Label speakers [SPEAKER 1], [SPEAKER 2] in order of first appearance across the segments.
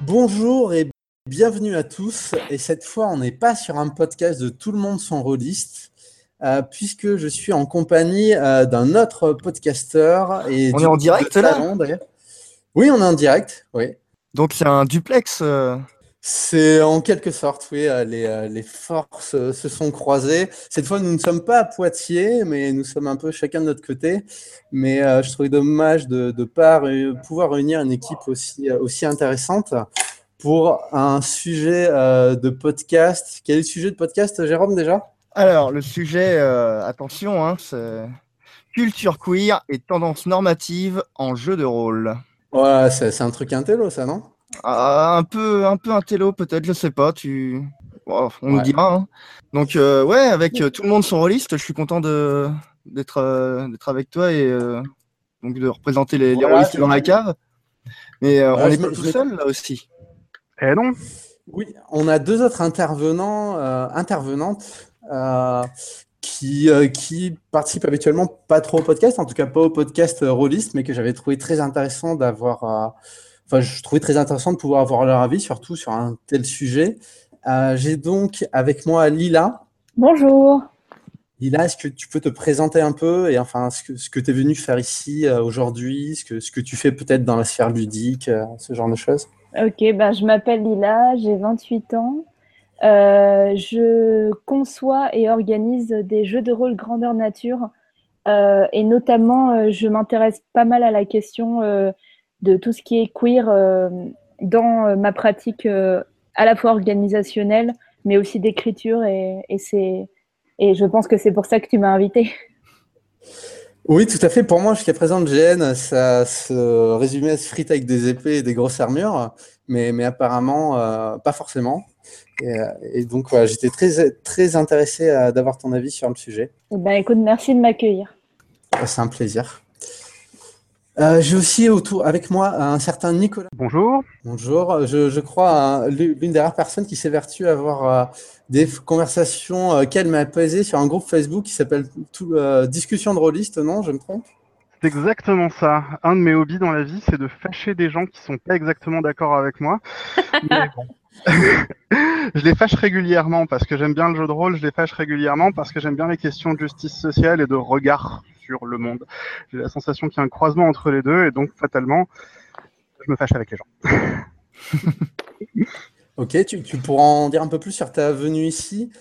[SPEAKER 1] Bonjour et bienvenue à tous. Et cette fois, on n'est pas sur un podcast de Tout le monde sont rôlistes, puisque je suis en compagnie d'un autre podcasteur. Et
[SPEAKER 2] On est en direct
[SPEAKER 1] de
[SPEAKER 2] là?
[SPEAKER 1] talent, d'ailleurs. Oui, on est en direct, oui.
[SPEAKER 2] Donc c'est un duplex.
[SPEAKER 1] C'est en quelque sorte, oui, les forces se sont croisées. Cette fois, nous ne sommes pas à Poitiers, mais nous sommes un peu chacun de notre côté. Mais je trouvais dommage de ne pas pouvoir réunir une équipe aussi intéressante pour un sujet de podcast. Quel est le sujet de podcast, Jérôme, déjà?
[SPEAKER 2] Alors le sujet, attention, hein, c'est culture queer et tendance normative en jeu de rôle.
[SPEAKER 1] Voilà, c'est un truc intello, ça, non?
[SPEAKER 2] Un peu intello peut-être, je sais pas. On nous
[SPEAKER 1] Ouais.
[SPEAKER 2] dira. Hein. Donc ouais, avec tout le monde sont rôlistes, je suis content d'être avec toi et donc de représenter les
[SPEAKER 1] Voilà,
[SPEAKER 2] rôlistes dans la cave. Mais on
[SPEAKER 1] voilà,
[SPEAKER 2] n'est pas tout seul là aussi.
[SPEAKER 3] Eh non.
[SPEAKER 1] Oui, on a deux autres intervenantes qui participent habituellement pas trop au podcast, en tout cas pas au podcast rôliste, mais que j'avais trouvé très intéressant d'avoir. Enfin, je trouvais très intéressant de pouvoir avoir leur avis, surtout sur un tel sujet. J'ai donc avec moi Lila.
[SPEAKER 4] Bonjour.
[SPEAKER 1] Lila, est-ce que tu peux te présenter un peu et enfin ce que tu es venu faire ici aujourd'hui, ce que tu fais peut-être dans la sphère ludique, ce genre de choses?
[SPEAKER 4] Ok, je m'appelle Lila, j'ai 28 ans. Je conçois et organise des jeux de rôle grandeur nature. Et notamment, je m'intéresse pas mal à la question de tout ce qui est queer dans ma pratique à la fois organisationnelle, mais aussi d'écriture. Et je pense que c'est pour ça que tu m'as invitée.
[SPEAKER 1] Oui, tout à fait. Pour moi, jusqu'à présent, le GN, ça se résumait à se friter avec des épées et des grosses armures, mais apparemment, pas forcément. Et donc, voilà, j'étais très, très intéressé d'avoir ton avis sur le sujet.
[SPEAKER 4] Écoute, merci de m'accueillir.
[SPEAKER 1] C'est un plaisir. J'ai aussi avec moi un certain Nicolas.
[SPEAKER 3] Bonjour.
[SPEAKER 1] Bonjour. Je crois l'une des rares personnes qui s'évertue à avoir des conversations calmes et apaisées sur un groupe Facebook qui s'appelle Discussion de rôlistes, non? Je me trompe?
[SPEAKER 3] C'est exactement ça. Un de mes hobbies dans la vie, c'est de fâcher des gens qui sont pas exactement d'accord avec moi. Mais bon. Je les fâche régulièrement parce que j'aime bien le jeu de rôle, je les fâche régulièrement parce que j'aime bien les questions de justice sociale et de regard sur le monde. J'ai la sensation qu'il y a un croisement entre les deux et donc fatalement, je me fâche avec les gens.
[SPEAKER 1] Ok, tu pourras en dire un peu plus sur ta venue ici.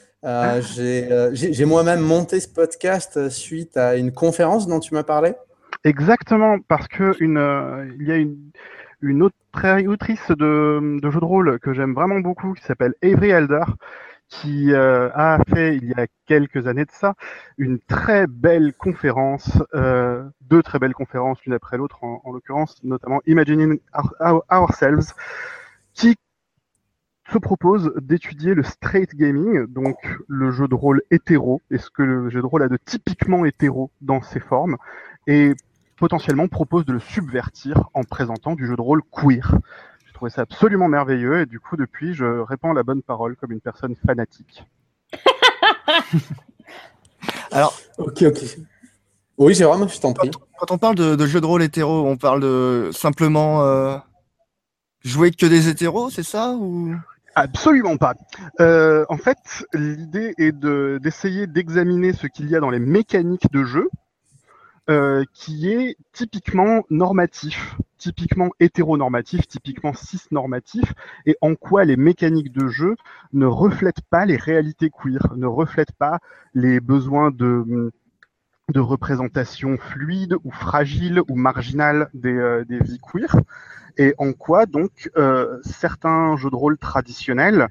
[SPEAKER 1] J'ai moi-même monté ce podcast suite à une conférence dont tu m'as parlé.
[SPEAKER 3] Exactement, parce que il y a une autre autrice de jeux de rôle que j'aime vraiment beaucoup, qui s'appelle Avery Alder, qui a fait, il y a quelques années de ça, une très belle conférence, deux très belles conférences, l'une après l'autre en l'occurrence, notamment Imagining Ourselves, qui se propose d'étudier le straight gaming, donc le jeu de rôle hétéro, et ce que le jeu de rôle a de typiquement hétéro dans ses formes, et potentiellement propose de le subvertir en présentant du jeu de rôle queer. J'ai trouvé ça absolument merveilleux, et du coup, depuis, je répands la bonne parole comme une personne fanatique.
[SPEAKER 2] Alors,
[SPEAKER 1] Ok. Oui, Jérôme, je t'en prie.
[SPEAKER 2] quand on parle de jeux de rôle hétéro, on parle de simplement jouer que des hétéros, c'est ça ou...
[SPEAKER 3] Absolument pas. En fait, l'idée est d'essayer d'examiner ce qu'il y a dans les mécaniques de jeu, qui est typiquement normatif, typiquement hétéronormatif, typiquement cisnormatif, et en quoi les mécaniques de jeu ne reflètent pas les réalités queer, ne reflètent pas les besoins de représentation fluide ou fragile ou marginale des vies queer, et en quoi donc certains jeux de rôle traditionnels,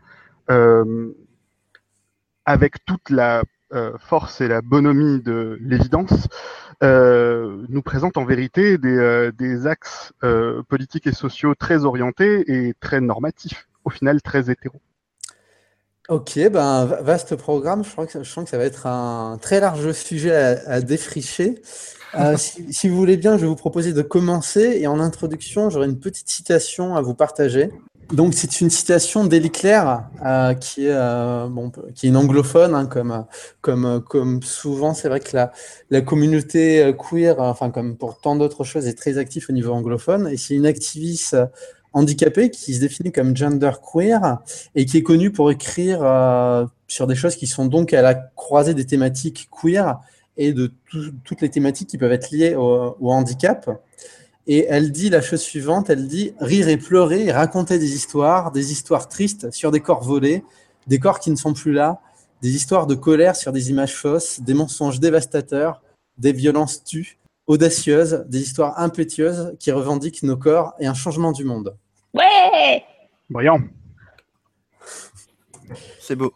[SPEAKER 3] avec toute la force et la bonhomie de l'évidence, nous présentent en vérité des axes politiques et sociaux très orientés et très normatifs, au final très hétéros.
[SPEAKER 1] Ok, vaste programme. Je sens que ça va être un très large sujet à défricher. Si vous voulez bien, je vais vous proposer de commencer. Et en introduction, j'aurai une petite citation à vous partager. Donc, c'est une citation d'Élie Claire, qui est une anglophone, hein, comme souvent. C'est vrai que la communauté queer, enfin, comme pour tant d'autres choses, est très active au niveau anglophone. Et c'est une activiste handicapé qui se définit comme genderqueer et qui est connu pour écrire sur des choses qui sont donc à la croisée des thématiques queer et de toutes les thématiques qui peuvent être liées au handicap. Et elle dit la chose suivante, elle dit « Rire et pleurer et raconter des histoires tristes sur des corps volés, des corps qui ne sont plus là, des histoires de colère sur des images fausses, des mensonges dévastateurs, des violences tues, audacieuses, des histoires impétueuses qui revendiquent nos corps et un changement du monde. »
[SPEAKER 4] Ouais!
[SPEAKER 3] Brillant.
[SPEAKER 2] C'est beau.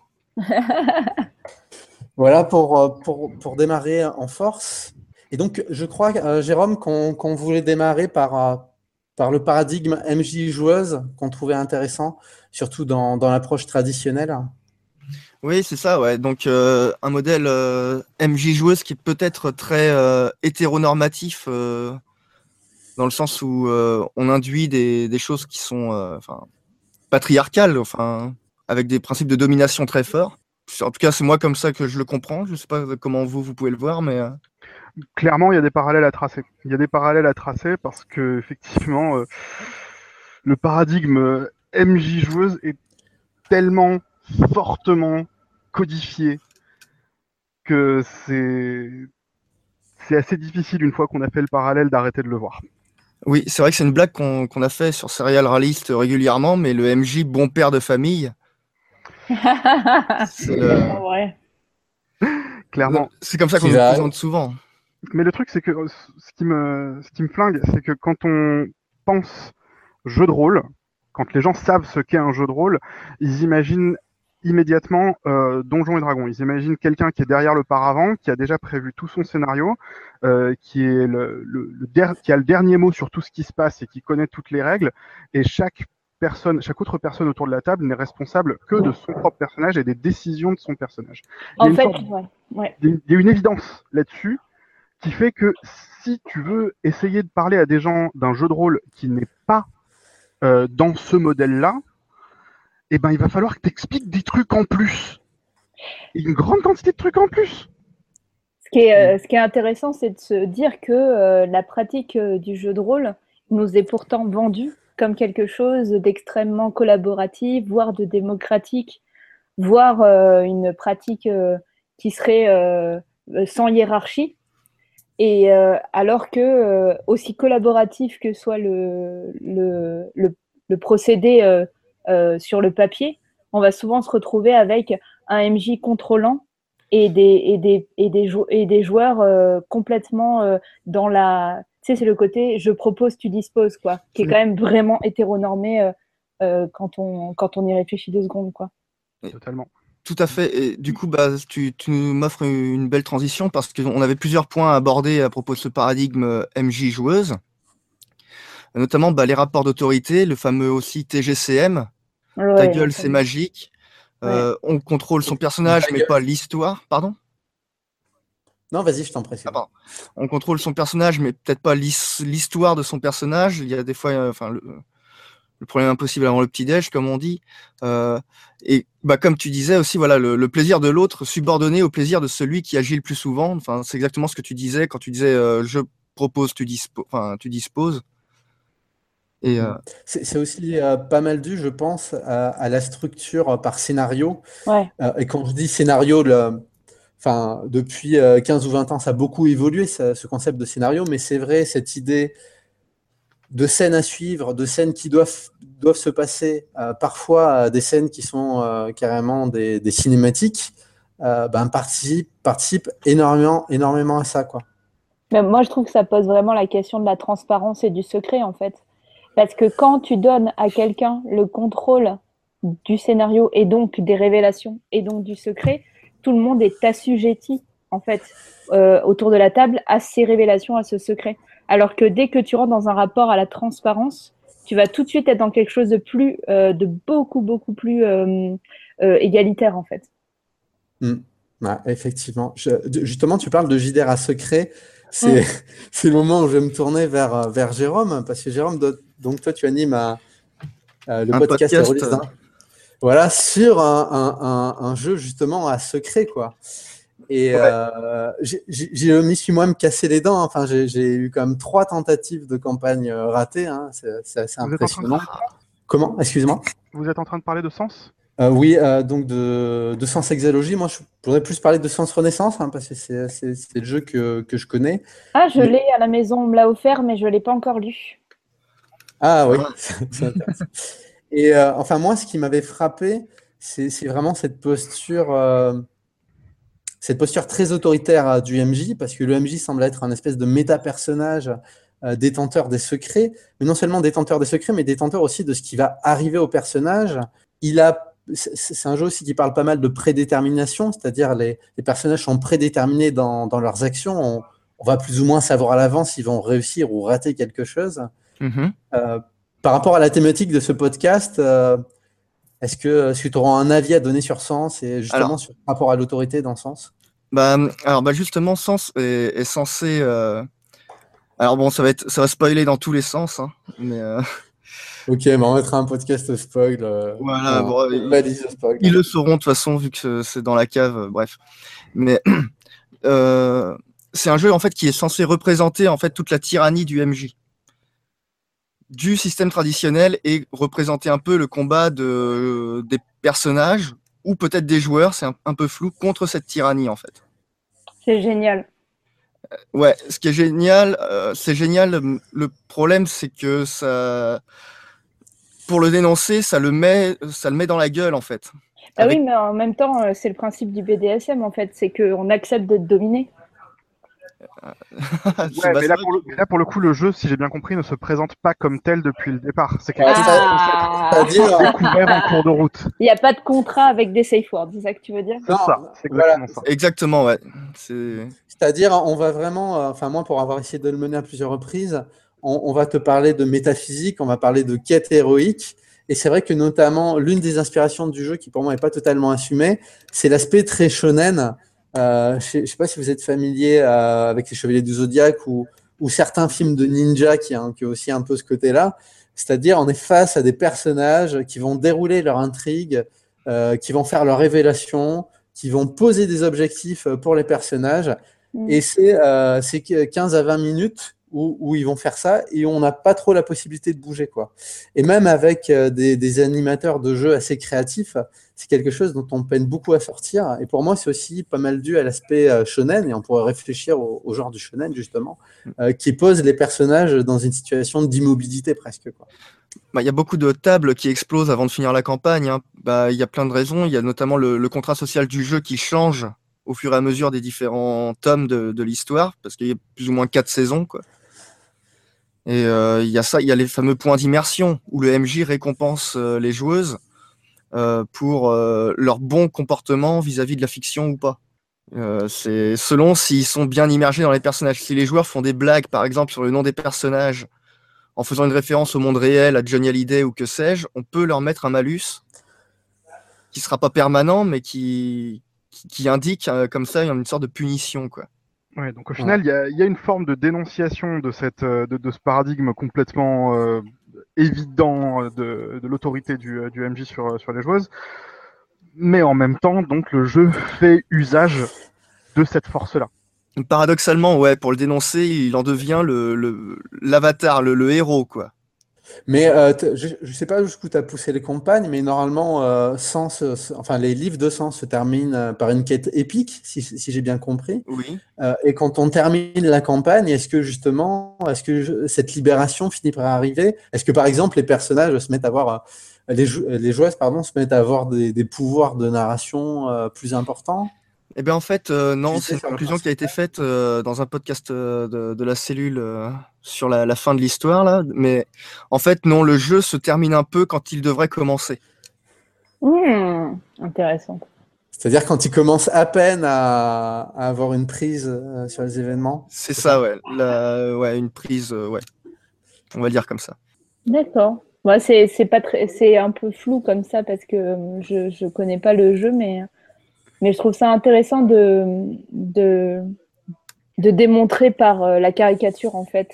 [SPEAKER 1] Voilà pour démarrer en force. Et donc, je crois, Jérôme, qu'on voulait démarrer par le paradigme MJ joueuse qu'on trouvait intéressant, surtout dans l'approche traditionnelle.
[SPEAKER 2] Oui, c'est ça, ouais. Donc, un modèle MJ joueuse qui est peut-être très hétéronormatif, dans le sens où on induit des choses qui sont patriarcales, avec des principes de domination très forts. En tout cas, c'est moi comme ça que je le comprends. Je ne sais pas comment vous pouvez le voir, mais...
[SPEAKER 3] Clairement, il y a des parallèles à tracer. Il y a des parallèles à tracer parce que effectivement, le paradigme MJ joueuse est tellement fortement codifié que c'est assez difficile une fois qu'on a fait le parallèle d'arrêter de le voir.
[SPEAKER 2] Oui, c'est vrai que c'est une blague qu'on a fait sur Serial Realist régulièrement, mais le MJ bon père de famille, c'est le-
[SPEAKER 4] Ouais.
[SPEAKER 3] Clairement.
[SPEAKER 2] c'est comme ça qu'on
[SPEAKER 1] Qui
[SPEAKER 2] le
[SPEAKER 1] va-
[SPEAKER 2] présente souvent.
[SPEAKER 3] Mais le truc, c'est que ce qui me flingue, c'est que quand on pense jeu de rôle, quand les gens savent ce qu'est un jeu de rôle, ils imaginent immédiatement Donjons et Dragons. Ils imaginent quelqu'un qui est derrière le paravent, qui a déjà prévu tout son scénario, qui est qui a le dernier mot sur tout ce qui se passe et qui connaît toutes les règles. Et chaque autre personne autour de la table n'est responsable que de son propre personnage et des décisions de son personnage.
[SPEAKER 4] En fait, ouais.
[SPEAKER 3] Il y a une évidence là-dessus qui fait que si tu veux essayer de parler à des gens d'un jeu de rôle qui n'est pas dans ce modèle-là, eh ben, il va falloir que tu expliques des trucs en plus. Et une grande quantité de trucs en plus.
[SPEAKER 4] Ce qui est intéressant, c'est de se dire que la pratique du jeu de rôle nous est pourtant vendue comme quelque chose d'extrêmement collaboratif, voire de démocratique, voire une pratique qui serait sans hiérarchie. Et alors que, aussi collaboratif que soit le procédé sur le papier, on va souvent se retrouver avec un MJ contrôlant et des joueurs complètement dans la... Tu sais, c'est le côté « je propose, tu disposes », quoi, qui est quand même vraiment hétéronormé quand on y réfléchit 2 secondes, quoi.
[SPEAKER 3] Totalement.
[SPEAKER 2] Tout à fait. Et du coup, tu m'offres une belle transition parce qu'on avait plusieurs points à aborder à propos de ce paradigme MJ joueuse, notamment les rapports d'autorité, le fameux aussi TGCM.
[SPEAKER 4] Ouais,
[SPEAKER 2] Ta gueule, c'est magique.
[SPEAKER 4] Ouais.
[SPEAKER 2] On contrôle son personnage,
[SPEAKER 1] Ta
[SPEAKER 2] mais
[SPEAKER 1] gueule.
[SPEAKER 2] pas l'histoire. Pardon?
[SPEAKER 1] Non, vas-y, je t'en prie.
[SPEAKER 2] Ah, pardon. On contrôle son personnage, mais peut-être pas l'histoire de son personnage. Il y a des fois, le problème impossible avant le petit-déj, comme on dit. Et comme tu disais aussi, voilà, le plaisir de l'autre subordonné au plaisir de celui qui agit le plus souvent. Enfin, c'est exactement ce que tu disais quand tu disais je propose, tu disposes. Et
[SPEAKER 1] C'est aussi pas mal dû, je pense, à la structure par scénario.
[SPEAKER 4] Ouais.
[SPEAKER 1] Et quand je dis scénario, depuis 15 ou 20 ans, ça a beaucoup évolué, ce concept de scénario, mais c'est vrai, cette idée de scènes à suivre, de scènes qui doivent se passer, parfois des scènes qui sont carrément des cinématiques, participe énormément à ça, quoi.
[SPEAKER 4] Mais moi, je trouve que ça pose vraiment la question de la transparence et du secret, en fait. Parce que quand tu donnes à quelqu'un le contrôle du scénario et donc des révélations et donc du secret, tout le monde est assujetti, en fait, autour de la table à ces révélations, à ce secret. Alors que dès que tu rentres dans un rapport à la transparence, tu vas tout de suite être dans quelque chose de beaucoup plus égalitaire, en fait.
[SPEAKER 1] Ouais, effectivement. Justement, tu parles de JDR à secret. C'est le moment où je vais me tourner vers Jérôme, parce que Jérôme, donc toi, tu animes le podcast Release voilà, sur un jeu justement à secret, quoi. Et
[SPEAKER 3] Ouais.
[SPEAKER 1] j'ai m'y suis moi-même cassé les dents. Enfin, j'ai eu quand même 3 tentatives de campagne ratées. Hein. C'est assez
[SPEAKER 3] Vous êtes en train de
[SPEAKER 1] impressionnant. Comment? Excusez-moi.
[SPEAKER 3] Vous êtes en train de parler de Sens?
[SPEAKER 1] Oui, donc de Sens Exalogie. Moi, je voudrais plus parler de Sens Renaissance, hein, parce que c'est le jeu que je connais.
[SPEAKER 4] Ah, je
[SPEAKER 1] Mais-
[SPEAKER 4] l'ai à la maison, on me l'a offert, mais je ne l'ai pas encore lu.
[SPEAKER 1] Ah oui, c'est intéressant. Et enfin, moi, ce qui m'avait frappé, c'est vraiment cette posture très autoritaire du MJ, parce que le MJ semble être un espèce de méta-personnage détenteur des secrets, mais non seulement détenteur des secrets, mais détenteur aussi de ce qui va arriver au personnage. C'est un jeu aussi qui parle pas mal de prédétermination, c'est-à-dire les personnages sont prédéterminés dans leurs actions. On va plus ou moins savoir à l'avance s'ils vont réussir ou rater quelque chose.
[SPEAKER 2] Mhm.
[SPEAKER 1] Par rapport à la thématique de ce podcast, est-ce que tu auras un avis à donner sur Sens et justement
[SPEAKER 2] Alors,
[SPEAKER 1] sur le rapport à l'autorité dans Sens?
[SPEAKER 2] justement, Sens est censé. Alors bon, ça va spoiler dans tous les sens, hein, mais
[SPEAKER 1] Ok, mais on mettra un podcast spoil.
[SPEAKER 2] voilà, bon,
[SPEAKER 1] Balise spoil.
[SPEAKER 2] ils le sauront de toute façon vu que c'est dans la cave. Bref, mais euh, c'est un jeu en fait qui est censé représenter en fait toute la tyrannie du MJ, du système traditionnel et représenter un peu le combat des personnages ou peut-être des joueurs, c'est un peu flou, contre cette tyrannie en fait.
[SPEAKER 4] C'est génial.
[SPEAKER 2] Ouais, ce qui est génial, c'est génial. Le problème, c'est que pour le dénoncer, ça le met dans la gueule en fait.
[SPEAKER 4] Ah
[SPEAKER 2] Avec...
[SPEAKER 4] oui, mais en même temps, c'est le principe du BDSM, en fait, c'est qu'on accepte d'être dominé.
[SPEAKER 3] Ouais, mais là, pour le coup, le jeu, si j'ai bien compris, ne se présente pas comme tel depuis le départ. C'est quelque
[SPEAKER 1] Ouais,
[SPEAKER 3] chose
[SPEAKER 1] c'est-à-dire,
[SPEAKER 3] découvert en cours de route.
[SPEAKER 4] Il n'y a pas de contrat avec des safe words, c'est ça que tu veux dire?
[SPEAKER 3] C'est ça, c'est exactement ça.
[SPEAKER 2] Exactement, ouais.
[SPEAKER 1] c'est-à-dire, on va vraiment, enfin moi, pour avoir essayé de le mener à plusieurs reprises, on va te parler de métaphysique, on va parler de quête héroïque, et c'est vrai que notamment l'une des inspirations du jeu qui pour moi n'est pas totalement assumée, c'est l'aspect très shonen. Je ne sais pas si vous êtes familier avec les Chevaliers du Zodiaque ou certains films de ninja qui ont aussi un peu ce côté-là. C'est-à-dire, on est face à des personnages qui vont dérouler leur intrigue, qui vont faire leurs révélations, qui vont poser des objectifs pour les personnages. Et c'est 15 à 20 minutes où ils vont faire ça et on n'a pas trop la possibilité de bouger, quoi. Et même avec des animateurs de jeux assez créatifs, c'est quelque chose dont on peine beaucoup à sortir. Et pour moi, c'est aussi pas mal dû à l'aspect shonen, et on pourrait réfléchir au genre du shonen, justement, qui pose les personnages dans une situation d'immobilité presque, quoi.
[SPEAKER 2] Il y a beaucoup de tables qui explosent avant de finir la campagne, hein. Il y a plein de raisons. Il y a notamment le contrat social du jeu qui change au fur et à mesure des différents tomes de l'histoire, parce qu'il y a plus ou moins 4 saisons, quoi. Et il y a ça, il y a les fameux points d'immersion où le MJ récompense les joueuses pour leur bon comportement vis-à-vis de la fiction ou pas. C'est selon s'ils sont bien immergés dans les personnages. Si les joueurs font des blagues, par exemple, sur le nom des personnages, en faisant une référence au monde réel, à Johnny Hallyday ou que sais-je, on peut leur mettre un malus qui sera pas permanent, mais qui indique comme ça une sorte de punition, quoi.
[SPEAKER 3] Ouais, donc au final, il y a une forme de dénonciation de ce paradigme complètement évident de l'autorité du MJ sur les joueuses. Mais en même temps, donc, le jeu fait usage de cette force-là.
[SPEAKER 2] Paradoxalement, ouais, pour le dénoncer, il en devient l'avatar, le héros, quoi.
[SPEAKER 1] Mais je ne sais pas jusqu'où tu as poussé les campagnes, mais normalement, enfin, les livres de Sens se terminent par une quête épique, si j'ai bien compris.
[SPEAKER 2] Oui.
[SPEAKER 1] Et quand on termine la campagne, est-ce que cette libération finit par arriver? Est-ce que par exemple les personnages se mettent à avoir, les joueuses pardon, se mettent à avoir des pouvoirs de narration plus importants?
[SPEAKER 2] Eh bien, en fait, non,
[SPEAKER 1] Tu
[SPEAKER 2] c'est
[SPEAKER 1] sais,
[SPEAKER 2] une
[SPEAKER 1] sur le
[SPEAKER 2] conclusion qui
[SPEAKER 1] principe.
[SPEAKER 2] a été faite dans un podcast de la cellule sur la fin de l'histoire, là. Mais en fait, non, le jeu se termine un peu quand il devrait commencer.
[SPEAKER 4] Intéressant.
[SPEAKER 1] C'est-à-dire quand ils commencent à peine à avoir une prise sur les événements?
[SPEAKER 2] C'est ça, ouais. Ouais, une prise, ouais. On va le dire comme ça.
[SPEAKER 4] D'accord. Moi, c'est pas très, c'est un peu flou comme ça parce que je connais pas le jeu, mais je trouve ça intéressant de démontrer par la caricature en fait.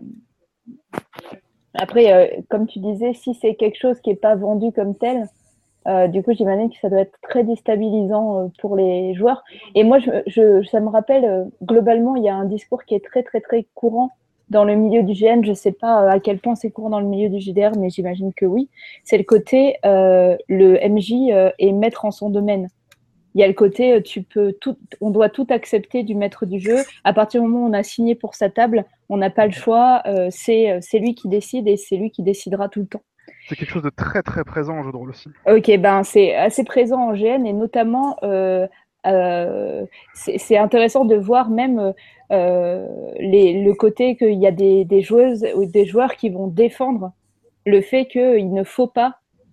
[SPEAKER 4] Après, comme tu disais, si c'est quelque chose qui est pas vendu comme tel, Du coup, j'imagine que ça doit être très déstabilisant pour les joueurs. Et moi, ça me rappelle, globalement, il y a un discours qui est très, très, très courant dans le milieu du GN. Je ne sais pas à quel point c'est courant dans le milieu du JDR, mais j'imagine que oui. C'est le côté, le MJ est maître en son domaine. Il y a le côté, on doit tout accepter du maître du jeu. À partir du moment où on a signé pour sa table, on n'a pas le choix. C'est lui qui décide et c'est lui qui décidera tout le temps.
[SPEAKER 3] C'est quelque chose de très très présent en jeu de rôle aussi.
[SPEAKER 4] Ok, ben c'est assez présent en GN et notamment c'est intéressant de voir même le côté qu'il y a des joueuses ou des joueurs qui vont défendre le fait qu'il ne faut pas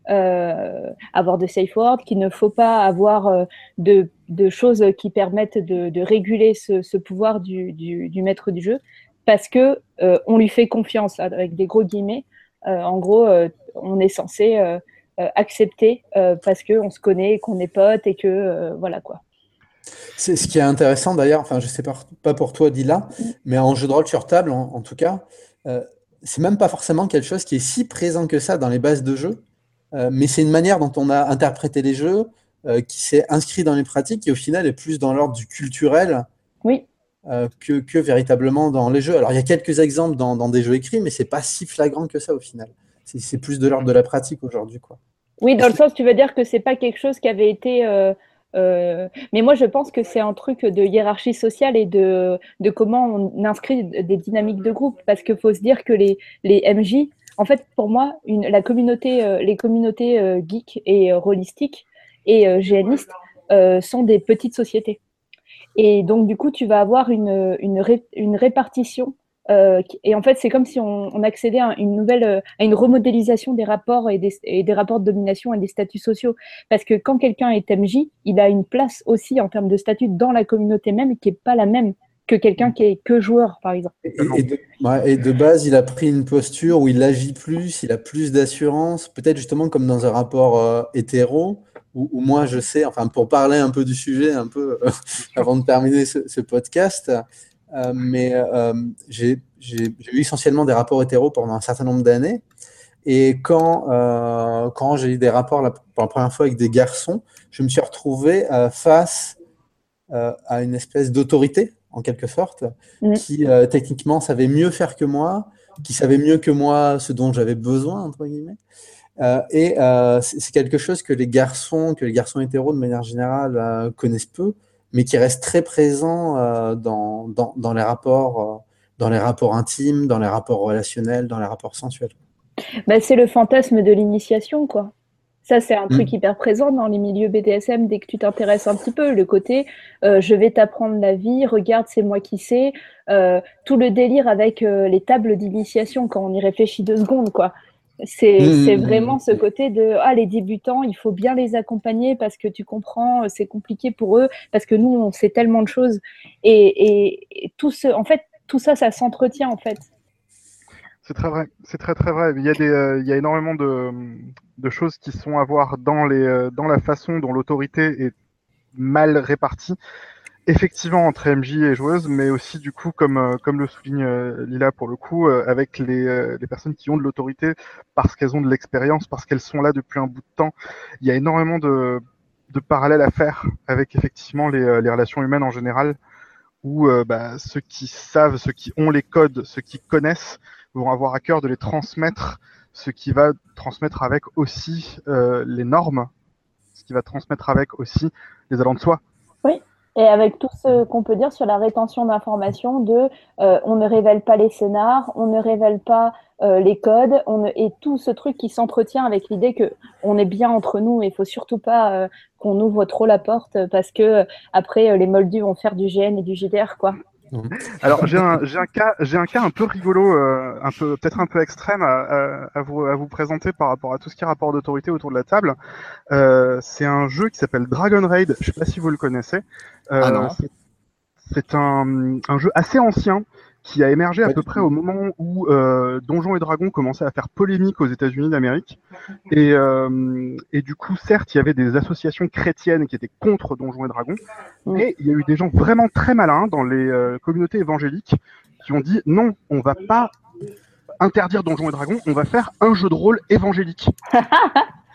[SPEAKER 4] avoir de safe word, qu'il ne faut pas avoir de choses qui permettent de réguler ce pouvoir du maître du jeu, parce que on lui fait confiance, avec des gros guillemets. En gros, on est censé accepter parce qu'on se connaît, qu'on est potes et que voilà quoi.
[SPEAKER 1] C'est ce qui est intéressant d'ailleurs, enfin je sais pas pour toi Dila, mais en jeu de rôle sur table en tout cas, c'est même pas forcément quelque chose qui est si présent que ça dans les bases de jeu, mais c'est une manière dont on a interprété les jeux, qui s'est inscrit dans les pratiques et au final est plus dans l'ordre du culturel
[SPEAKER 4] Oui.
[SPEAKER 1] Que véritablement dans les jeux. Alors il y a quelques exemples dans des jeux écrits, mais c'est pas si flagrant que ça au final. C'est plus de l'ordre de la pratique aujourd'hui, quoi.
[SPEAKER 4] Oui, dans le sens, tu veux dire que c'est pas quelque chose qui avait été. Mais moi, je pense que c'est un truc de hiérarchie sociale et de comment on inscrit des dynamiques de groupe. Parce qu'il faut se dire que les MJ, en fait, pour moi, les communautés geeks et rôlistiques et GNistes sont des petites sociétés. Et donc, du coup, tu vas avoir une répartition. Et en fait, c'est comme si on accédait à une remodélisation des rapports et des rapports de domination et des statuts sociaux. Parce que quand quelqu'un est MJ, il a une place aussi en termes de statut dans la communauté même qui n'est pas la même que quelqu'un qui est que joueur, par exemple.
[SPEAKER 1] Et de base, il a pris une posture où il agit plus, il a plus d'assurance, peut-être justement comme dans un rapport hétéro, où moi je sais, enfin pour parler un peu du sujet, un peu avant de terminer ce podcast, mais j'ai eu essentiellement des rapports hétéros pendant un certain nombre d'années. Et quand j'ai eu des rapports pour la première fois avec des garçons, je me suis retrouvé face à une espèce d'autorité, en quelque sorte, qui techniquement savait mieux faire que moi, qui savait mieux que moi ce dont j'avais besoin, entre guillemets. C'est quelque chose que les garçons hétéros de manière générale connaissent peu, mais qui reste très présent dans les rapports intimes, dans les rapports relationnels, dans les rapports sensuels.
[SPEAKER 4] Bah, c'est le fantasme de l'initiation, quoi. Ça, c'est un truc hyper présent dans les milieux BDSM dès que tu t'intéresses un petit peu. Le côté, je vais t'apprendre la vie, regarde, c'est moi qui sais. Tout le délire avec les tables d'initiation, quand on y réfléchit 2 secondes, quoi. C'est vraiment ce côté de les débutants, il faut bien les accompagner parce que tu comprends, c'est compliqué pour eux, parce que nous, on sait tellement de choses. Et en fait, tout ça, ça s'entretient, en fait.
[SPEAKER 3] C'est très vrai, c'est très très vrai. Il y a énormément de choses qui sont à voir dans la façon dont l'autorité est mal répartie, effectivement entre MJ et joueuse, mais aussi du coup, comme le souligne Lila pour le coup, avec les personnes qui ont de l'autorité parce qu'elles ont de l'expérience, parce qu'elles sont là depuis un bout de temps. Il y a énormément de parallèles à faire avec effectivement les relations humaines en général, où ceux qui savent, ceux qui ont les codes, ceux qui connaissent, vont avoir à cœur de les transmettre, ce qui va transmettre avec aussi les normes, ce qui va transmettre avec aussi les allants de soi.
[SPEAKER 4] Oui, et avec tout ce qu'on peut dire sur la rétention d'informations, on ne révèle pas les scénars, on ne révèle pas les codes, et tout ce truc qui s'entretient avec l'idée qu'on est bien entre nous, et il ne faut surtout pas qu'on ouvre trop la porte, parce que après les moldus vont faire du GN et du JDR, quoi.
[SPEAKER 3] Alors j'ai un cas un peu rigolo, peut-être un peu extrême à vous présenter par rapport à tout ce qui est rapport d'autorité autour de la table. C'est un jeu qui s'appelle Dragon Raid. Je sais pas si vous le connaissez.
[SPEAKER 2] Non.
[SPEAKER 3] C'est un jeu assez ancien qui a émergé à peu près au moment où Donjons et Dragons commençait à faire polémique aux États-Unis d'Amérique. Et du coup, certes, il y avait des associations chrétiennes qui étaient contre Donjons et Dragons, mais il y a eu des gens vraiment très malins dans les communautés évangéliques qui ont dit non, on va pas interdire Donjons et Dragons, on va faire un jeu de rôle évangélique.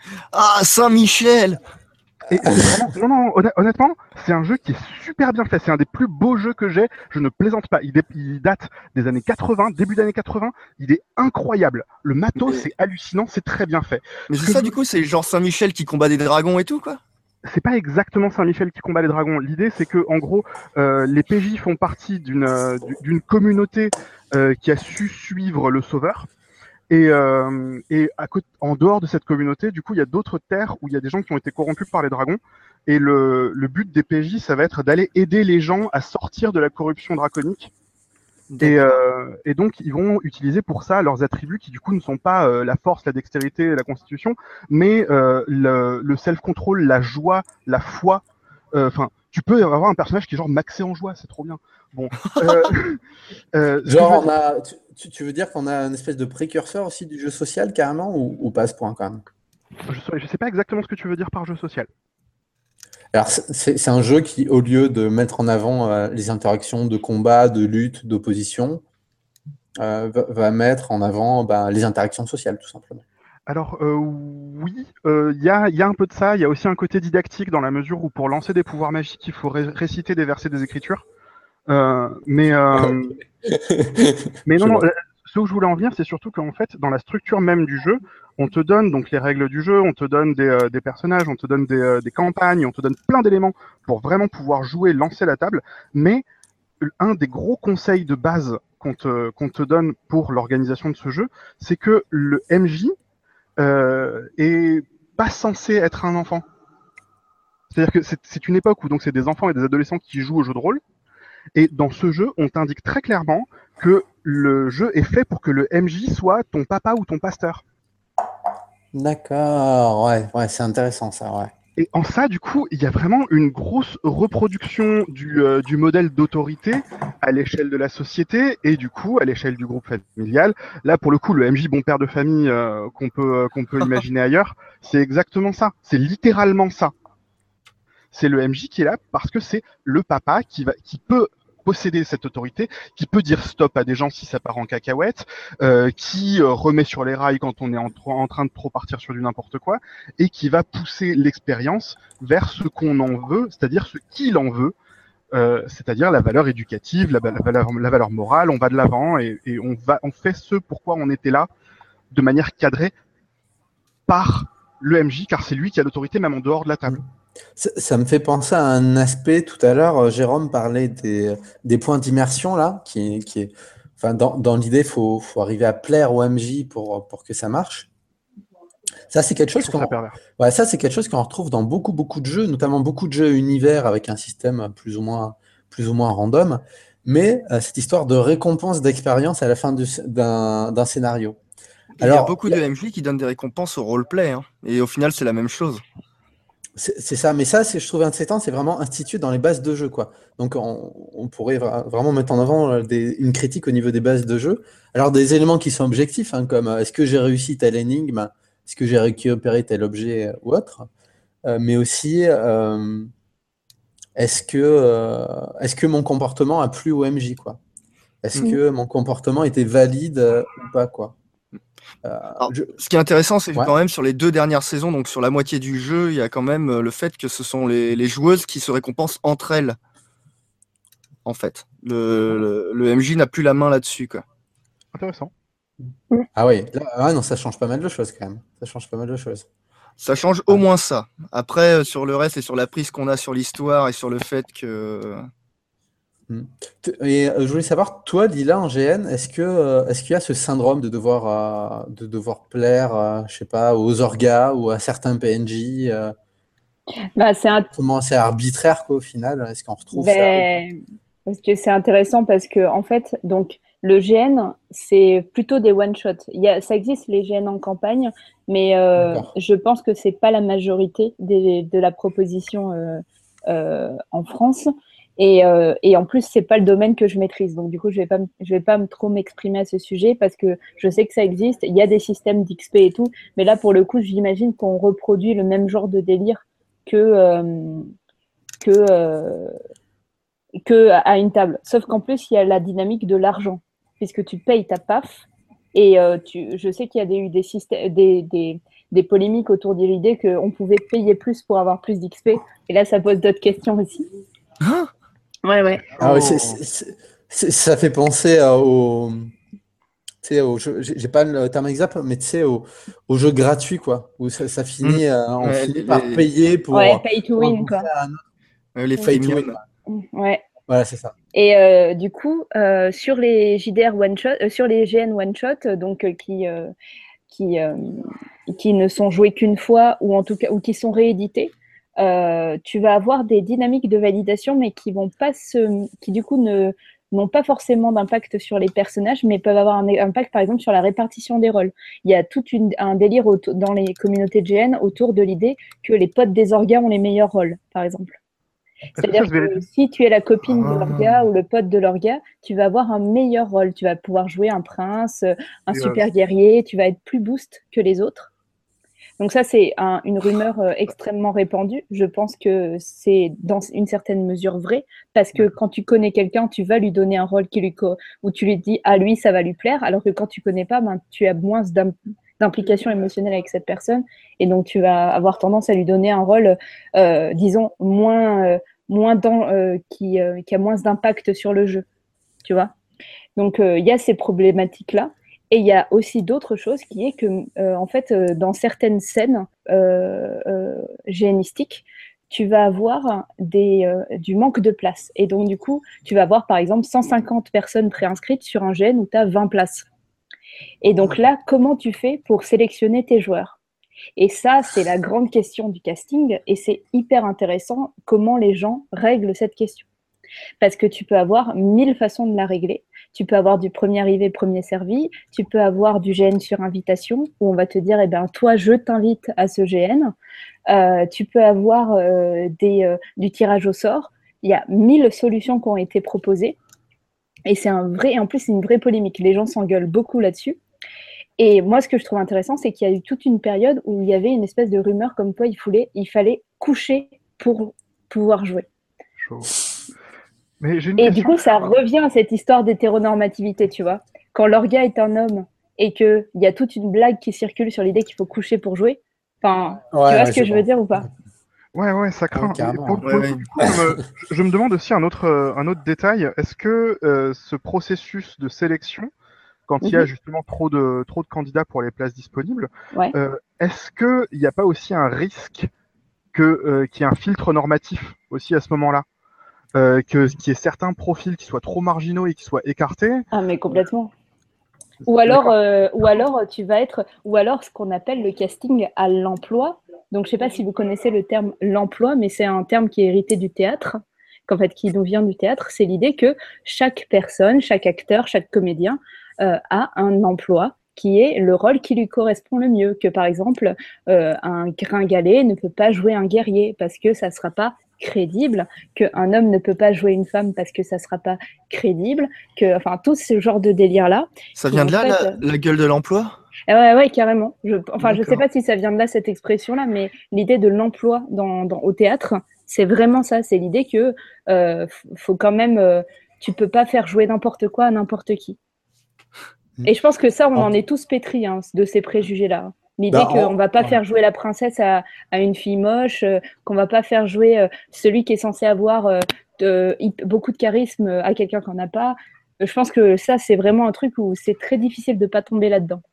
[SPEAKER 2] Ah, Saint-Michel!
[SPEAKER 3] Et c'est vraiment, non, honnêtement, c'est un jeu qui est super bien fait. C'est un des plus beaux jeux que j'ai. Je ne plaisante pas. Il date des années 80, début d'années 80. Il est incroyable. Le matos, c'est hallucinant. C'est très bien fait.
[SPEAKER 2] Mais c'est ça, du coup, c'est genre Saint-Michel qui combat des dragons et tout, quoi?
[SPEAKER 3] C'est pas exactement Saint-Michel qui combat les dragons. L'idée, c'est que, en gros, les PJ font partie d'une communauté qui a su suivre le sauveur. Et en dehors de cette communauté, du coup, il y a d'autres terres où il y a des gens qui ont été corrompus par les dragons. Et le but des PJ, ça va être d'aller aider les gens à sortir de la corruption draconique. Et donc, ils vont utiliser pour ça leurs attributs qui, du coup, ne sont pas la force, la dextérité, la constitution, mais le self-control, la joie, la foi. Enfin, tu peux avoir un personnage qui est genre maxé en joie, c'est trop bien. Bon.
[SPEAKER 1] Genre, tu veux dire qu'on a une espèce de précurseur aussi du jeu social, carrément, ou pas à ce point, quand même?
[SPEAKER 3] Je sais pas exactement ce que tu veux dire par jeu social.
[SPEAKER 1] Alors, c'est un jeu qui, au lieu de mettre en avant les interactions de combat, de lutte, d'opposition, va mettre en avant les interactions sociales, tout simplement.
[SPEAKER 3] Alors oui, il y a un peu de ça. Il y a aussi un côté didactique dans la mesure où pour lancer des pouvoirs magiques, il faut réciter des versets des Écritures. Mais non, non. Ce où je voulais en venir, c'est surtout qu'en fait, dans la structure même du jeu, on te donne donc les règles du jeu, on te donne des personnages, on te donne des campagnes, on te donne plein d'éléments pour vraiment pouvoir jouer, lancer la table. Mais un des gros conseils de base qu'on te donne pour l'organisation de ce jeu, c'est que le MJ est pas censé être un enfant. C'est-à-dire que c'est une époque où donc c'est des enfants et des adolescents qui jouent au jeu de rôle. Et dans ce jeu, on t'indique très clairement que le jeu est fait pour que le MJ soit ton papa ou ton pasteur.
[SPEAKER 1] D'accord, ouais, c'est intéressant ça, ouais.
[SPEAKER 3] Et en ça, du coup, il y a vraiment une grosse reproduction du modèle d'autorité à l'échelle de la société et du coup à l'échelle du groupe familial. Là, pour le coup, le MJ bon père de famille qu'on peut imaginer ailleurs, c'est exactement ça. C'est littéralement ça. C'est le MJ qui est là parce que c'est le papa qui peut posséder cette autorité, qui peut dire stop à des gens si ça part en cacahuète, qui remet sur les rails quand on est en train de trop partir sur du n'importe quoi, et qui va pousser l'expérience vers ce qu'on en veut, c'est-à-dire ce qu'il en veut, c'est-à-dire la valeur éducative, la valeur morale. On va de l'avant et on fait ce pourquoi on était là de manière cadrée par le MJ, car c'est lui qui a l'autorité même en dehors de la table.
[SPEAKER 1] Ça me fait penser à un aspect, tout à l'heure, Jérôme parlait des points d'immersion, là, enfin, dans l'idée, il faut arriver à plaire au MJ pour que ça marche. Ça, c'est quelque chose ça, c'est quelque chose qu'on retrouve dans beaucoup de jeux, notamment beaucoup de jeux univers avec un système plus ou moins random, mais cette histoire de récompense d'expérience à la fin d'un scénario.
[SPEAKER 2] Il y a beaucoup de MJ qui donnent des récompenses au roleplay, hein, et au final, c'est la même chose.
[SPEAKER 1] C'est ça, mais ça, je trouve intéressant, c'est vraiment institué dans les bases de jeu, quoi. Donc, on pourrait vraiment mettre en avant une critique au niveau des bases de jeu. Alors, des éléments qui sont objectifs, hein, comme est-ce que j'ai réussi telle énigme, est-ce que j'ai récupéré tel objet ou autre, mais aussi est-ce que mon comportement a plu au MJ, quoi. Est-ce que mon comportement était valide ou pas, quoi.
[SPEAKER 2] Alors, ce qui est intéressant, c'est quand même sur les 2 dernières saisons, donc sur la moitié du jeu, il y a quand même le fait que ce sont les joueuses qui se récompensent entre elles. En fait, le MJ n'a plus la main là-dessus, quoi.
[SPEAKER 3] Intéressant.
[SPEAKER 1] Ah oui, non, ça change pas mal de choses quand même. Ça change pas mal de choses.
[SPEAKER 2] Ça change au moins ça. Après, sur le reste et sur la prise qu'on a sur l'histoire et sur le fait que...
[SPEAKER 1] Et je voulais savoir, toi, Lila, en GN, est-ce qu'il y a ce syndrome de devoir plaire, je sais pas, aux orgas ou à certains PNJ Comment c'est arbitraire, quoi, au final? Est-ce qu'on retrouve ça?
[SPEAKER 4] Parce que c'est intéressant parce que, en fait, donc, le GN, c'est plutôt des one-shots. Ça existe, les GN en campagne, mais je pense que c'est pas la majorité de la proposition en France. Et en plus, c'est pas le domaine que je maîtrise. Donc, du coup, je vais pas trop m'exprimer à ce sujet parce que je sais que ça existe. Il y a des systèmes d'XP et tout. Mais là, pour le coup, j'imagine qu'on reproduit le même genre de délire que à une table. Sauf qu'en plus, il y a la dynamique de l'argent. Puisque tu payes ta PAF Et je sais qu'il y a eu des polémiques autour de l'idée qu'on pouvait payer plus pour avoir plus d'XP. Et là, ça pose d'autres questions aussi.
[SPEAKER 2] Hein?
[SPEAKER 4] Ouais.
[SPEAKER 1] Ah oui, ça fait penser au. Tu sais, j'ai pas le terme exact, mais tu sais, au jeu gratuit, quoi, où ça finit, on
[SPEAKER 2] Ouais,
[SPEAKER 1] finit par payer
[SPEAKER 4] Ouais, pay to win,
[SPEAKER 1] bouffer
[SPEAKER 4] quoi.
[SPEAKER 2] les
[SPEAKER 1] pay
[SPEAKER 2] free
[SPEAKER 1] to
[SPEAKER 2] win.
[SPEAKER 1] win.
[SPEAKER 4] Ouais.
[SPEAKER 1] Voilà, c'est ça.
[SPEAKER 4] Et du coup, sur les JDR one shot, sur les GN one shot, donc qui ne sont joués qu'une fois ou en tout cas ou qui sont réédités, tu vas avoir des dynamiques de validation, mais qui vont pas qui du coup n'ont pas forcément d'impact sur les personnages, mais peuvent avoir un impact par exemple sur la répartition des rôles. Il y a tout un délire dans les communautés de GN autour de l'idée que les potes des orgas ont les meilleurs rôles, par exemple. C'est-à-dire que si tu es la copine de l'orga ou le pote de l'orga, tu vas avoir un meilleur rôle. Tu vas pouvoir jouer un prince, un super guerrier, tu vas être plus boost que les autres. Donc ça, c'est une rumeur extrêmement répandue. Je pense que c'est dans une certaine mesure vrai, parce que quand tu connais quelqu'un, tu vas lui donner un rôle où tu lui dis « à lui, ça va lui plaire », alors que quand tu connais pas, tu as moins d'implication émotionnelle avec cette personne, et donc tu vas avoir tendance à lui donner un rôle, disons, qui a moins d'impact sur le jeu, tu vois. Donc il y a ces problématiques-là. Et il y a aussi d'autres choses qui est que, en fait, dans certaines scènes génistiques, tu vas avoir du manque de place. Et donc, du coup, tu vas avoir, par exemple, 150 personnes préinscrites sur un GN où tu as 20 places. Et donc là, comment tu fais pour sélectionner tes joueurs? Et ça, c'est la grande question du casting. Et c'est hyper intéressant comment les gens règlent cette question. Parce que tu peux avoir 1000 façons de la régler. Tu peux avoir du premier arrivé, premier servi. Tu peux avoir du GN sur invitation, où on va te dire, eh ben, toi, je t'invite à ce GN. Tu peux avoir du tirage au sort. Il y a 1000 solutions qui ont été proposées. Et en plus, c'est une vraie polémique. Les gens s'engueulent beaucoup là-dessus. Et moi, ce que je trouve intéressant, c'est qu'il y a eu toute une période où il y avait une espèce de rumeur comme quoi il fallait coucher pour pouvoir jouer.
[SPEAKER 3] Chaud. Mais j'ai une
[SPEAKER 4] Et
[SPEAKER 3] question.
[SPEAKER 4] du coup, ça revient à cette histoire d'hétéronormativité, tu vois. Quand l'orga est un homme et qu'il y a toute une blague qui circule sur l'idée qu'il faut coucher pour jouer, enfin, tu vois ce que je veux dire ou pas?
[SPEAKER 3] Ouais, ça craint. Mais
[SPEAKER 1] carrément.
[SPEAKER 3] pour le coup, du coup, je me demande aussi un autre détail. Est-ce que ce processus de sélection, quand il y a justement trop de candidats pour les places disponibles,
[SPEAKER 4] Ouais.
[SPEAKER 3] est-ce qu'il n'y a pas aussi un risque qu'il y ait un filtre normatif aussi à ce moment-là? Qu'il y ait certains profils qui soient trop marginaux et qui soient écartés?
[SPEAKER 4] Ah, mais complètement. Ou alors ce qu'on appelle le casting à l'emploi. Donc, je ne sais pas si vous connaissez le terme l'emploi, mais c'est un terme qui est hérité du théâtre, qui nous vient du théâtre. C'est l'idée que chaque personne, chaque acteur, chaque comédien a un emploi qui est le rôle qui lui correspond le mieux. Que par exemple, un gringalet ne peut pas jouer un guerrier parce que ça ne sera pas crédible, qu'un homme ne peut pas jouer une femme parce que ça ne sera pas crédible, enfin, tout ce genre de délire-là.
[SPEAKER 2] Ça vient de là, la gueule de l'emploi?
[SPEAKER 4] Ouais, carrément. Je ne sais pas si ça vient de là, cette expression-là, mais l'idée de l'emploi au théâtre, c'est vraiment ça. C'est l'idée que faut quand même, tu peux pas faire jouer n'importe quoi à n'importe qui. Et je pense que ça, on en est tous pétris de ces préjugés-là. L'idée qu'on ne va pas faire jouer la princesse à une fille moche, qu'on ne va pas faire jouer celui qui est censé avoir beaucoup de charisme à quelqu'un qui n'en a pas. Je pense que ça, c'est vraiment un truc où c'est très difficile de ne pas tomber là-dedans.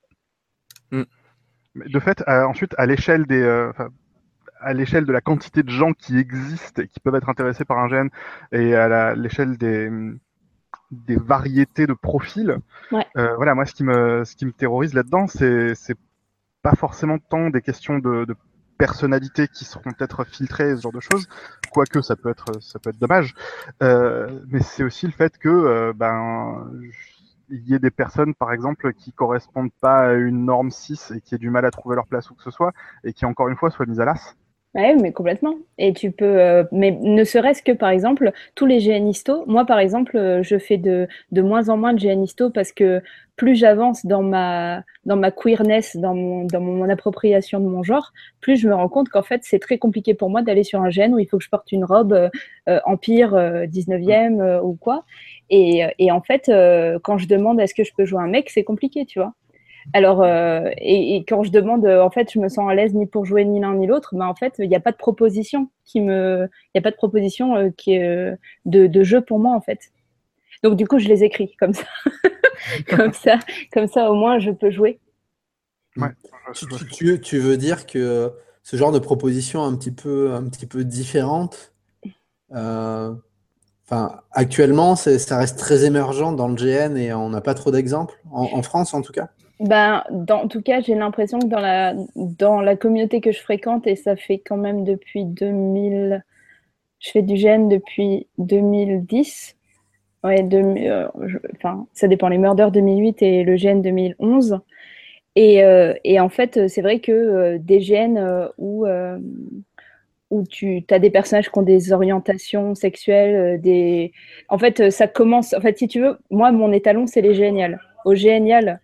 [SPEAKER 3] De fait, ensuite, à l'échelle à l'échelle de la quantité de gens qui existent et qui peuvent être intéressés par un gène, et à l'échelle des variétés de profils, voilà, moi, ce qui me terrorise là-dedans, c'est pas forcément tant des questions de personnalité qui seront peut-être filtrées, ce genre de choses, quoique ça peut être dommage, mais c'est aussi le fait que il y ait des personnes, par exemple, qui correspondent pas à une norme 6 et qui aient du mal à trouver leur place où que ce soit, et qui, encore une fois, soient mises à l'as.
[SPEAKER 4] Oui, mais complètement. Et tu peux, mais ne serait-ce que par exemple, tous les GNistos, moi par exemple, je fais de moins en moins de GNistos parce que plus j'avance dans ma queerness, dans mon appropriation de mon genre, plus je me rends compte qu'en fait, c'est très compliqué pour moi d'aller sur un GN où il faut que je porte une robe Empire 19e ou quoi. Et en fait, quand je demande est-ce que je peux jouer un mec, c'est compliqué, tu vois. Alors, et quand je demande, en fait, je me sens à l'aise ni pour jouer ni l'un ni l'autre, en fait, il n'y a pas de proposition il n'y a pas de proposition de jeu pour moi, en fait. Donc, du coup, je les écris comme ça. comme ça, au moins, je peux jouer.
[SPEAKER 3] Ouais.
[SPEAKER 1] Tu veux dire que ce genre de proposition un petit peu différente, actuellement, ça reste très émergent dans le GN et on n'a pas trop d'exemples, en France en tout cas.
[SPEAKER 4] En tout cas, j'ai l'impression que dans la communauté que je fréquente, et ça fait quand même depuis 2000, je fais du GN depuis 2010. Ouais, ça dépend, les Murders 2008 et le GN 2011. Et en fait, c'est vrai que des GN où tu as des personnages qui ont des orientations sexuelles, en fait, ça commence. En fait, si tu veux, moi, mon étalon, c'est les Géniales. Au Génial,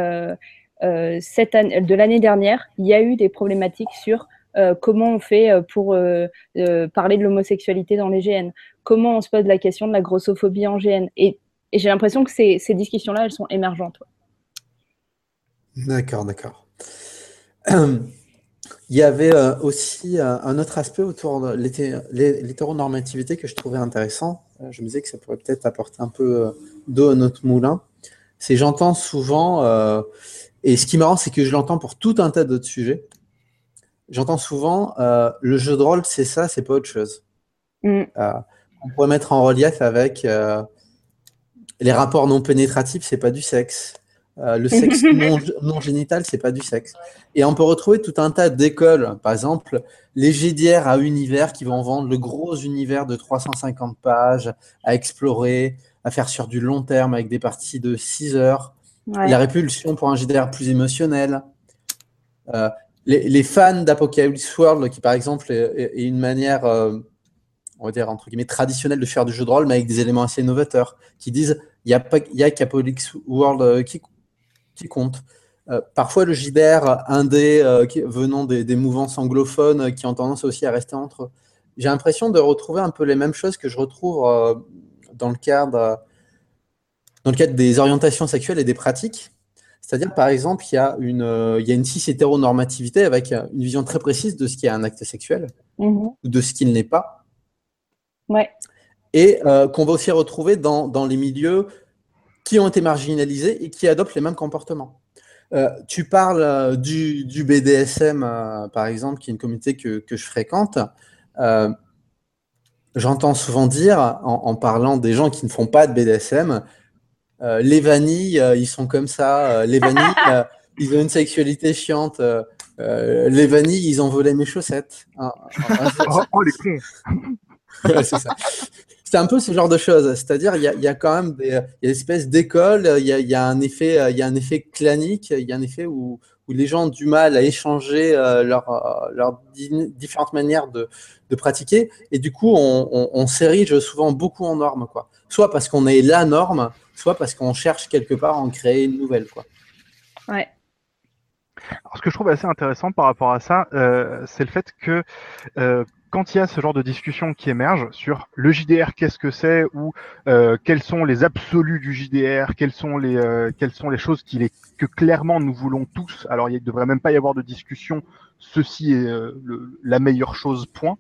[SPEAKER 4] de l'année dernière, il y a eu des problématiques sur comment on fait pour parler de l'homosexualité dans les GN, comment on se pose la question de la grossophobie en GN. Et j'ai l'impression que ces discussions-là, elles sont émergentes.
[SPEAKER 1] D'accord. Il y avait aussi un autre aspect autour de l'hétéronormativité que je trouvais intéressant. Je me disais que ça pourrait peut-être apporter un peu d'eau à notre moulin. C'est j'entends souvent, et ce qui est marrant, c'est que je l'entends pour tout un tas d'autres sujets. J'entends souvent, le jeu de rôle, c'est ça, c'est pas autre chose. On pourrait mettre en relief avec les rapports non pénétratifs, c'est pas du sexe. Le sexe non génital, c'est pas du sexe. Et on peut retrouver tout un tas d'écoles, par exemple, les GDR à univers qui vont vendre le gros univers de 350 pages à explorer, à faire sur du long terme avec des parties de 6 heures.
[SPEAKER 4] Ouais.
[SPEAKER 1] La répulsion pour un GDR plus émotionnel. Les fans d'Apocalypse World, qui par exemple est une manière, on va dire, entre guillemets, traditionnelle de faire du jeu de rôle, mais avec des éléments assez novateurs, qui disent il y a qu'Apocalypse World qui compte. Parfois, le JDR indé venant des mouvances anglophones qui ont tendance aussi à rester entre eux. J'ai l'impression de retrouver un peu les mêmes choses que je retrouve dans le cadre des orientations sexuelles et des pratiques. C'est-à-dire, par exemple, il y a une cis-hétéronormativité avec une vision très précise de ce qui est un acte sexuel ou de ce qu'il n'est pas.
[SPEAKER 4] Ouais.
[SPEAKER 1] Et qu'on va aussi retrouver dans les milieux qui ont été marginalisés et qui adoptent les mêmes comportements. Tu parles du BDSM, par exemple, qui est une communauté que je fréquente. J'entends souvent dire, en parlant des gens qui ne font pas de BDSM, les vanilles, ils sont comme ça. Les vanilles, ils ont une sexualité chiante. Les vanilles, ils ont volé mes chaussettes.
[SPEAKER 3] Oh, les cons.
[SPEAKER 1] Ouais, c'est ça. C'est un peu ce genre de choses. C'est-à-dire, il y a quand même des espèces d'écoles, il y a un effet clanique, il y a un effet où les gens ont du mal à échanger leurs différentes manières de pratiquer. Et du coup, on s'érige souvent beaucoup en normes, quoi. Soit parce qu'on est la norme, soit parce qu'on cherche quelque part à en créer une nouvelle, quoi.
[SPEAKER 4] Ouais.
[SPEAKER 3] Alors, ce que je trouve assez intéressant par rapport à ça, c'est le fait que quand il y a ce genre de discussion qui émerge sur le JDR, qu'est-ce que c'est, ou quels sont les absolus du JDR, quelles sont les choses que clairement nous voulons tous. Alors, il ne devrait même pas y avoir de discussion. Ceci est la meilleure chose, point.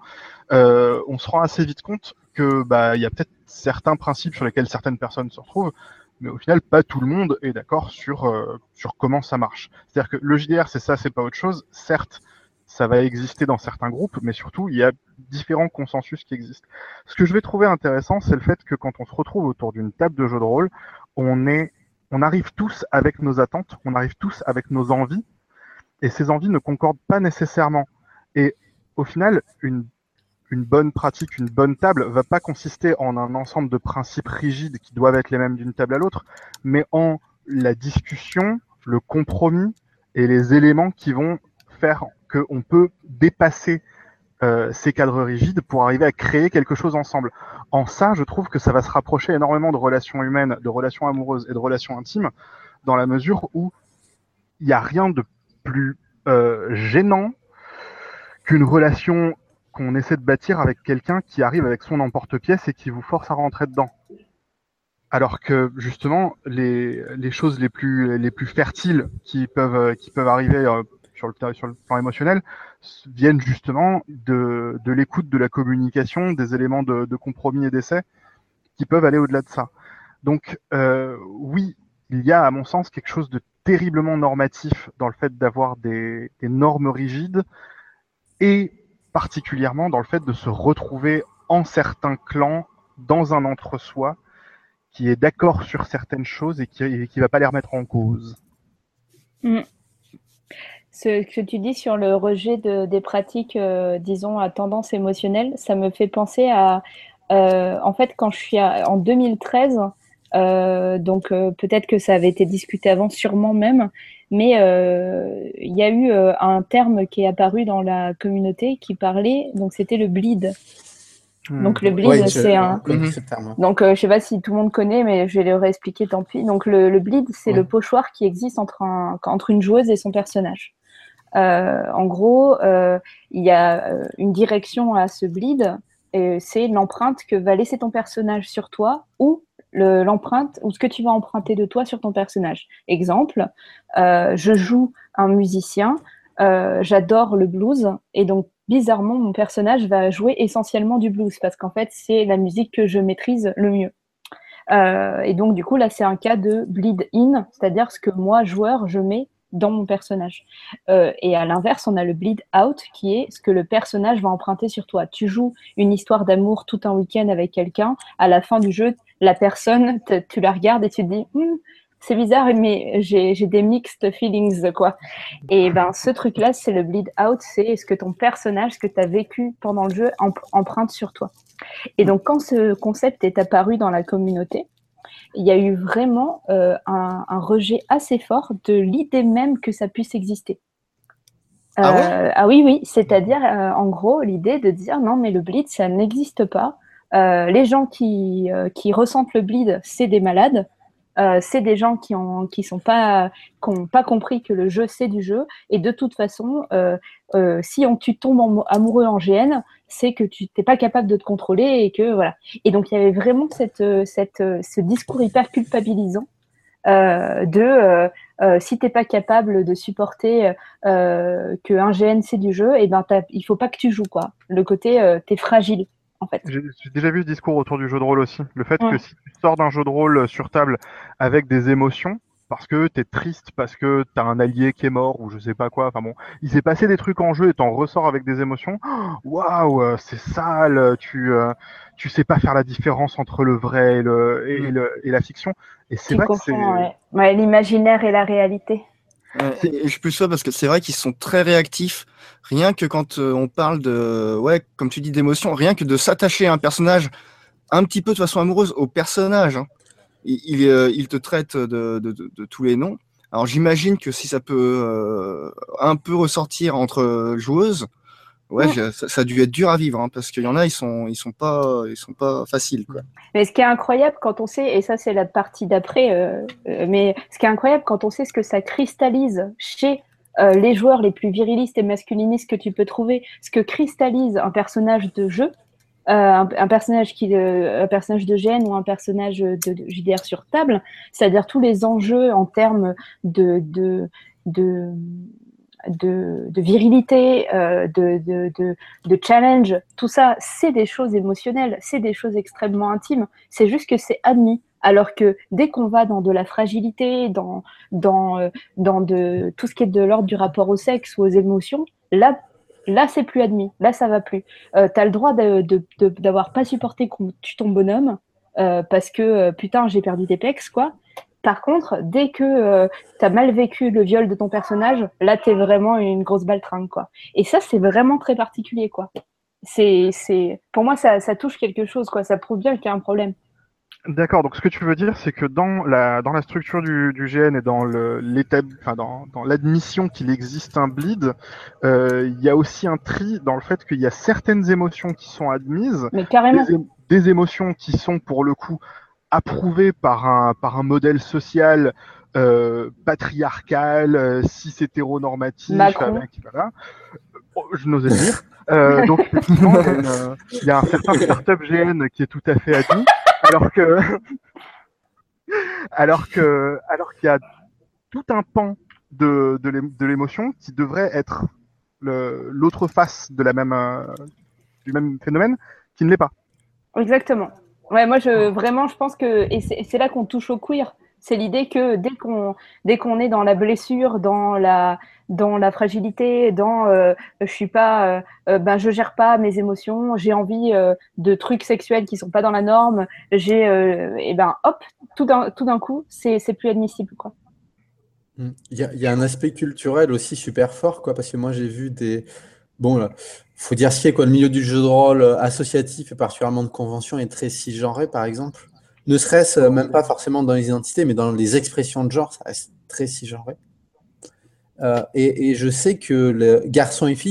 [SPEAKER 3] On se rend assez vite compte que il y a peut-être certains principes sur lesquels certaines personnes se retrouvent, mais au final, pas tout le monde est d'accord sur comment ça marche. C'est-à-dire que le JDR, c'est ça, c'est pas autre chose. Certes, ça va exister dans certains groupes, mais surtout, il y a différents consensus qui existent. Ce que je vais trouver intéressant, c'est le fait que quand on se retrouve autour d'une table de jeu de rôle, on arrive tous avec nos attentes, on arrive tous avec nos envies, et ces envies ne concordent pas nécessairement. Et au final, une bonne pratique, une bonne table va pas consister en un ensemble de principes rigides qui doivent être les mêmes d'une table à l'autre, mais en la discussion, le compromis et les éléments qui vont faire qu'on peut dépasser ces cadres rigides pour arriver à créer quelque chose ensemble. En ça, je trouve que ça va se rapprocher énormément de relations humaines, de relations amoureuses et de relations intimes, dans la mesure où il n'y a rien de plus gênant qu'une relation qu'on essaie de bâtir avec quelqu'un qui arrive avec son emporte-pièce et qui vous force à rentrer dedans. Alors que justement, les choses les plus fertiles qui peuvent arriver sur le plan émotionnel viennent justement de l'écoute, de la communication, des éléments de compromis et d'essai qui peuvent aller au-delà de ça. Donc oui, il y a à mon sens quelque chose de terriblement normatif dans le fait d'avoir des normes rigides et particulièrement dans le fait de se retrouver en certains clans dans un entre-soi qui est d'accord sur certaines choses et qui va pas les remettre en cause.
[SPEAKER 4] Mm. Ce que tu dis sur le rejet des pratiques, disons, à tendance émotionnelle, ça me fait penser à, en fait, quand je suis en 2013, donc peut-être que ça avait été discuté avant, sûrement même, mais il y a eu un terme qui est apparu dans la communauté qui parlait, donc c'était le bleed. Donc le bleed,
[SPEAKER 1] Ouais,
[SPEAKER 4] c'est un...
[SPEAKER 1] connais ce terme.
[SPEAKER 4] Donc je sais pas si tout le monde connaît, mais je vais le réexpliquer, tant pis. Donc le bleed, c'est le pochoir qui existe entre une joueuse et son personnage. En gros, il y a une direction à ce bleed, et c'est l'empreinte que va laisser ton personnage sur toi ou l'empreinte ou ce que tu vas emprunter de toi sur ton personnage. Exemple, je joue un musicien, j'adore le blues et donc bizarrement mon personnage va jouer essentiellement du blues parce qu'en fait c'est la musique que je maîtrise le mieux. Et donc du coup là c'est un cas de bleed in, c'est-à-dire ce que moi joueur je mets dans mon personnage. Et à l'inverse, on a le bleed out, qui est ce que le personnage va emprunter sur toi. Tu joues une histoire d'amour tout un week-end avec quelqu'un, à la fin du jeu, la personne, tu la regardes et tu te dis c'est bizarre, mais j'ai des mixed feelings, quoi. Et ben ce truc-là, c'est le bleed out, c'est ce que ton personnage, ce que tu as vécu pendant le jeu, emprunte sur toi. Et donc quand ce concept est apparu dans la communauté, il y a eu vraiment un rejet assez fort de l'idée même que ça puisse exister.
[SPEAKER 2] Ah ouais?
[SPEAKER 4] Ah oui, oui, c'est-à-dire en gros l'idée de dire non mais le bleed ça n'existe pas. Les gens qui ressentent le bleed, c'est des malades. C'est des gens qui n'ont pas compris que le jeu c'est du jeu et de toute façon si tu tombes amoureux en GN c'est que tu n'es pas capable de te contrôler et que voilà. Et donc il y avait vraiment ce discours hyper culpabilisant si t'es pas capable de supporter qu'un GN c'est du jeu, et ben il faut pas que tu joues quoi. Le côté t'es fragile en fait.
[SPEAKER 3] J'ai déjà vu ce discours autour du jeu de rôle aussi. Le fait que si tu sors d'un jeu de rôle sur table avec des émotions, parce que t'es triste, parce que t'as un allié qui est mort, ou je sais pas quoi, enfin bon, il s'est passé des trucs en jeu et t'en ressors avec des émotions, waouh, c'est sale, tu sais pas faire la différence entre le vrai et la fiction. Et c'est vrai que c'est...
[SPEAKER 4] Ouais, l'imaginaire et la réalité.
[SPEAKER 2] Et je plus ça parce que c'est vrai qu'ils sont très réactifs. Rien que quand on parle de, comme tu dis, d'émotion, rien que de s'attacher à un personnage un petit peu de façon amoureuse au personnage, hein, il te traite de tous les noms. Alors j'imagine que si ça peut un peu ressortir entre joueuses, ça a dû être dur à vivre, hein, parce qu'il y en a, ils sont pas faciles, quoi.
[SPEAKER 4] Mais ce qui est incroyable quand on sait, et ça c'est la partie d'après, mais ce qui est incroyable quand on sait ce que ça cristallise chez les joueurs les plus virilistes et masculinistes que tu peux trouver, ce que cristallise un personnage de jeu, un personnage de GN ou un personnage de JDR sur table, c'est-à-dire tous les enjeux en termes de virilité, de challenge, tout ça, c'est des choses émotionnelles, c'est des choses extrêmement intimes. C'est juste que c'est admis. Alors que dès qu'on va dans de la fragilité, dans tout ce qui est de l'ordre du rapport au sexe ou aux émotions, là c'est plus admis. Là, ça va plus. Tu as le droit d'avoir pas supporté qu'on tue ton bonhomme parce que putain, j'ai perdu des pecs, quoi. Par contre, dès que tu as mal vécu le viol de ton personnage, là, tu es vraiment une grosse baltringue, quoi. Et ça, c'est vraiment très particulier, quoi. Pour moi, ça touche quelque chose, quoi. Ça prouve bien qu'il y a un problème.
[SPEAKER 3] D'accord, donc ce que tu veux dire, c'est que dans la structure du GN et dans dans l'admission qu'il existe un bleed, il y a aussi un tri dans le fait qu'il y a certaines émotions qui sont admises,
[SPEAKER 4] mais carrément.
[SPEAKER 3] Des émotions qui sont pour le coup approuvées par un modèle social patriarcal, cis hétéronormatif, voilà. Je n'osais le dire. Donc effectivement, il y a un certain startup GN qui est tout à fait admis, alors que Alors qu'il y a tout un pan de l'émotion qui devrait être l'autre face de du même phénomène, qui ne l'est pas.
[SPEAKER 4] Exactement. Ouais, moi, vraiment, je pense que, et c'est là qu'on touche au queer. C'est l'idée que dès qu'on est dans la blessure, dans la fragilité, je suis pas, ben je gère pas mes émotions, j'ai envie de trucs sexuels qui sont pas dans la norme, et ben hop, tout d'un coup, c'est plus admissible, quoi.
[SPEAKER 1] Il y a un aspect culturel aussi super fort, quoi, parce que moi j'ai vu des. Bon, là, faut dire ce qui est, quoi. Le milieu du jeu de rôle associatif et particulièrement de convention est très cisgenré, par exemple. Ne serait-ce même pas forcément dans les identités, mais dans les expressions de genre, ça reste très cisgenré. Et je sais que les garçons et filles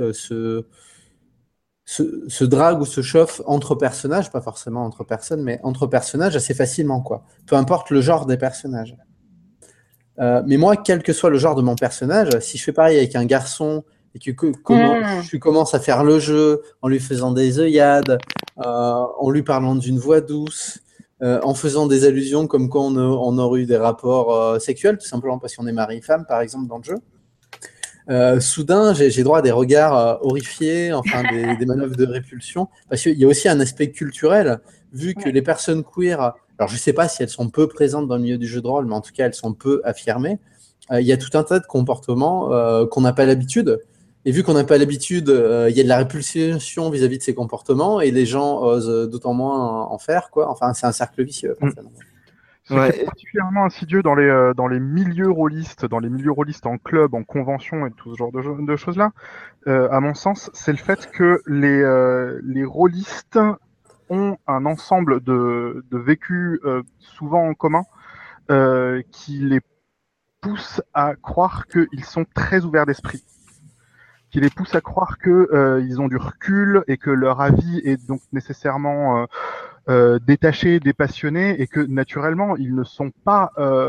[SPEAKER 1] se draguent ou se chauffent entre personnages, pas forcément entre personnes, mais entre personnages assez facilement, quoi. Peu importe le genre des personnages. Mais moi, quel que soit le genre de mon personnage, si je fais pareil avec un garçon et que je commence à faire le jeu en lui faisant des œillades, en lui parlant d'une voix douce, en faisant des allusions comme quand on aurait eu des rapports sexuels, tout simplement parce qu'on est mari-femme, par exemple, dans le jeu. Soudain, j'ai droit à des regards horrifiés, enfin des manœuvres de répulsion, parce qu'il y a aussi un aspect culturel, vu que les personnes queer, alors je ne sais pas si elles sont peu présentes dans le milieu du jeu de rôle, mais en tout cas elles sont peu affirmées, il y a tout un tas de comportements qu'on n'a pas l'habitude, et vu qu'on n'a pas l'habitude, il y a de la répulsion vis-à-vis de ces comportements, et les gens osent d'autant moins en faire, quoi. Enfin, c'est un cercle vicieux.
[SPEAKER 3] Ce qui est particulièrement insidieux dans les milieux rôlistes, en club, en convention et tout ce genre de choses-là, à mon sens, c'est le fait que les rôlistes ont un ensemble de vécus souvent en commun qui les pousse à croire qu'ils sont très ouverts d'esprit, qui les pousse à croire qu'ils ont du recul et que leur avis est donc nécessairement détachés, dépassionnés, et que naturellement ils ne sont pas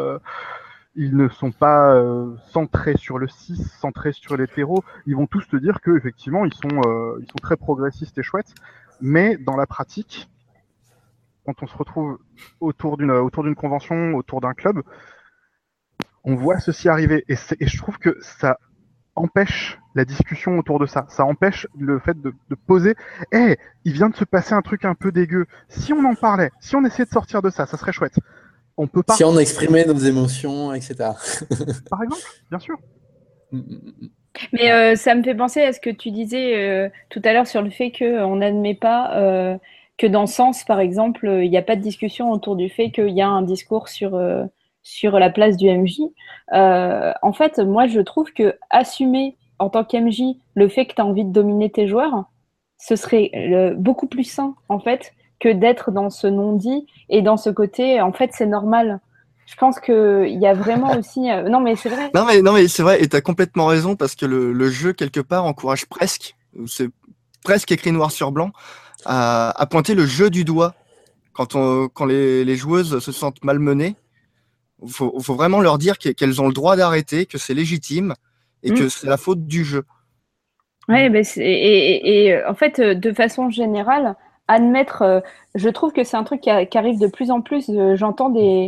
[SPEAKER 3] centrés sur le cis, centrés sur l'hétéro. Ils vont tous te dire que effectivement ils sont très progressistes et chouettes, mais dans la pratique, quand on se retrouve autour d'une convention, autour d'un club, on voit ceci arriver, et je trouve que ça empêche la discussion autour de ça. Ça empêche le fait de poser « Hey, il vient de se passer un truc un peu dégueu. Si on en parlait, si on essayait de sortir de ça, ça serait chouette. » On peut pas.
[SPEAKER 1] Si on exprimait nos émotions, etc.
[SPEAKER 3] Par exemple, bien sûr.
[SPEAKER 4] Mais ça me fait penser à ce que tu disais tout à l'heure sur le fait qu'on n'admet pas que dans Sens, par exemple, il n'y a pas de discussion autour du fait qu'il y a un discours sur la place du MJ. En fait, moi, je trouve que assumer en tant qu'MJ le fait que tu as envie de dominer tes joueurs, ce serait beaucoup plus sain, en fait, que d'être dans ce non-dit et dans ce côté, en fait, c'est normal. Je pense qu'il y a vraiment aussi... Non, mais c'est vrai.
[SPEAKER 2] Non, mais c'est vrai, et tu as complètement raison, parce que le jeu, quelque part, encourage presque, c'est presque écrit noir sur blanc, à pointer le jeu du doigt. Quand les joueuses se sentent malmenées, il faut vraiment leur dire qu'elles ont le droit d'arrêter, que c'est légitime, et que c'est la faute du jeu.
[SPEAKER 4] Oui, et en fait, de façon générale, admettre, je trouve que c'est un truc qui arrive de plus en plus. J'entends des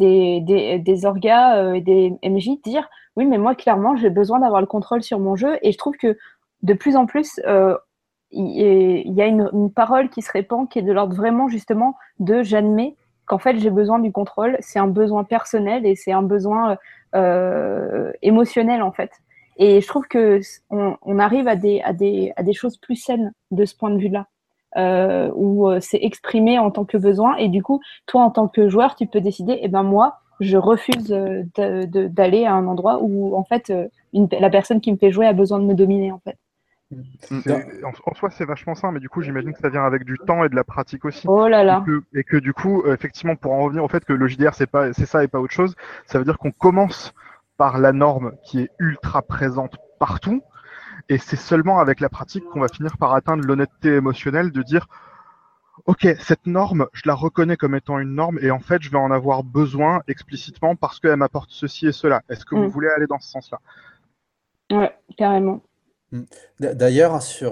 [SPEAKER 4] orgas et des MJ dire, oui, mais moi, clairement, j'ai besoin d'avoir le contrôle sur mon jeu. Et je trouve que de plus en plus, il y a une parole qui se répand qui est de l'ordre vraiment justement de j'admets qu'en fait, j'ai besoin du contrôle. C'est un besoin personnel et c'est un besoin émotionnel, en fait. Et je trouve que on arrive à des choses plus saines de ce point de vue-là, où c'est exprimé en tant que besoin. Et du coup, toi, en tant que joueur, tu peux décider, eh ben moi, je refuse d'aller à un endroit où, en fait, la personne qui me fait jouer a besoin de me dominer, en fait.
[SPEAKER 3] En soi, c'est vachement ça, mais du coup, j'imagine que ça vient avec du temps et de la pratique aussi.
[SPEAKER 4] Oh là là.
[SPEAKER 3] Et que du coup, effectivement, pour en revenir au fait que le JDR, c'est ça et pas autre chose, ça veut dire qu'on commence par la norme qui est ultra présente partout, et c'est seulement avec la pratique qu'on va finir par atteindre l'honnêteté émotionnelle de dire ok, cette norme, je la reconnais comme étant une norme, et en fait, je vais en avoir besoin explicitement parce qu'elle m'apporte ceci et cela. Est-ce que vous voulez aller dans ce sens-là?
[SPEAKER 4] Ouais, carrément.
[SPEAKER 1] D'ailleurs,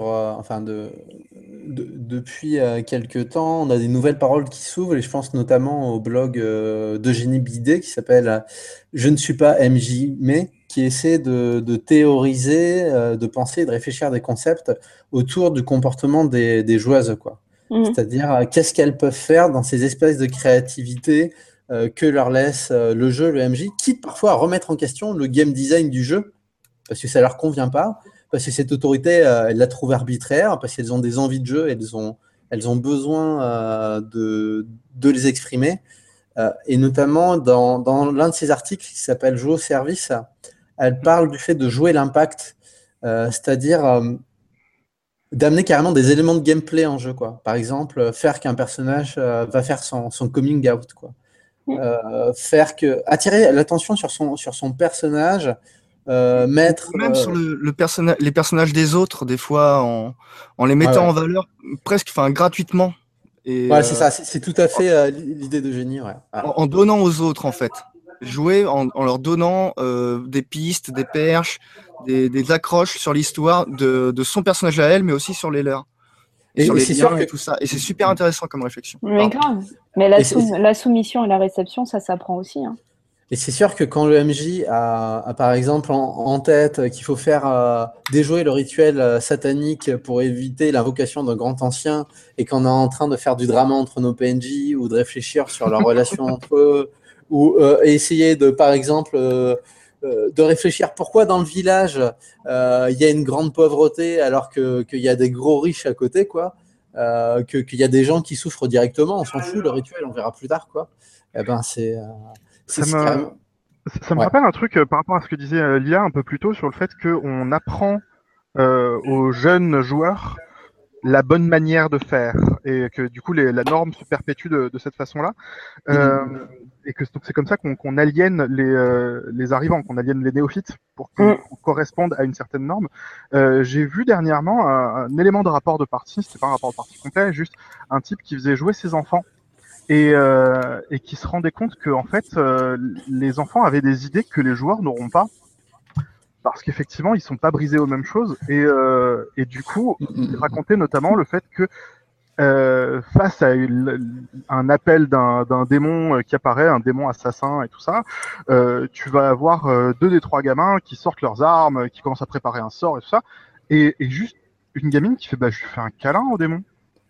[SPEAKER 1] depuis quelques temps, on a des nouvelles paroles qui s'ouvrent, et je pense notamment au blog d'Eugénie Bidet qui s'appelle Je ne suis pas MJ, mais qui essaie de théoriser, de penser, de réfléchir à des concepts autour du comportement des joueuses, quoi. C'est-à-dire qu'est-ce qu'elles peuvent faire dans ces espèces de créativité que leur laisse le jeu, le MJ, quitte parfois à remettre en question le game design du jeu, parce que ça leur convient pas, parce que cette autorité, elles la trouvent arbitraire, parce qu'elles ont des envies de jeu, elles ont besoin de les exprimer. Et notamment, dans l'un de ces articles qui s'appelle Jouer au service, elle parle du fait de jouer l'impact, c'est-à-dire d'amener carrément des éléments de gameplay en jeu, quoi. Par exemple, faire qu'un personnage va faire son coming out, quoi. Attirer l'attention sur son personnage, mettre
[SPEAKER 2] même sur les personnages des autres, des fois en les mettant en valeur presque, gratuitement. Et,
[SPEAKER 1] ouais, c'est ça, c'est tout à fait l'idée de génie. Ouais.
[SPEAKER 2] En donnant aux autres, en fait. Jouer en leur donnant des pistes, des perches, des accroches sur l'histoire de son personnage à elle, mais aussi sur les leurs. Et sur les liens et tout ça. Et c'est super intéressant comme réflexion.
[SPEAKER 4] Mais grave. Mais la soumission et la réception, ça s'apprend aussi. Hein.
[SPEAKER 1] Et c'est sûr que quand le MJ a par exemple en tête qu'il faut faire déjouer le rituel satanique pour éviter l'invocation d'un grand ancien, et qu'on est en train de faire du drama entre nos PNJ, ou de réfléchir sur leur relation entre eux, ou essayer de, par exemple, de réfléchir pourquoi dans le village il y a une grande pauvreté alors qu'il y a des gros riches à côté, quoi, qu'il y a des gens qui souffrent directement, on s'en fout, le rituel, on verra plus tard, quoi. Eh ben,
[SPEAKER 3] ça me rappelle un truc par rapport à ce que disait Lia un peu plus tôt sur le fait qu'on apprend aux jeunes joueurs la bonne manière de faire, et que du coup la norme se perpétue de cette façon-là, et que donc c'est comme ça qu'on aliène les arrivants, qu'on aliène les néophytes pour qu'on corresponde à une certaine norme. J'ai vu dernièrement un élément de rapport de partie, c'était pas un rapport de partie complet, juste un type qui faisait jouer ses enfants et qui se rendait compte que en fait les enfants avaient des idées que les joueurs n'auront pas, parce qu'effectivement ils sont pas brisés aux mêmes choses, et du coup il racontait notamment le fait que face à un appel d'un démon qui apparaît, un démon assassin et tout ça, tu vas avoir 2 des 3 gamins qui sortent leurs armes, qui commencent à préparer un sort et tout ça, et juste une gamine qui fait je lui fais un câlin au démon.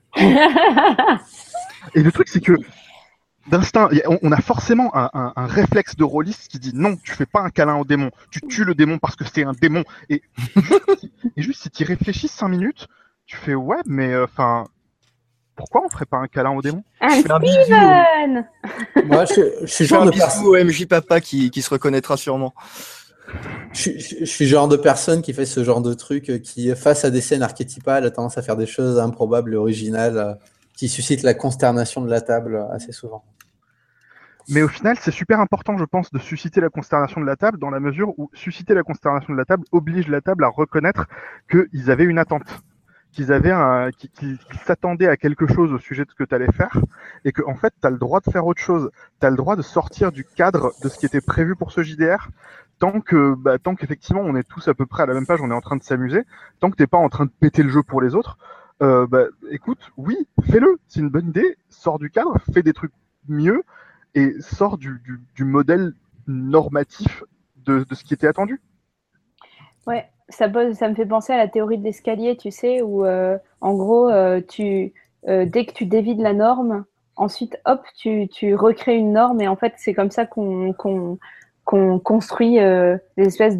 [SPEAKER 3] Et le truc c'est que d'instinct, on a forcément un réflexe de rôliste qui dit non, tu fais pas un câlin au démon, tu tues le démon parce que c'est un démon. Et juste si tu y réfléchis 5 minutes, tu fais ouais, mais pourquoi on ferait pas un câlin au démon?
[SPEAKER 4] Steven
[SPEAKER 1] Moi, je suis
[SPEAKER 2] genre de bisou au MJ Papa qui se reconnaîtra sûrement.
[SPEAKER 1] Je suis le genre de personne qui fait ce genre de truc, qui, face à des scènes archétypales, a tendance à faire des choses improbables et originales, qui suscitent la consternation de la table assez souvent.
[SPEAKER 3] Mais au final, c'est super important, je pense, de susciter la consternation de la table, dans la mesure où susciter la consternation de la table oblige la table à reconnaître qu'ils avaient une attente, qu'ils s'attendaient à quelque chose au sujet de ce que tu allais faire, et que en fait, tu as le droit de faire autre chose. Tu as le droit de sortir du cadre de ce qui était prévu pour ce JDR, tant qu'effectivement on est tous à peu près à la même page, on est en train de s'amuser, tant que t'es pas en train de péter le jeu pour les autres, écoute, oui, fais-le, c'est une bonne idée, sors du cadre, fais des trucs mieux, et sors du modèle normatif de ce qui était attendu.
[SPEAKER 4] Ouais, ça me fait penser à la théorie de l'escalier, tu sais, où en gros, dès que tu dévies de la norme, ensuite, hop, tu recrées une norme, et en fait, c'est comme ça qu'on construit des espèces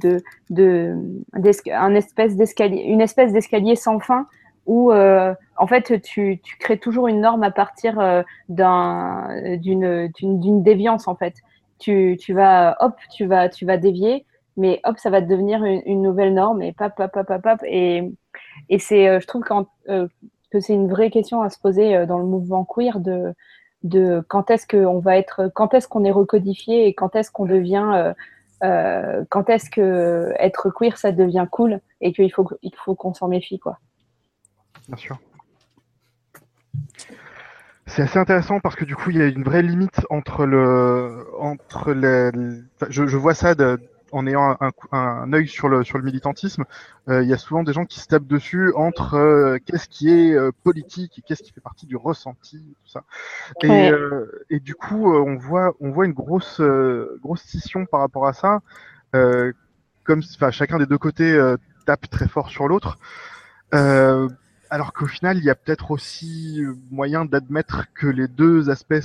[SPEAKER 4] une espèce d'escalier sans fin, où en fait tu crées toujours une norme à partir d'une déviance, en fait. Tu vas dévier, mais hop, ça va devenir une nouvelle norme, et et c'est je trouve que c'est une vraie question à se poser dans le mouvement queer, de quand est-ce qu'on est recodifié, et quand est-ce qu'on devient quand est-ce que être queer ça devient cool, et qu'il faut qu'on s'en méfie, quoi.
[SPEAKER 3] Bien sûr. C'est assez intéressant parce que du coup il y a une vraie limite entre je vois ça en ayant un œil sur le militantisme, il y a souvent des gens qui se tapent dessus entre qu'est-ce qui est politique et qu'est-ce qui fait partie du ressenti, tout ça. Et du coup, on voit une grosse scission par rapport à ça. Comme chacun des deux côtés tape très fort sur l'autre. Alors qu'au final, il y a peut-être aussi moyen d'admettre que les deux aspects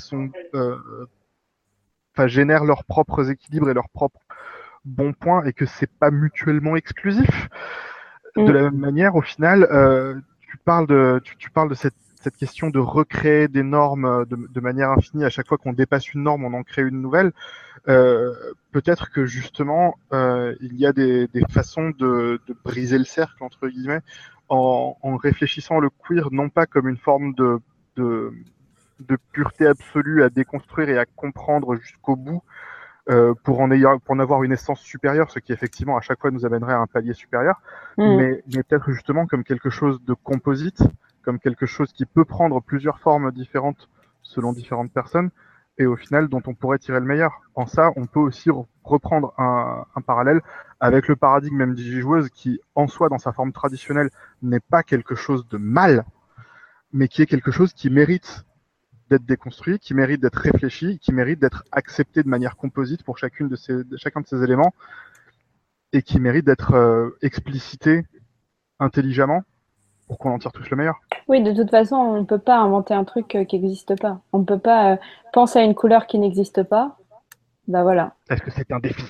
[SPEAKER 3] génèrent leurs propres équilibres et leurs propres bons points et que c'est pas mutuellement exclusif. De la même manière, au final, tu parles de cette question de recréer des normes de manière infinie. À chaque fois qu'on dépasse une norme, on en crée une nouvelle. Peut-être que justement, il y a des façons de briser le cercle, entre guillemets, en réfléchissant le queer non pas comme une forme de pureté absolue à déconstruire et à comprendre jusqu'au bout pour en avoir une essence supérieure, ce qui effectivement à chaque fois nous amènerait à un palier supérieur, mais peut-être justement comme quelque chose de composite, comme quelque chose qui peut prendre plusieurs formes différentes selon différentes personnes, et au final dont on pourrait tirer le meilleur. En ça, on peut aussi reprendre un parallèle avec le paradigme MDJ joueuse qui, en soi, dans sa forme traditionnelle, n'est pas quelque chose de mal, mais qui est quelque chose qui mérite d'être déconstruit, qui mérite d'être réfléchi, qui mérite d'être accepté de manière composite pour chacun de ces éléments, et qui mérite d'être explicité intelligemment pour qu'on en tire tous le meilleur.
[SPEAKER 4] Oui, de toute façon, on ne peut pas inventer un truc qui n'existe pas. On ne peut pas penser à une couleur qui n'existe pas. Ben voilà.
[SPEAKER 3] Est-ce que c'est un défi?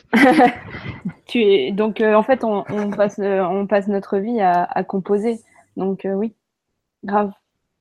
[SPEAKER 4] Donc, en fait, on passe notre vie à composer. Donc, oui, grave.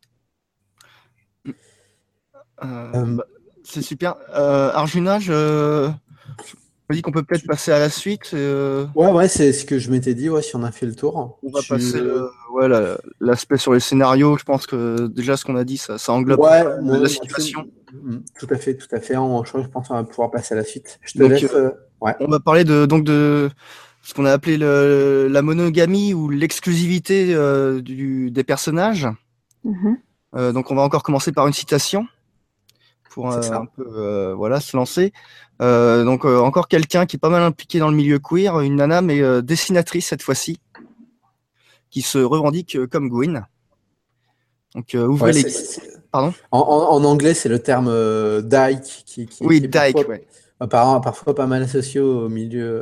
[SPEAKER 2] C'est super. Arjuna, je me dis qu'on peut peut-être passer à la suite.
[SPEAKER 1] Ouais, c'est ce que je m'étais dit, si on a fait le tour.
[SPEAKER 2] On va passer l'aspect sur les scénarios. Je pense que déjà ce qu'on a dit, ça englobe la situation.
[SPEAKER 1] Tout à fait. Je pense qu'on va pouvoir passer à la suite. Je te laisse.
[SPEAKER 2] On va parler de ce qu'on a appelé la monogamie ou l'exclusivité des personnages. Donc on va encore commencer par une citation pour un peu se lancer. Donc encore quelqu'un qui est pas mal impliqué dans le milieu queer, une nana mais dessinatrice cette fois-ci, qui se revendique comme Gwyn. Donc ouvrez les... Pardon.
[SPEAKER 1] En anglais, c'est le terme dyke
[SPEAKER 2] qui dyke,
[SPEAKER 1] parfois pas mal associé au milieu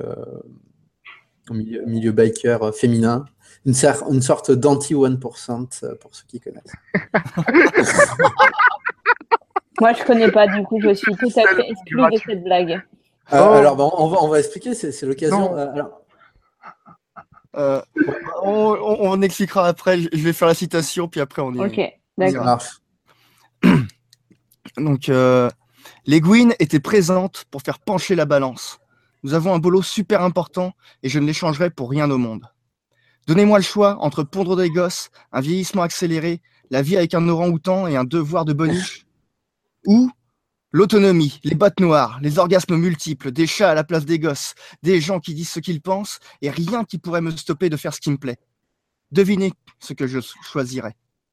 [SPEAKER 1] biker féminin. Une sorte d'anti-1% pour ceux qui connaissent.
[SPEAKER 4] Moi, je connais pas, du coup, je suis tout à fait exclue de cette blague.
[SPEAKER 1] Alors, on va expliquer, c'est l'occasion.
[SPEAKER 2] On expliquera après, je vais faire la citation, puis après on y
[SPEAKER 4] Ok, d'accord.
[SPEAKER 1] Ça marche.
[SPEAKER 2] Donc, les Gwyn étaient présentes pour faire pencher la balance. Nous avons un boulot super important et je ne l'échangerai pour rien au monde. Donnez-moi le choix entre pondre des gosses, un vieillissement accéléré, la vie avec un orang-outan et un devoir de boniche, ou l'autonomie, les bottes noires, les orgasmes multiples, des chats à la place des gosses, des gens qui disent ce qu'ils pensent et rien qui pourrait me stopper de faire ce qui me plaît. Devinez ce que je choisirais.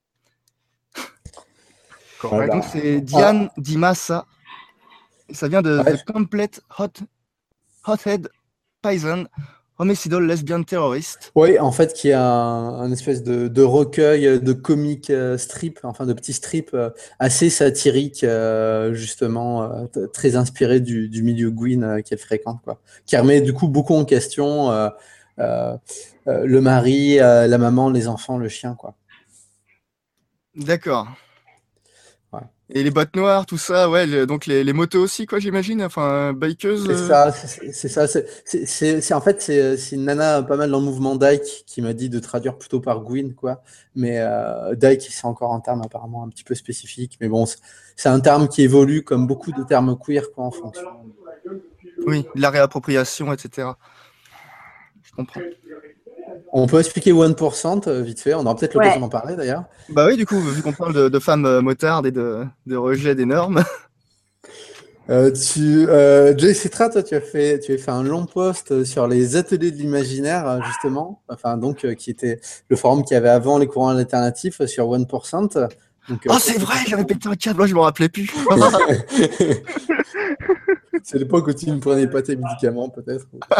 [SPEAKER 2] Donc c'est Diane Dimasa. Ça vient de The Complete Hothead Poison Homicidal Lesbian Terrorist.
[SPEAKER 1] Oui, en fait, qui a un espèce de recueil de comic strip, enfin de petits strips assez satiriques, justement, très inspirés du milieu Gwyn qu'elle fréquente, quoi. Qui remet du coup beaucoup en question le mari, la maman, les enfants, le chien, quoi.
[SPEAKER 2] D'accord. Et les bottes noires, tout ça, donc les motos aussi, quoi, j'imagine, enfin, bikeuse.
[SPEAKER 1] C'est ça. En fait, c'est une nana pas mal dans le mouvement dyke qui m'a dit de traduire plutôt par Gwyn, quoi. Mais dyke, c'est encore un terme apparemment un petit peu spécifique. Mais bon, c'est un terme qui évolue comme beaucoup de termes queer, quoi, en fonction.
[SPEAKER 2] Oui, la réappropriation, etc. Je comprends.
[SPEAKER 1] On peut expliquer 1% vite fait, on aura peut-être l'occasion d'en parler d'ailleurs.
[SPEAKER 2] Bah oui, du coup, vu qu'on parle de femmes motardes et de rejet des normes.
[SPEAKER 1] Jay Citra, toi, tu as fait un long post sur les ateliers de l'imaginaire, justement, enfin, donc, qui était le forum qu'il y avait avant les courants alternatifs sur 1%. Donc,
[SPEAKER 2] c'est vrai, j'avais pété un câble, moi je me rappelais plus.
[SPEAKER 1] C'est l'époque où tu ne prenais pas tes médicaments, peut-être.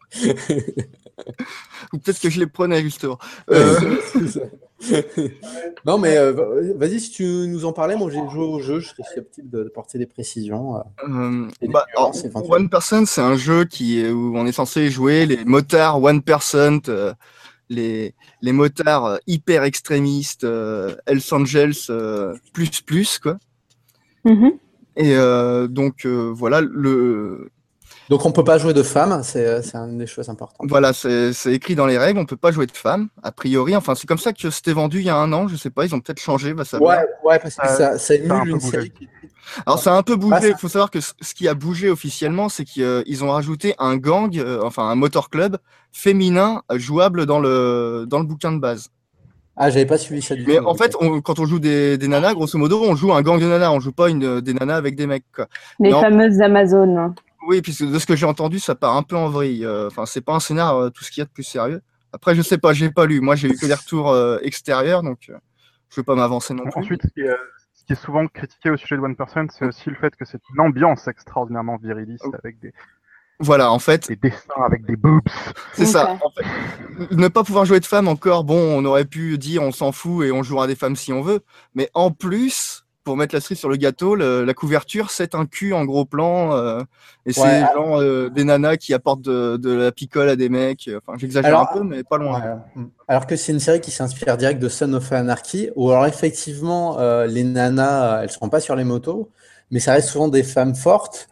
[SPEAKER 2] Ou peut-être que je les prenais, justement.
[SPEAKER 1] C'est ça. Non, mais vas-y, si tu nous en parlais, moi j'ai joué au jeu, je serais susceptible de porter des précisions et des
[SPEAKER 2] Alors,
[SPEAKER 1] nuances éventuellement.
[SPEAKER 2] One Person, c'est un jeu où on est censé jouer les motards One Person, les motards hyper extrémistes, Hells Angels plus, quoi.
[SPEAKER 4] Mhm.
[SPEAKER 2] Et donc, voilà,
[SPEAKER 1] Donc on peut pas jouer de femmes, c'est une des choses importantes.
[SPEAKER 2] voilà, c'est écrit dans les règles, on peut pas jouer de femmes, a priori. Enfin, c'est comme ça que c'était vendu il y a 1 an, je sais pas, ils ont peut-être changé, va savoir.
[SPEAKER 1] Ouais, parce que ça
[SPEAKER 3] Ça a un
[SPEAKER 1] émule
[SPEAKER 3] peu
[SPEAKER 1] une
[SPEAKER 3] bougé.
[SPEAKER 1] série qui...
[SPEAKER 2] Alors, ça a un peu bougé.
[SPEAKER 1] ça-
[SPEAKER 2] Il faut savoir que ce qui a bougé officiellement, c'est qu'ils ont rajouté un gang, enfin un motor club féminin jouable dans le bouquin de base.
[SPEAKER 1] Ah, j'avais pas suivi ça du
[SPEAKER 2] Mais
[SPEAKER 1] tout.
[SPEAKER 2] en
[SPEAKER 1] Ok.
[SPEAKER 2] fait, quand on joue des nanas, grosso modo, on joue un gang de nanas. On joue pas des nanas avec des mecs, quoi.
[SPEAKER 4] Les
[SPEAKER 2] Mais
[SPEAKER 4] fameuses Amazones.
[SPEAKER 2] oui, puisque de ce que j'ai entendu, ça part un peu en vrille. Enfin, c'est pas un scénar tout ce qu'il y a de plus sérieux. Après, je sais pas, j'ai pas lu. Moi, j'ai eu que des retours extérieurs, donc je vais pas m'avancer non plus.
[SPEAKER 3] Ensuite, ce qui est souvent critiqué au sujet de One Person, c'est aussi le fait que c'est une ambiance extraordinairement viriliste avec
[SPEAKER 2] Voilà, en fait,
[SPEAKER 3] des dessins, avec des boobs.
[SPEAKER 2] c'est
[SPEAKER 4] Ok.
[SPEAKER 2] ça. En fait, ne pas pouvoir jouer de femmes encore, bon, on aurait pu dire on s'en fout et on jouera des femmes si on veut. Mais en plus, pour mettre la cerise sur le gâteau, la couverture, c'est un cul en gros plan. Et c'est
[SPEAKER 1] Ouais,
[SPEAKER 2] genre des nanas qui apportent de la picole à des mecs. Enfin, j'exagère
[SPEAKER 1] alors,
[SPEAKER 2] un peu, mais pas loin.
[SPEAKER 1] ouais. Alors que c'est une série qui s'inspire direct de Son of Anarchy, où alors effectivement, les nanas, elles sont pas sur les motos, mais ça reste souvent des femmes fortes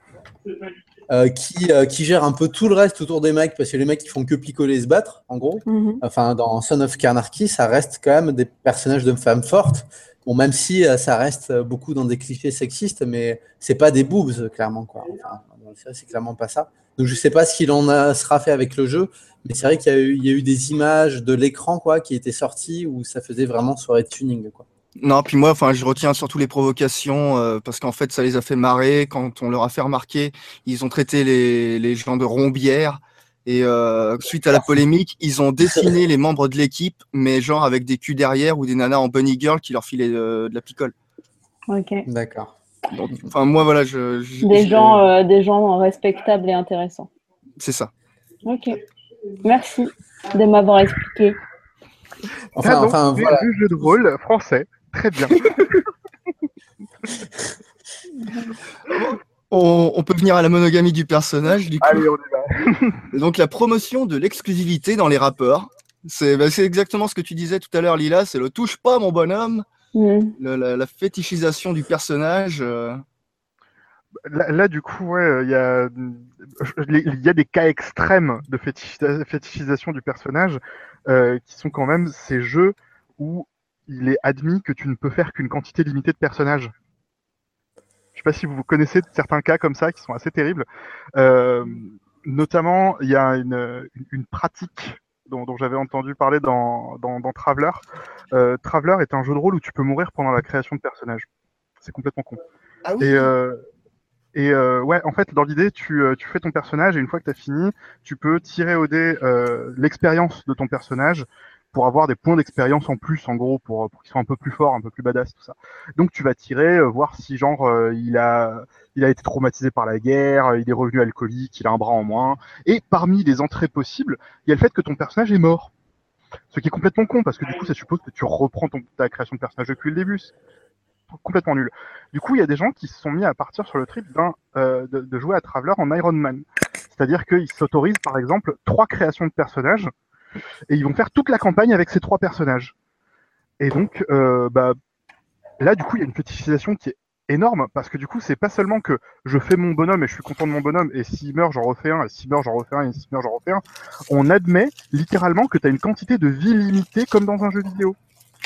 [SPEAKER 1] qui gèrent un peu tout le reste autour des mecs, parce que les mecs ils font que picoler et se battre, en gros.
[SPEAKER 4] Mhm.
[SPEAKER 1] Enfin, dans Son of Anarchy, ça reste quand même des personnages de femmes fortes. Bon, même si ça reste beaucoup dans des clichés sexistes, mais c'est pas des boobs, clairement, quoi. Enfin, dans la série, c'est clairement pas ça. Donc, je sais pas ce qu'il sera fait avec le jeu, mais c'est vrai qu'il y a eu des images de l'écran, quoi, qui étaient sorties où ça faisait vraiment soirée de tuning, quoi.
[SPEAKER 2] Non, puis moi, enfin, je retiens surtout les provocations parce qu'en fait, ça les a fait marrer. Quand on leur a fait remarquer, ils ont traité les gens de rombières. Et suite à la polémique, ils ont dessiné les membres de l'équipe, mais genre avec des culs derrière ou des nanas en bunny girl qui leur filaient de la picole.
[SPEAKER 4] Ok.
[SPEAKER 1] D'accord.
[SPEAKER 2] Donc, enfin, moi, voilà,
[SPEAKER 4] Des gens respectables et intéressants.
[SPEAKER 2] c'est ça.
[SPEAKER 4] Ok. Merci de m'avoir expliqué.
[SPEAKER 3] Canon,
[SPEAKER 1] Voilà.
[SPEAKER 3] du jeu de rôle français. Très bien.
[SPEAKER 2] On peut venir à la monogamie du personnage, du coup.
[SPEAKER 3] Allez, on y va.
[SPEAKER 2] Et donc, la promotion de l'exclusivité dans les rapports. C'est exactement ce que tu disais tout à l'heure, Lila. C'est le touche pas, mon bonhomme. La fétichisation du personnage.
[SPEAKER 3] Là, du coup, ouais, il y a des cas extrêmes de fétichisation du personnage qui sont quand même ces jeux où il est admis que tu ne peux faire qu'une quantité limitée de personnages. Je sais pas si vous connaissez certains cas comme ça qui sont assez terribles. Notamment, il y a une pratique dont j'avais entendu parler dans Traveler. Traveler est un jeu de rôle où tu peux mourir pendant la création de personnages. C'est complètement con.
[SPEAKER 2] Ah oui.
[SPEAKER 3] Ouais, en fait, dans l'idée, tu fais ton personnage et une fois que tu as fini, tu peux tirer au dé l'expérience de ton personnage pour avoir des points d'expérience en plus, en gros, pour qu'il soit un peu plus fort, un peu plus badass, tout ça. Donc tu vas tirer, voir si genre il a été traumatisé par la guerre, il est revenu alcoolique, il a un bras en moins. Et parmi les entrées possibles, il y a le fait que ton personnage est mort. Ce qui est complètement con, parce que du coup, ça suppose que tu reprends ta création de personnage depuis le début. Complètement nul. Du coup, il y a des gens qui se sont mis à partir sur le trip de jouer à Traveler en Iron Man. C'est-à-dire qu'ils s'autorisent, par exemple, 3 créations de personnages, et ils vont faire toute la campagne avec ces 3 personnages. Et donc, là, du coup, il y a une fétichisation qui est énorme, parce que du coup, c'est pas seulement que je fais mon bonhomme et je suis content de mon bonhomme, et s'il meurt, j'en refais un, et s'il meurt, j'en refais un, et s'il meurt, j'en refais un. On admet littéralement que tu as une quantité de vie limitée comme dans un jeu vidéo.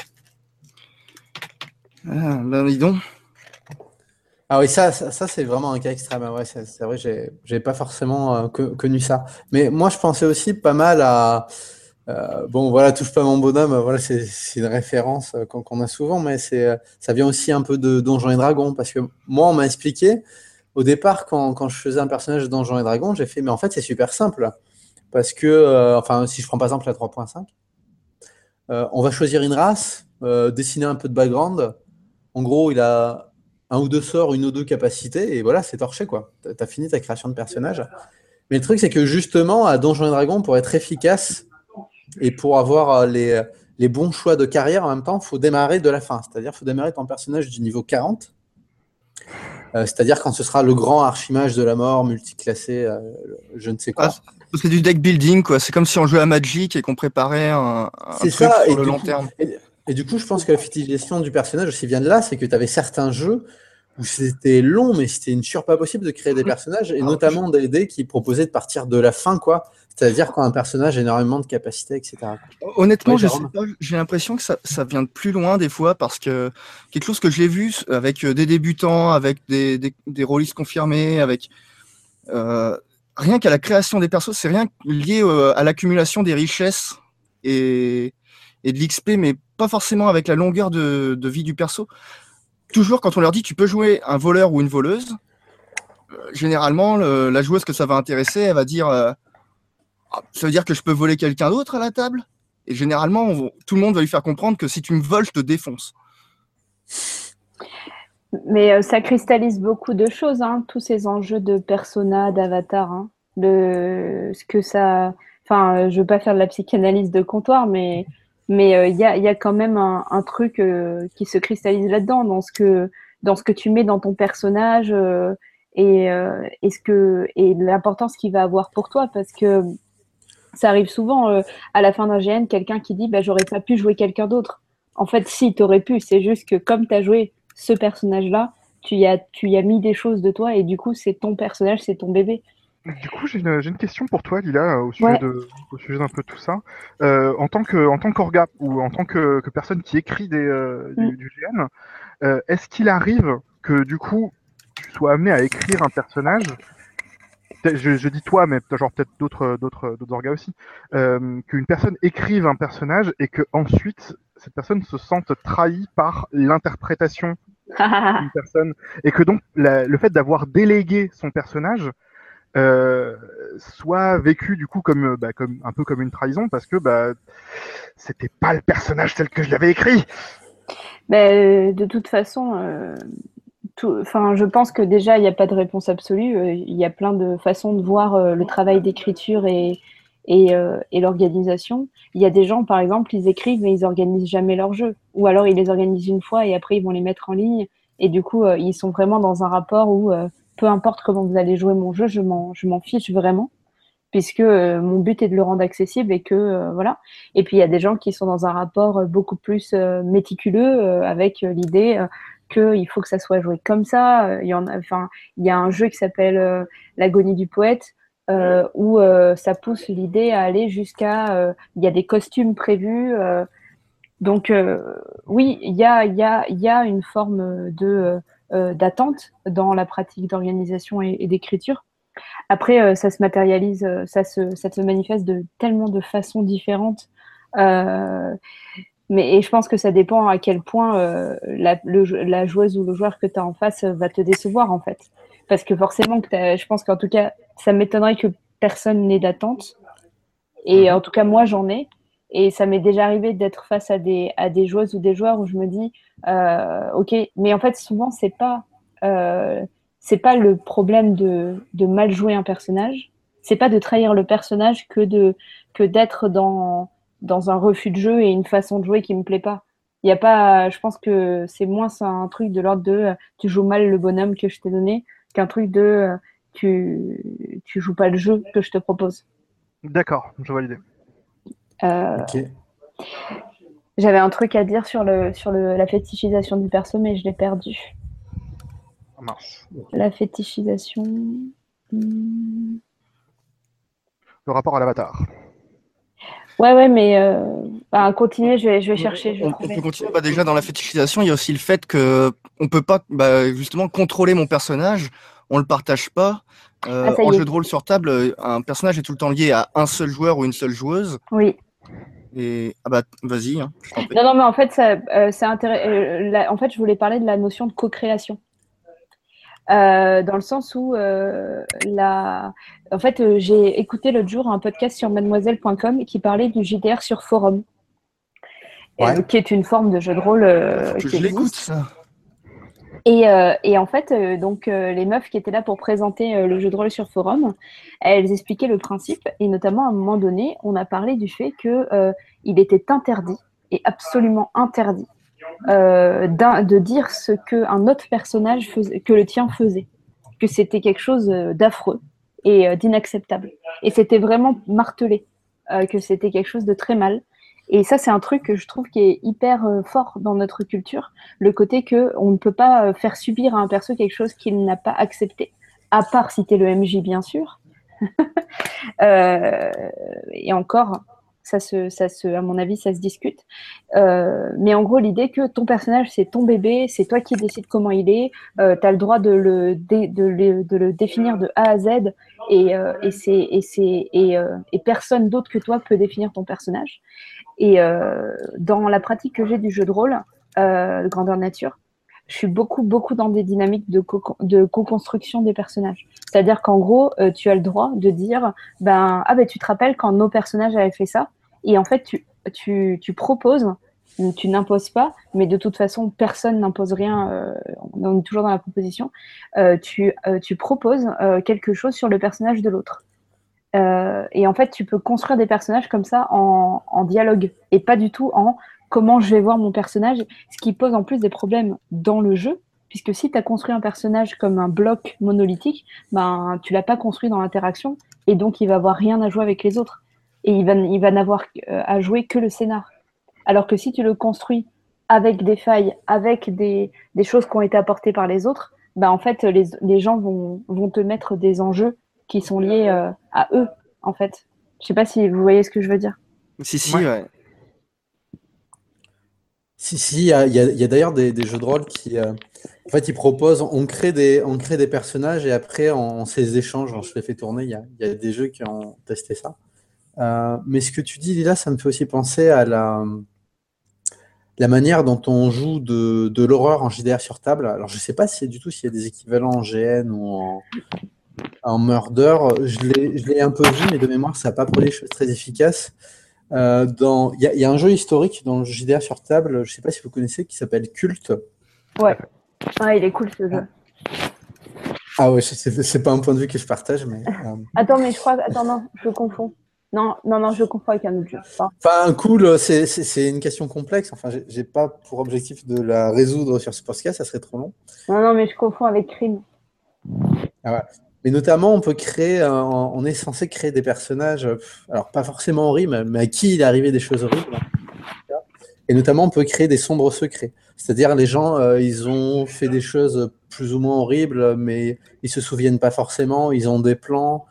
[SPEAKER 2] Ah, ben dis donc.
[SPEAKER 1] Ah oui, ça c'est vraiment un cas extrême. Ouais, c'est vrai, j'ai pas forcément connu ça. Mais moi, je pensais aussi pas mal à... bon, voilà, touche pas mon bonhomme, voilà, c'est une référence qu'on a souvent, mais ça vient aussi un peu de Donjons et Dragons, parce que moi, on m'a expliqué, au départ, quand je faisais un personnage de Donjons et Dragons, j'ai fait, mais en fait, c'est super simple, parce que, enfin, si je prends par exemple la 3.5, on va choisir une race, dessiner un peu de background, en gros, il a 1 ou 2 sorts, 1 ou 2 capacités, et voilà, c'est torché, quoi. T'as fini ta création de personnage. Mais le truc, c'est que justement, à Donjons et Dragons, pour être efficace et pour avoir les bons choix de carrière, en même temps, il faut démarrer de la fin. C'est-à-dire qu'il faut démarrer ton personnage du niveau 40. C'est-à-dire quand ce sera le grand archimage de la mort, multiclassé, je ne sais quoi.
[SPEAKER 2] C'est du deck building, quoi. C'est comme si on jouait à Magic et qu'on préparait un truc
[SPEAKER 1] ça,
[SPEAKER 2] sur le long terme.
[SPEAKER 1] Et du coup, je pense que la fétichisation du personnage aussi vient de là, c'est que tu avais certains jeux où c'était long, mais c'était une pas possible de créer des personnages, et notamment des dés qui proposaient de partir de la fin, quoi. C'est-à-dire quand un personnage a énormément de capacités, etc.
[SPEAKER 2] Honnêtement, je sais pas, j'ai l'impression que ça vient de plus loin des fois, parce que quelque chose que j'ai vu avec des débutants, avec des rôlistes confirmés, avec rien qu'à la création des persos, c'est rien lié à l'accumulation des richesses et de l'XP, mais pas forcément avec la longueur de vie du perso. Toujours quand on leur dit tu peux jouer un voleur ou une voleuse, généralement la joueuse que ça va intéresser, elle va dire ça veut dire que je peux voler quelqu'un d'autre à la table? Et généralement, tout le monde va lui faire comprendre que si tu me voles, je te défonce.
[SPEAKER 4] Mais ça cristallise beaucoup de choses, hein, tous ces enjeux de persona, d'avatar. Hein, ce que ça. Enfin, je veux pas faire de la psychanalyse de comptoir, mais il y a quand même un truc qui se cristallise là-dedans, dans ce que tu mets dans ton personnage et l'importance qu'il va avoir pour toi, parce que ça arrive souvent à la fin d'un GN, quelqu'un qui dit bah, j'aurais pas pu jouer quelqu'un d'autre. En fait, si, t'aurais pu. C'est juste que comme tu as joué ce personnage-là, tu y as mis des choses de toi et du coup, c'est ton personnage, c'est ton bébé.
[SPEAKER 3] Du coup, j'ai une question pour toi, Lila, au sujet d'un peu tout ça. En tant qu'orga ou en tant que personne qui écrit du GN, est-ce qu'il arrive que du coup, tu sois amené à écrire un personnage? Je dis toi, mais genre peut-être d'autres orgas aussi, qu'une personne écrive un personnage et que ensuite cette personne se sente trahie par l'interprétation d'une personne, et que donc le fait d'avoir délégué son personnage soit vécu du coup comme un peu comme une trahison, parce que c'était pas le personnage tel que je l'avais écrit.
[SPEAKER 4] De toute façon. Je pense que déjà, il n'y a pas de réponse absolue. Il y a plein de façons de voir le travail d'écriture et l'organisation. Il y a des gens, par exemple, ils écrivent mais ils n'organisent jamais leur jeu. Ou alors, ils les organisent une fois et après, ils vont les mettre en ligne. Et du coup, ils sont vraiment dans un rapport où peu importe comment vous allez jouer mon jeu, je m'en fiche vraiment, puisque mon but est de le rendre accessible et que voilà. Et puis, il y a des gens qui sont dans un rapport beaucoup plus méticuleux avec l'idée qu'il faut que ça soit joué comme ça. Il y a un jeu qui s'appelle L'agonie du poète, où ça pousse l'idée à aller jusqu'à... il y a des costumes prévus. Donc, oui, il y a une forme d'attente dans la pratique d'organisation et d'écriture. Après, ça se matérialise, ça se manifeste de tellement de façons différentes. Et je pense que ça dépend à quel point la joueuse ou le joueur que tu as en face va te décevoir, en fait. Parce que forcément, je pense qu'en tout cas, ça m'étonnerait que personne n'ait d'attente. Et en tout cas, moi, j'en ai. Et ça m'est déjà arrivé d'être face à des joueuses ou des joueurs où je me dis, OK, mais en fait, souvent, c'est pas le problème de mal jouer un personnage. C'est pas de trahir le personnage que d'être dans un refus de jeu et une façon de jouer qui me plaît pas. Il y a pas, je pense que c'est moins un truc de l'ordre de tu joues mal le bonhomme que je t'ai donné qu'un truc de tu joues pas le jeu que je te propose.
[SPEAKER 3] D'accord, je vois l'idée.
[SPEAKER 1] Ok.
[SPEAKER 4] J'avais un truc à dire sur la fétichisation du perso, mais je l'ai perdu.
[SPEAKER 3] Ça marche.
[SPEAKER 4] La fétichisation.
[SPEAKER 3] Le rapport à l'avatar.
[SPEAKER 4] Ouais, mais continuez, je vais chercher.
[SPEAKER 2] On peut continuer. Déjà, dans la fétichisation, il y a aussi le fait que on peut pas justement contrôler mon personnage. On le partage pas. En jeu de rôle sur table, un personnage est tout le temps lié à un seul joueur ou une seule joueuse.
[SPEAKER 4] Oui.
[SPEAKER 2] Et vas-y. Hein, je t'en prie.
[SPEAKER 4] Non, mais en fait, c'est intéressant. En fait, je voulais parler de la notion de co-création. Dans le sens où en fait, j'ai écouté l'autre jour un podcast sur mademoiselle.com qui parlait du JDR sur forum, qui est une forme de jeu de rôle
[SPEAKER 2] je l'écoute, ça.
[SPEAKER 4] Et en fait, donc, les meufs qui étaient là pour présenter le jeu de rôle sur forum, elles expliquaient le principe. Et notamment, à un moment donné, on a parlé du fait qu'il était interdit, et absolument interdit, de dire ce qu'un autre personnage faisait, que le tien faisait. Que c'était quelque chose d'affreux et d'inacceptable. Et c'était vraiment martelé que c'était quelque chose de très mal. Et ça, c'est un truc que je trouve qui est hyper fort dans notre culture, le côté qu'on ne peut pas faire subir à un perso quelque chose qu'il n'a pas accepté, à part si t'es le MJ, bien sûr. Et encore, à mon avis, ça se discute. Mais en gros, l'idée que ton personnage, c'est ton bébé, c'est toi qui décides comment il est, tu as le droit de le définir de A à Z, et personne d'autre que toi peut définir ton personnage. Et dans la pratique que j'ai du jeu de rôle, grandeur nature, je suis beaucoup dans des dynamiques de co-construction des personnages. C'est-à-dire qu'en gros, tu as le droit de dire, tu te rappelles quand nos personnages avaient fait ça, et en fait, tu proposes, tu n'imposes pas, mais de toute façon, personne n'impose rien, on est toujours dans la proposition, tu proposes quelque chose sur le personnage de l'autre. Et en fait, tu peux construire des personnages comme ça en dialogue, et pas du tout en comment je vais voir mon personnage, ce qui pose en plus des problèmes dans le jeu, puisque si tu as construit un personnage comme un bloc monolithique, tu l'as pas construit dans l'interaction, et donc il va avoir rien à jouer avec les autres, et il va n'avoir à jouer que le scénar. Alors que si tu le construis avec des failles, avec des choses qui ont été apportées par les autres, en fait, les gens vont te mettre des enjeux qui sont liés à eux, en fait. Je sais pas si vous voyez ce que je veux dire.
[SPEAKER 2] Si, ouais.
[SPEAKER 1] Si, il y a d'ailleurs des jeux de rôle qui, en fait, ils proposent, on crée des personnages et après, on ces échanges, je les fais tourner, il y a des jeux qui ont testé ça. Mais ce que tu dis, Lila, ça me fait aussi penser à la manière dont on joue de l'horreur en JDR sur table. Alors, je sais pas s'il y a des équivalents en GN ou en Murder. Je l'ai un peu vu, mais de mémoire, ça n'a pas produit des choses très efficaces. Il y a un jeu historique dans le JDR sur table, je ne sais pas si vous connaissez, qui s'appelle Culte.
[SPEAKER 4] Ouais. Ah, il est cool ce jeu.
[SPEAKER 1] Ah ouais, c'est pas un point de vue que je partage, mais.
[SPEAKER 4] Attends, mais je crois. Attends, non, je confonds. Non, je confonds avec un autre jeu.
[SPEAKER 1] Enfin, cool, c'est une question complexe. Enfin, j'ai pas pour objectif de la résoudre sur ce podcast, ça serait trop long.
[SPEAKER 4] Non, mais je confonds avec Crime.
[SPEAKER 1] Ah ouais. Mais notamment, on peut créer, on est censé créer des personnages, alors pas forcément horribles, mais à qui il est arrivé des choses horribles. Et notamment, on peut créer des sombres secrets. C'est-à-dire, les gens, ils ont fait des choses plus ou moins horribles, mais ils se souviennent pas forcément. Ils ont des plans,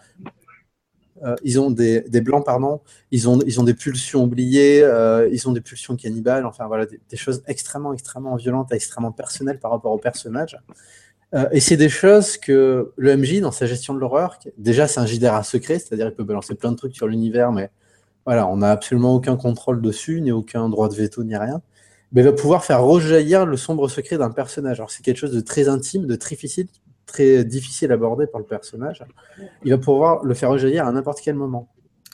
[SPEAKER 1] ils ont des blancs, pardon. Ils ont des pulsions oubliées, ils ont des pulsions cannibales. Enfin, voilà, des choses extrêmement violentes, extrêmement personnelles par rapport au personnage. Et c'est des choses que le MJ, dans sa gestion de l'horreur, déjà c'est un JDR à secret, c'est-à-dire qu'il peut balancer plein de trucs sur l'univers, mais voilà, on n'a absolument aucun contrôle dessus, ni aucun droit de veto, ni rien. Mais il va pouvoir faire rejaillir le sombre secret d'un personnage. Alors c'est quelque chose de très intime, de très difficile à aborder par le personnage. Il va pouvoir le faire rejaillir à n'importe quel moment.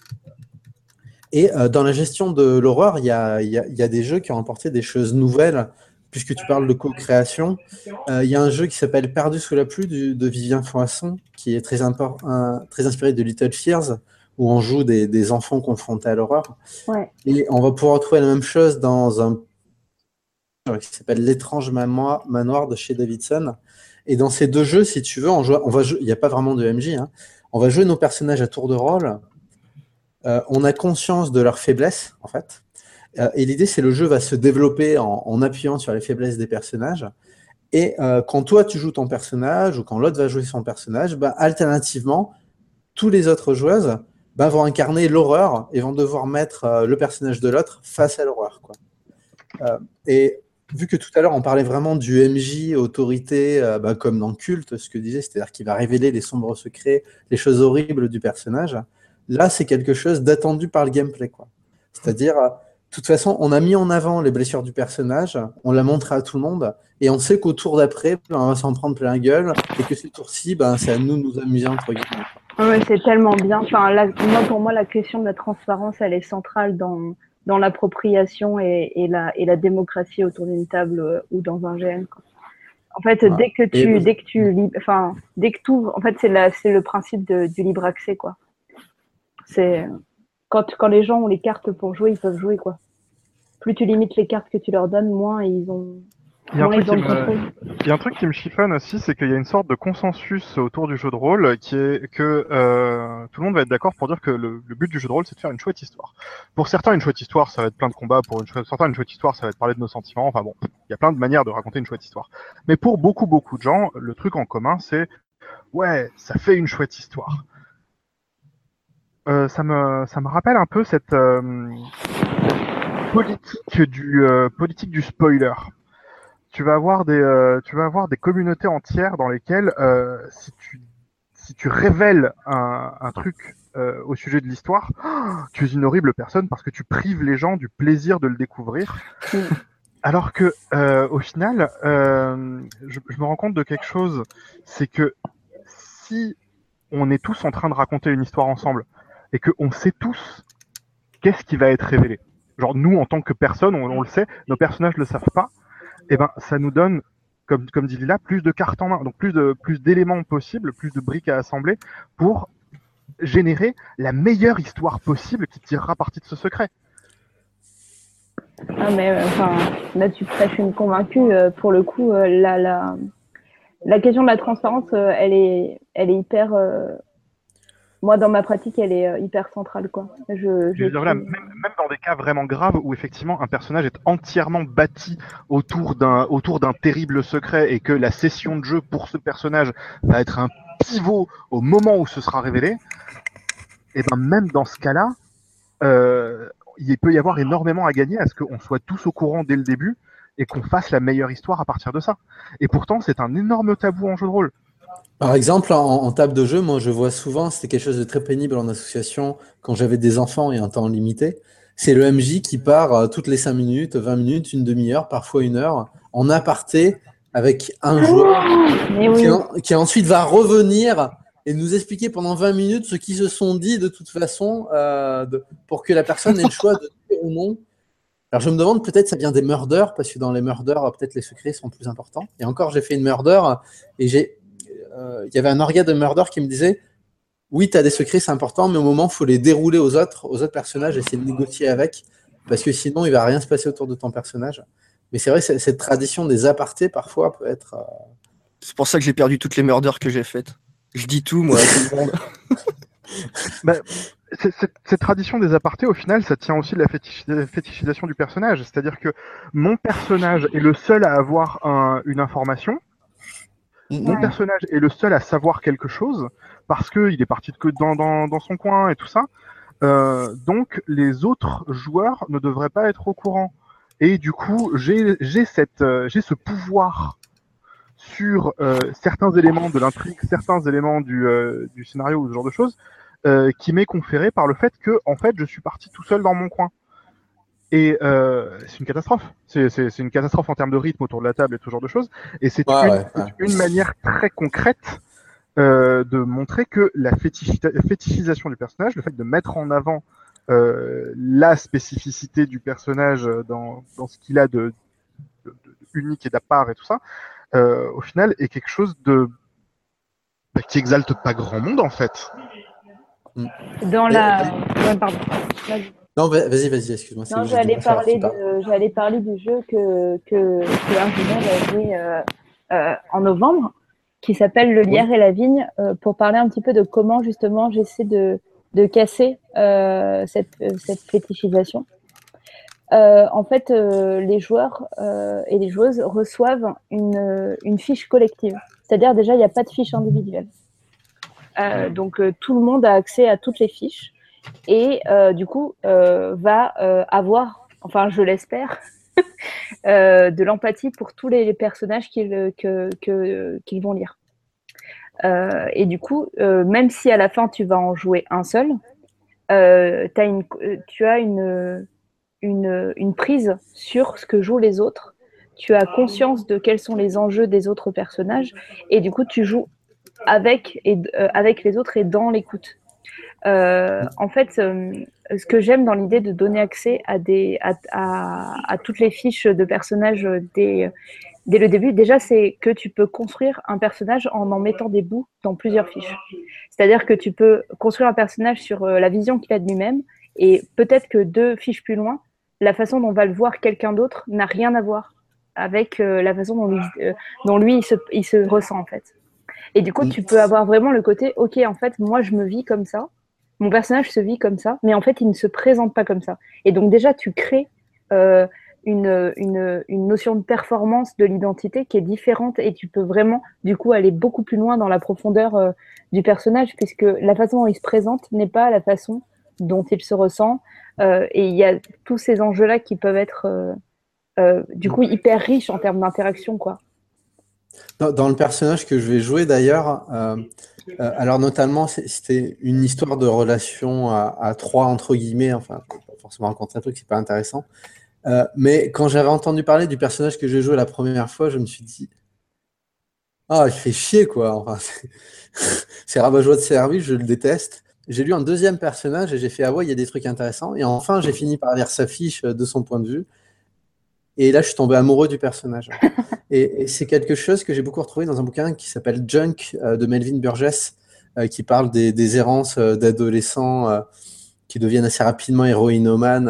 [SPEAKER 1] Et dans la gestion de l'horreur, il y a des jeux qui ont apporté des choses nouvelles. Puisque tu parles de co-création, il y a un jeu qui s'appelle Perdu sous la pluie de Vivien Foisson, qui est très inspiré de Little Fears, où on joue des enfants confrontés à l'horreur.
[SPEAKER 4] Ouais.
[SPEAKER 1] Et on va pouvoir trouver la même chose dans un jeu qui s'appelle L'étrange manoir de chez Davidson. Et dans ces deux jeux, si tu veux, il n'y a pas vraiment de MJ, hein, on va jouer nos personnages à tour de rôle. On a conscience de leurs faiblesses, en fait. Et l'idée, c'est le jeu va se développer en appuyant sur les faiblesses des personnages. Et quand toi, tu joues ton personnage ou quand l'autre va jouer son personnage, alternativement, tous les autres joueuses vont incarner l'horreur et vont devoir mettre le personnage de l'autre face à l'horreur. Et vu que tout à l'heure, on parlait vraiment du MJ, autorité, comme dans Culte, ce que je disais, c'est-à-dire qu'il va révéler les sombres secrets, les choses horribles du personnage, là, c'est quelque chose d'attendu par le gameplay. C'est-à-dire... De toute façon, on a mis en avant les blessures du personnage, on l'a montré à tout le monde, et on sait qu'au tour d'après, on va s'en prendre plein la gueule, et que ce tour-ci, c'est à nous de nous amuser entre guillemets.
[SPEAKER 4] Ouais, c'est tellement bien. Enfin, pour moi, la question de la transparence, elle est centrale dans l'appropriation et la démocratie autour d'une table ou dans un GN. En fait,
[SPEAKER 1] Voilà.
[SPEAKER 4] dès que tu ouvres, en fait, c'est le principe du libre accès, quoi. C'est quand les gens ont les cartes pour jouer, ils peuvent jouer, quoi. Plus tu limites les cartes que tu leur donnes, moins ils ont
[SPEAKER 3] Il y a un truc
[SPEAKER 4] le contrôle.
[SPEAKER 3] Il y a un truc qui me chiffonne aussi, c'est qu'il y a une sorte de consensus autour du jeu de rôle qui est que tout le monde va être d'accord pour dire que le but du jeu de rôle, c'est de faire une chouette histoire. Pour certains, une chouette histoire, ça va être plein de combats. Pour certains, une chouette histoire, ça va être parler de nos sentiments. Enfin bon, il y a plein de manières de raconter une chouette histoire. Mais pour beaucoup de gens, le truc en commun, c'est ouais, ça fait une chouette histoire. Ça me rappelle un peu cette politique du spoiler. Tu vas avoir des communautés entières dans lesquelles si tu révèles un truc au sujet de l'histoire, tu es une horrible personne parce que tu prives les gens du plaisir de le découvrir. Alors que au final, je me rends compte de quelque chose, c'est que si on est tous en train de raconter une histoire ensemble et qu'on sait tous qu'est-ce qui va être révélé, genre nous en tant que personne, on le sait, nos personnages ne le savent pas, et ben ça nous donne, comme dit Lila, plus de cartes en main, donc plus d'éléments possibles, plus de briques à assembler pour générer la meilleure histoire possible qui tirera parti de ce secret.
[SPEAKER 4] Ah mais là tu prêches une convaincue. Pour le coup, la question de la transparence, elle est hyper. Moi, dans ma pratique, elle est hyper centrale, quoi.
[SPEAKER 3] Je veux dire, voilà, même dans des cas vraiment graves où effectivement un personnage est entièrement bâti autour d'un terrible secret et que la session de jeu pour ce personnage va être un pivot au moment où ce sera révélé, et ben même dans ce cas-là, il peut y avoir énormément à gagner à ce qu'on soit tous au courant dès le début et qu'on fasse la meilleure histoire à partir de ça. Et pourtant, c'est un énorme tabou en jeu de rôle.
[SPEAKER 1] Par exemple, en table de jeu, moi je vois souvent, c'était quelque chose de très pénible en association quand j'avais des enfants et un temps limité. C'est le MJ qui part toutes les 5 minutes, 20 minutes, une demi-heure, parfois une heure, en aparté avec un joueur qui ensuite va revenir et nous expliquer pendant 20 minutes ce qu'ils se sont dit de toute façon pour que la personne ait le choix de dire ou non. Alors je me demande, peut-être ça vient des murders, parce que dans les murders, peut-être les secrets sont plus importants. Et encore, j'ai fait une murder et il y avait un orga de murder qui me disait oui, tu as des secrets, c'est important, mais au moment, il faut les dérouler aux autres personnages, essayer de négocier avec, parce que sinon, il ne va rien se passer autour de ton personnage. Mais c'est vrai, cette tradition des apartés, parfois, peut être...
[SPEAKER 2] C'est pour ça que j'ai perdu toutes les murders que j'ai faites. Je dis tout, moi, à tout le monde.
[SPEAKER 3] Bah, cette tradition des apartés, au final, ça tient aussi de la fétichisation du personnage. C'est-à-dire que mon personnage est le seul à avoir une information. Mon personnage est le seul à savoir quelque chose parce qu'il est parti dans son coin et tout ça. Donc les autres joueurs ne devraient pas être au courant. Et du coup, j'ai ce pouvoir sur certains éléments de l'intrigue, certains éléments du scénario ou ce genre de choses, qui m'est conféré par le fait que, en fait, je suis parti tout seul dans mon coin. Et c'est une catastrophe. C'est une catastrophe en termes de rythme autour de la table et tout ce genre de choses. Et c'est une manière très concrète de montrer que la fétichisation du personnage, le fait de mettre en avant la spécificité du personnage dans ce qu'il a de unique et d'à part et tout ça, au final, est quelque chose qui exalte pas grand monde en fait.
[SPEAKER 4] Dans la... pardon.
[SPEAKER 1] Non, vas-y, excuse-moi.
[SPEAKER 4] Non, j'allais parler du jeu que Arjuna a joué en novembre, qui s'appelle Le Lierre et la Vigne, pour parler un petit peu de comment justement j'essaie de casser cette fétichisation. En fait, les joueurs et les joueuses reçoivent une fiche collective. C'est-à-dire déjà, il n'y a pas de fiche individuelle. Donc, tout le monde a accès à toutes les fiches. Et du coup, va avoir, enfin je l'espère, de l'empathie pour tous les personnages qu'ils vont lire. Et du coup, même si à la fin tu vas en jouer un seul, tu as une prise sur ce que jouent les autres. Tu as conscience de quels sont les enjeux des autres personnages, et du coup tu joues avec les autres et dans l'écoute. En fait, ce que j'aime dans l'idée de donner accès à toutes les fiches de personnages dès le début, déjà, c'est que tu peux construire un personnage en mettant des bouts dans plusieurs fiches. C'est-à-dire que tu peux construire un personnage sur la vision qu'il a de lui-même, et peut-être que 2 fiches plus loin, la façon dont va le voir quelqu'un d'autre n'a rien à voir avec la façon dont lui il se ressent, en fait. Et du coup, tu peux avoir vraiment le côté, ok, en fait, moi, je me vis comme ça, mon personnage se vit comme ça, mais en fait, il ne se présente pas comme ça. Et donc, déjà, tu crées une notion de performance de l'identité qui est différente, et tu peux vraiment, du coup, aller beaucoup plus loin dans la profondeur du personnage, puisque la façon dont il se présente n'est pas la façon dont il se ressent. Et il y a tous ces enjeux-là qui peuvent être, du coup, hyper riches en termes d'interaction, quoi.
[SPEAKER 1] Dans le personnage que je vais jouer d'ailleurs, alors notamment c'était une histoire de relation à trois entre guillemets, enfin pas forcément raconter un truc, c'est pas intéressant. Mais quand j'avais entendu parler du personnage que je jouais la première fois, je me suis dit ah il fait chier quoi. Enfin, c'est rabat-joie de service, je le déteste. J'ai lu un deuxième personnage et j'ai fait ah ouais il y a des trucs intéressants. Et enfin j'ai fini par lire sa fiche de son point de vue. Et là je suis tombé amoureux du personnage. Et c'est quelque chose que j'ai beaucoup retrouvé dans un bouquin qui s'appelle Junk de Melvin Burgess, qui parle des errances d'adolescents qui deviennent assez rapidement héroïnomanes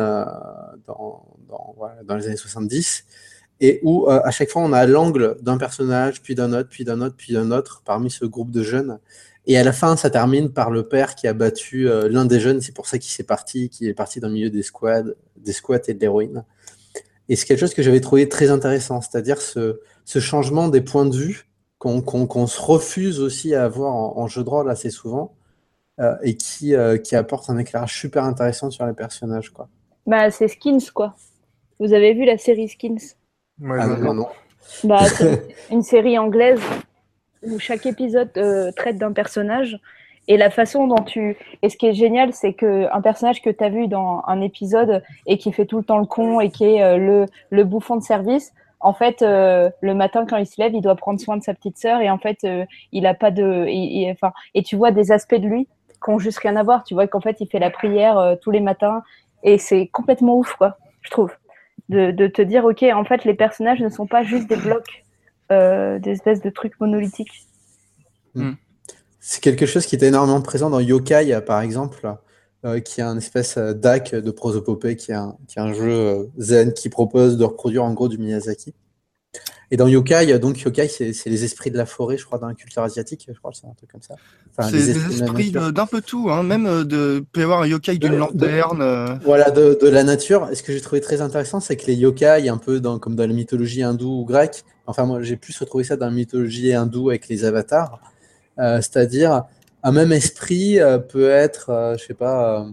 [SPEAKER 1] dans les années 70, et où à chaque fois on a l'angle d'un personnage, puis d'un autre, puis d'un autre, puis d'un autre, parmi ce groupe de jeunes. Et à la fin, ça termine par le père qui a battu l'un des jeunes, c'est pour ça qu'il est parti dans le milieu des squats et de l'héroïne. Et c'est quelque chose que j'avais trouvé très intéressant, c'est-à-dire ce changement des points de vue qu'on se refuse aussi à avoir en jeu de rôle assez souvent, et qui apporte un éclairage super intéressant sur les personnages, quoi.
[SPEAKER 4] Bah, c'est Skins, quoi. Vous avez vu la série Skins?
[SPEAKER 3] Ouais,
[SPEAKER 1] Ah
[SPEAKER 3] je vois.
[SPEAKER 1] non.
[SPEAKER 4] Bah, c'est une série anglaise où chaque épisode traite d'un personnage. Et la façon dont tu... Et ce qui est génial, c'est qu'un personnage que tu as vu dans un épisode et qui fait tout le temps le con et qui est le bouffon de service, en fait, le matin, quand il se lève, il doit prendre soin de sa petite sœur, et en fait, il a pas de... enfin, et tu vois des aspects de lui qui n'ont juste rien à voir. Tu vois qu'en fait, il fait la prière tous les matins, et c'est complètement ouf, quoi, je trouve. De te dire, ok, en fait, les personnages ne sont pas juste des blocs, des espèces de trucs monolithiques.
[SPEAKER 1] C'est quelque chose qui était énormément présent dans Yokai, par exemple, qui est un espèce d'hack de prosopopée, qui est un jeu zen qui propose de reproduire en gros du Miyazaki. Et dans Yokai, donc Yokai, c'est les esprits de la forêt, je crois, dans la culture asiatique, je crois, c'est un truc comme ça. Enfin,
[SPEAKER 2] C'est
[SPEAKER 1] les
[SPEAKER 2] des
[SPEAKER 1] esprits de la
[SPEAKER 2] esprits
[SPEAKER 1] nature.
[SPEAKER 2] d'un peu tout, hein, même il peut y avoir un yokai d'une lanterne.
[SPEAKER 1] Voilà, de la nature. Et ce que j'ai trouvé très intéressant, c'est que les yokai, un peu comme dans la mythologie hindoue ou grecque, enfin moi j'ai plus retrouvé ça dans la mythologie hindoue avec les avatars, c'est-à-dire un même esprit peut être, je sais pas,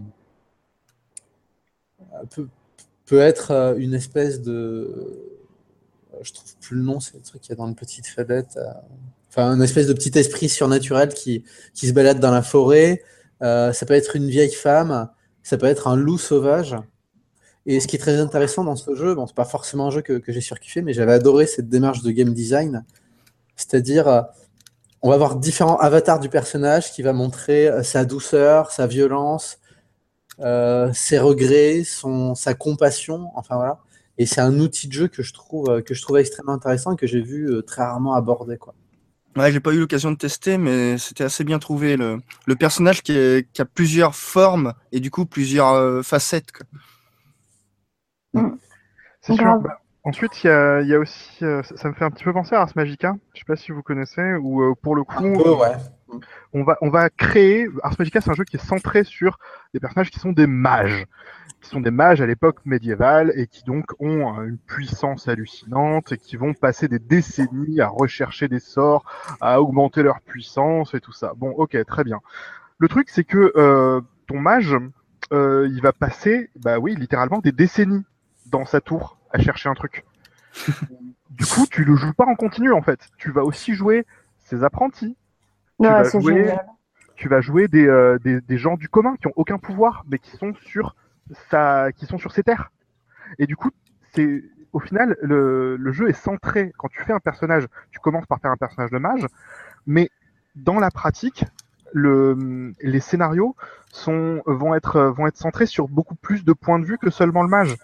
[SPEAKER 1] peut être une espèce de, je trouve plus le nom, c'est le truc qu'il y a dans le Petite Fadette, enfin une espèce de petit esprit surnaturel qui se balade dans la forêt. Ça peut être une vieille femme, ça peut être un loup sauvage. Et ce qui est très intéressant dans ce jeu, bon, c'est pas forcément un jeu que j'ai surkiffé, mais j'avais adoré cette démarche de game design. C'est-à-dire, on va avoir différents avatars du personnage qui va montrer sa douceur, sa violence, ses regrets, sa compassion, enfin voilà. Et c'est un outil de jeu que je trouve extrêmement intéressant et que j'ai vu très rarement abordé, quoi.
[SPEAKER 2] Ouais, j'ai pas eu l'occasion de tester, mais c'était assez bien trouvé. Le personnage qui a plusieurs formes et du coup plusieurs facettes, quoi.
[SPEAKER 3] C'est sûr.
[SPEAKER 4] Grave.
[SPEAKER 3] Bah, ensuite, il y a aussi, ça me fait un petit peu penser à Ars Magica. Je sais pas si vous connaissez, où pour le coup,
[SPEAKER 1] Ouais.
[SPEAKER 3] on va créer. Ars Magica, c'est un jeu qui est centré sur des personnages qui sont des mages, à l'époque médiévale et qui donc ont une puissance hallucinante et qui vont passer des décennies à rechercher des sorts, à augmenter leur puissance et tout ça. Bon, ok, très bien. Le truc, c'est que ton mage, il va passer, bah oui, littéralement des décennies dans sa tour à chercher un truc. Du coup, tu le joues pas en continu en fait. Tu vas aussi jouer ses apprentis.
[SPEAKER 4] Ouais, c'est génial.
[SPEAKER 3] Tu vas jouer des gens du commun qui ont aucun pouvoir, mais qui sont sur ses terres. Et du coup, au final, le jeu est centré. Quand tu fais un personnage, tu commences par faire un personnage de mage, mais dans la pratique, les scénarios vont être centrés sur beaucoup plus de points de vue que seulement le mage.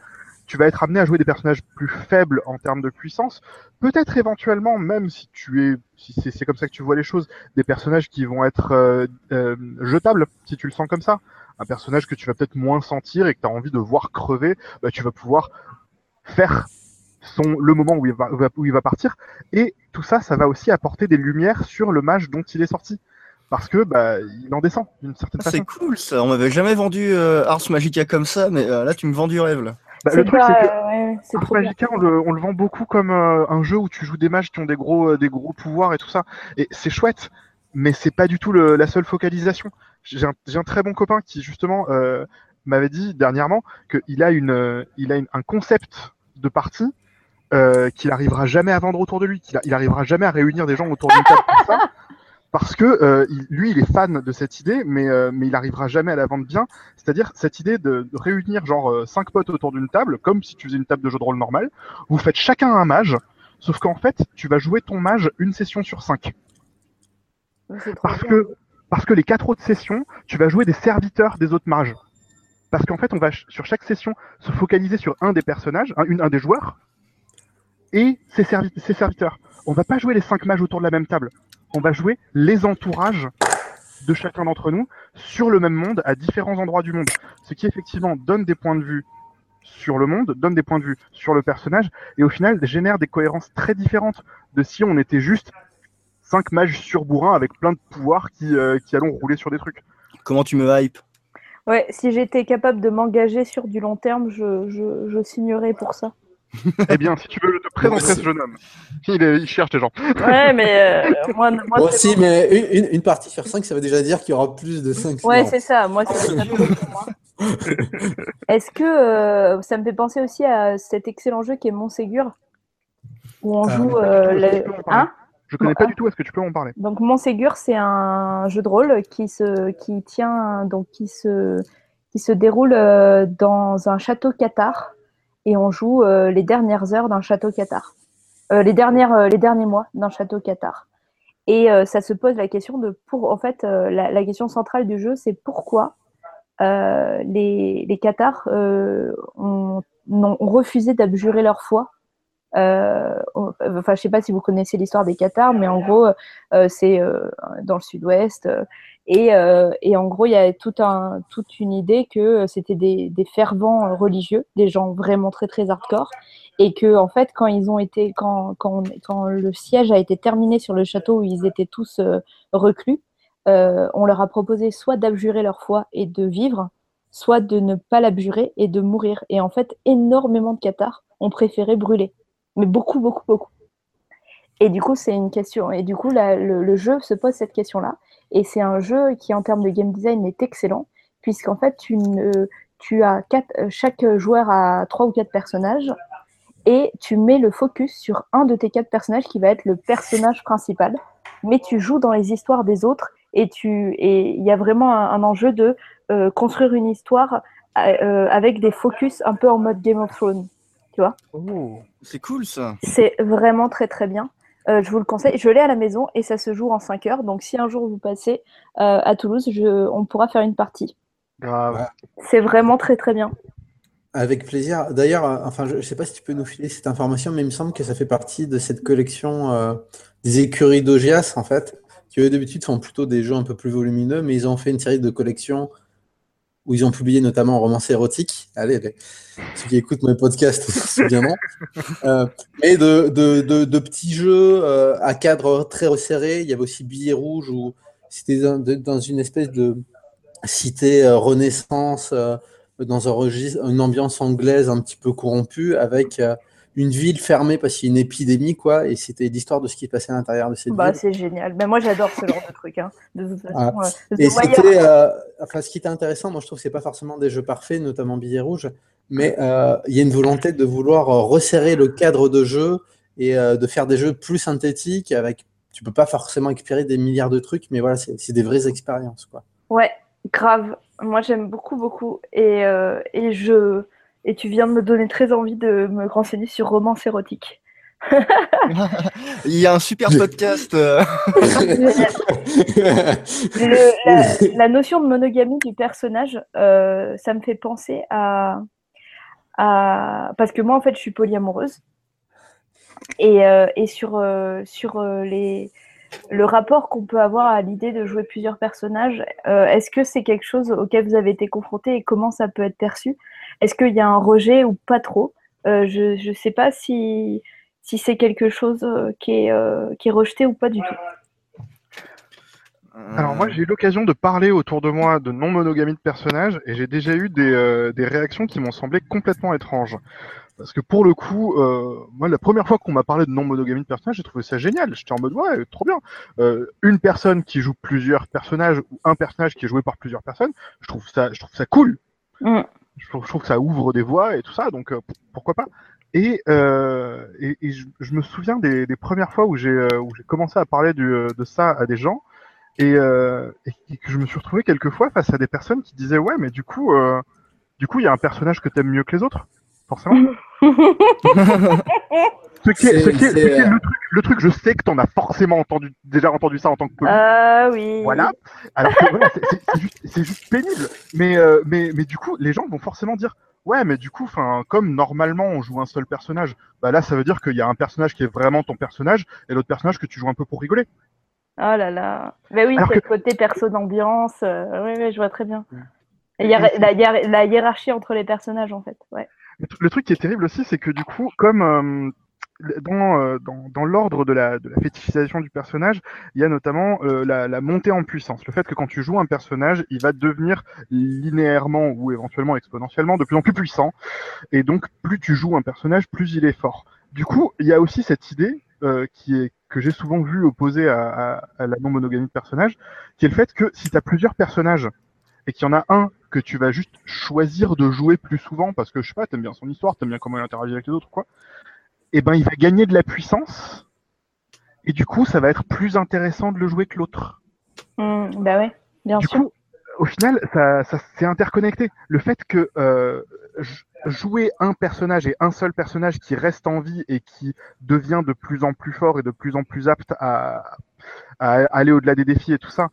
[SPEAKER 3] tu vas être amené à jouer des personnages plus faibles en termes de puissance. Peut-être éventuellement, même si c'est comme ça que tu vois les choses, des personnages qui vont être jetables, si tu le sens comme ça. Un personnage que tu vas peut-être moins sentir et que tu as envie de voir crever, bah, tu vas pouvoir faire le moment où il va partir. Et tout ça, ça va aussi apporter des lumières sur le mage dont il est sorti. Parce que bah, il en descend d'une certaine façon.
[SPEAKER 2] C'est cool ça, on m'avait jamais vendu Ars Magica comme ça, mais là tu me vends du rêve là.
[SPEAKER 3] Bah, le truc, c'est que
[SPEAKER 4] c'est
[SPEAKER 3] Ars Magica, on le vend beaucoup comme un jeu où tu joues des mages qui ont des gros pouvoirs et tout ça. Et c'est chouette, mais c'est pas du tout la seule focalisation. J'ai un très bon copain qui, justement, m'avait dit dernièrement qu'il a un concept de partie qu'il arrivera jamais à vendre autour de lui, qu'il arrivera jamais à réunir des gens autour d'une table comme ça. Parce que lui, il est fan de cette idée, mais il arrivera jamais à la vendre bien. C'est-à-dire cette idée de réunir genre 5 potes autour d'une table, comme si tu faisais une table de jeu de rôle normale. Vous faites chacun un mage, sauf qu'en fait, tu vas jouer ton mage une session sur 5. Parce que les 4 autres sessions, tu vas jouer des serviteurs des autres mages. Parce qu'en fait, on va sur chaque session se focaliser sur un des personnages, un des joueurs, et ses serviteurs. On va pas jouer les 5 mages autour de la même table. On va jouer les entourages de chacun d'entre nous sur le même monde à différents endroits du monde. Ce qui effectivement donne des points de vue sur le monde, donne des points de vue sur le personnage et au final génère des cohérences très différentes de si on était juste 5 mages surbourrins avec plein de pouvoirs qui allons rouler sur des trucs.
[SPEAKER 2] Comment tu me hype?
[SPEAKER 4] Ouais, si j'étais capable de m'engager sur du long terme, je signerais pour ça.
[SPEAKER 3] Eh bien, si tu veux, je te présenterai ce jeune homme. Il cherche des gens.
[SPEAKER 4] Ouais, mais moi
[SPEAKER 1] aussi, mais une partie sur 5, ça veut déjà dire qu'il y aura plus de 5.
[SPEAKER 4] Ouais, c'est ça. Moi, c'est déjà trop pour moi. Est-ce que ça me fait penser aussi à cet excellent jeu qui est Montségur, où on joue
[SPEAKER 3] je connais pas du tout. Est-ce que tu peux en parler?
[SPEAKER 4] Donc Montségur, c'est un jeu de rôle qui se déroule dans un château cathare. Et on joue les dernières heures d'un château cathare. Les derniers mois d'un château cathare. Et ça se pose la question la question centrale du jeu, c'est pourquoi les cathares ont refusé d'abjurer leur foi. Je sais pas si vous connaissez l'histoire des cathares, mais en gros, c'est dans le sud-ouest. Et en gros, il y a toute une idée que c'était des fervents religieux, des gens vraiment très très hardcore, et que en fait, quand le siège a été terminé sur le château où ils étaient tous reclus, on leur a proposé soit d'abjurer leur foi et de vivre, soit de ne pas l'abjurer et de mourir. Et en fait, énormément de cathares ont préféré brûler, mais beaucoup, beaucoup, beaucoup. Et du coup, c'est une question. Et du coup, le jeu se pose cette question-là. Et c'est un jeu qui, en termes de game design, est excellent, puisqu'en fait, chaque joueur a 3 ou 4 personnages, et tu mets le focus sur un de tes 4 personnages qui va être le personnage principal, mais tu joues dans les histoires des autres, et il y a vraiment un enjeu de construire une histoire avec des focus un peu en mode Game of Thrones, tu vois.
[SPEAKER 2] Oh, c'est cool ça.
[SPEAKER 4] C'est vraiment très très bien. Je vous le conseille. Je l'ai à la maison et ça se joue en 5 heures. Donc, si un jour vous passez à Toulouse, on pourra faire une partie.
[SPEAKER 3] Grave.
[SPEAKER 4] C'est vraiment très, très bien.
[SPEAKER 1] Avec plaisir. D'ailleurs, je ne sais pas si tu peux nous filer cette information, mais il me semble que ça fait partie de cette collection des écuries d'Augias, en fait, qui eux, d'habitude, font plutôt des jeux un peu plus volumineux, mais ils ont fait une série de collections où ils ont publié notamment un roman érotique. Allez, ceux qui écoutent mes podcasts se souviendront. Et de petits jeux à cadre très resserré. Il y avait aussi Billet Rouge, où c'était dans une espèce de cité Renaissance, dans un registre, une ambiance anglaise un petit peu corrompue, avec une ville fermée parce qu'il y a une épidémie, quoi. Et c'était l'histoire de ce qui se passait à l'intérieur de cette ville.
[SPEAKER 4] C'est génial. Mais moi, j'adore ce genre de truc. Hein. De toute façon,
[SPEAKER 1] et c'était, ce qui était intéressant, moi je trouve que c'est pas forcément des jeux parfaits, notamment Billet Rouge, mais il y a une volonté de vouloir resserrer le cadre de jeu et de faire des jeux plus synthétiques. Tu peux pas forcément expirer des milliards de trucs, mais voilà, c'est des vraies expériences, quoi.
[SPEAKER 4] Ouais, grave. Moi, j'aime beaucoup, beaucoup. Et tu viens de me donner très envie de me renseigner sur romance érotique.
[SPEAKER 2] Il y a un super podcast.
[SPEAKER 4] La notion de monogamie du personnage, ça me fait penser à parce que moi, en fait, je suis polyamoureuse. Et sur le rapport qu'on peut avoir à l'idée de jouer plusieurs personnages, est-ce que c'est quelque chose auquel vous avez été confronté et comment ça peut être perçu? Est-ce qu'il y a un rejet ou pas trop? Je ne sais pas si c'est quelque chose qui est rejeté ou pas du tout.
[SPEAKER 3] Alors moi, j'ai eu l'occasion de parler autour de moi de non-monogamie de personnages et j'ai déjà eu des réactions qui m'ont semblé complètement étranges. Parce que pour le coup, moi, la première fois qu'on m'a parlé de non-monogamie de personnages, j'ai trouvé ça génial. J'étais en mode, ouais, trop bien. Une personne qui joue plusieurs personnages ou un personnage qui est joué par plusieurs personnes, je trouve ça cool.
[SPEAKER 4] Mm.
[SPEAKER 3] Je trouve que ça ouvre des voies et tout ça, donc pourquoi pas. Et je me souviens des premières fois où j'ai commencé à parler de ça à des gens et que je me suis retrouvé quelquefois face à des personnes qui disaient, ouais, mais du coup, il y a un personnage que t'aimes mieux que les autres, forcément. Ce qui est le truc, je sais que t'en as forcément déjà entendu ça en tant que poly.
[SPEAKER 4] Oui.
[SPEAKER 3] Voilà. Alors que voilà, c'est juste pénible. Mais du coup, les gens vont forcément dire, ouais, mais du coup, comme normalement on joue un seul personnage, bah là, ça veut dire qu'il y a un personnage qui est vraiment ton personnage et l'autre personnage que tu joues un peu pour rigoler.
[SPEAKER 4] Oh là là. Mais oui,
[SPEAKER 3] Alors
[SPEAKER 4] c'est
[SPEAKER 3] que...
[SPEAKER 4] le côté perso d'ambiance. Oui, je vois très bien. Il y a la hiérarchie entre les personnages, en fait. Ouais.
[SPEAKER 3] Le truc qui est terrible aussi, c'est que du coup, comme dans l'ordre de la fétichisation du personnage, il y a notamment la montée en puissance. Le fait que quand tu joues un personnage, il va devenir linéairement ou éventuellement exponentiellement de plus en plus puissant. Et donc, plus tu joues un personnage, plus il est fort. Du coup, il y a aussi cette idée que j'ai souvent vue opposée à la non-monogamie de personnages, qui est le fait que si tu as plusieurs personnages et qu'il y en a un que tu vas juste choisir de jouer plus souvent parce que je sais pas, t'aimes bien son histoire, t'aimes bien comment il interagit avec les autres, quoi. Et ben il va gagner de la puissance et du coup ça va être plus intéressant de le jouer que l'autre.
[SPEAKER 4] Bah ouais, bien sûr.
[SPEAKER 3] Du coup, au final, ça c'est interconnecté. Le fait que jouer un personnage et un seul personnage qui reste en vie et qui devient de plus en plus fort et de plus en plus apte à aller au-delà des défis et tout ça,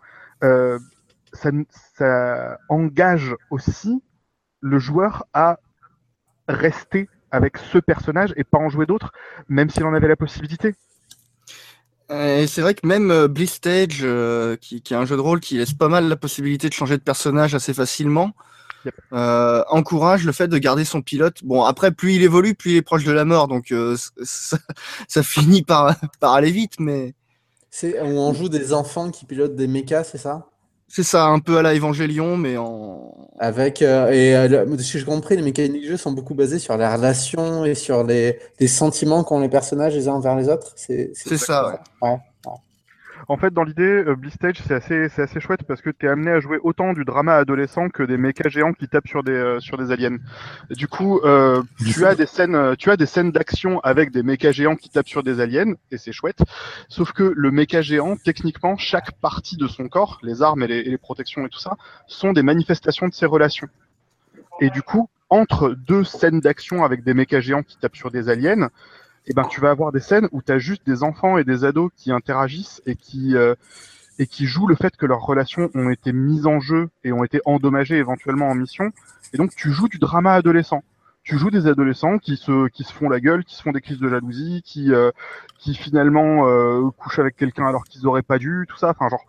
[SPEAKER 3] ça engage aussi le joueur à rester avec ce personnage et pas en jouer d'autres, même s'il en avait la possibilité.
[SPEAKER 2] Et c'est vrai que même Blistage, qui est un jeu de rôle qui laisse pas mal la possibilité de changer de personnage assez facilement,
[SPEAKER 3] Yep.
[SPEAKER 2] encourage le fait de garder son pilote. Bon, après, plus il évolue, plus il est proche de la mort, donc ça finit par aller vite, mais...
[SPEAKER 1] C'est où on joue des enfants qui pilotent des mechas, c'est ça?
[SPEAKER 2] C'est ça, un peu à la Evangelion, mais en...
[SPEAKER 1] Avec, de ce que j'ai compris, les mécaniques de jeu sont beaucoup basées sur les relations et sur les sentiments qu'ont les personnages les uns envers les autres.
[SPEAKER 2] C'est ça, ouais.
[SPEAKER 1] Ouais.
[SPEAKER 3] En fait, dans l'idée, Blistage, c'est assez chouette parce que tu es amené à jouer autant du drama adolescent que des mechas géants qui tapent sur des aliens. Du coup, tu as des scènes d'action avec des mechas géants qui tapent sur des aliens, et c'est chouette. Sauf que le mecha géant, techniquement, chaque partie de son corps, les armes et les protections et tout ça, sont des manifestations de ses relations. Et du coup, entre deux scènes d'action avec des mechas géants qui tapent sur des aliens, et ben tu vas avoir des scènes où tu as juste des enfants et des ados qui interagissent et qui jouent le fait que leurs relations ont été mises en jeu et ont été endommagées éventuellement en mission. Et donc tu joues du drama adolescent. Tu joues des adolescents qui se font la gueule, qui se font des crises de jalousie, qui finalement couchent avec quelqu'un alors qu'ils auraient pas dû, tout ça. Enfin genre,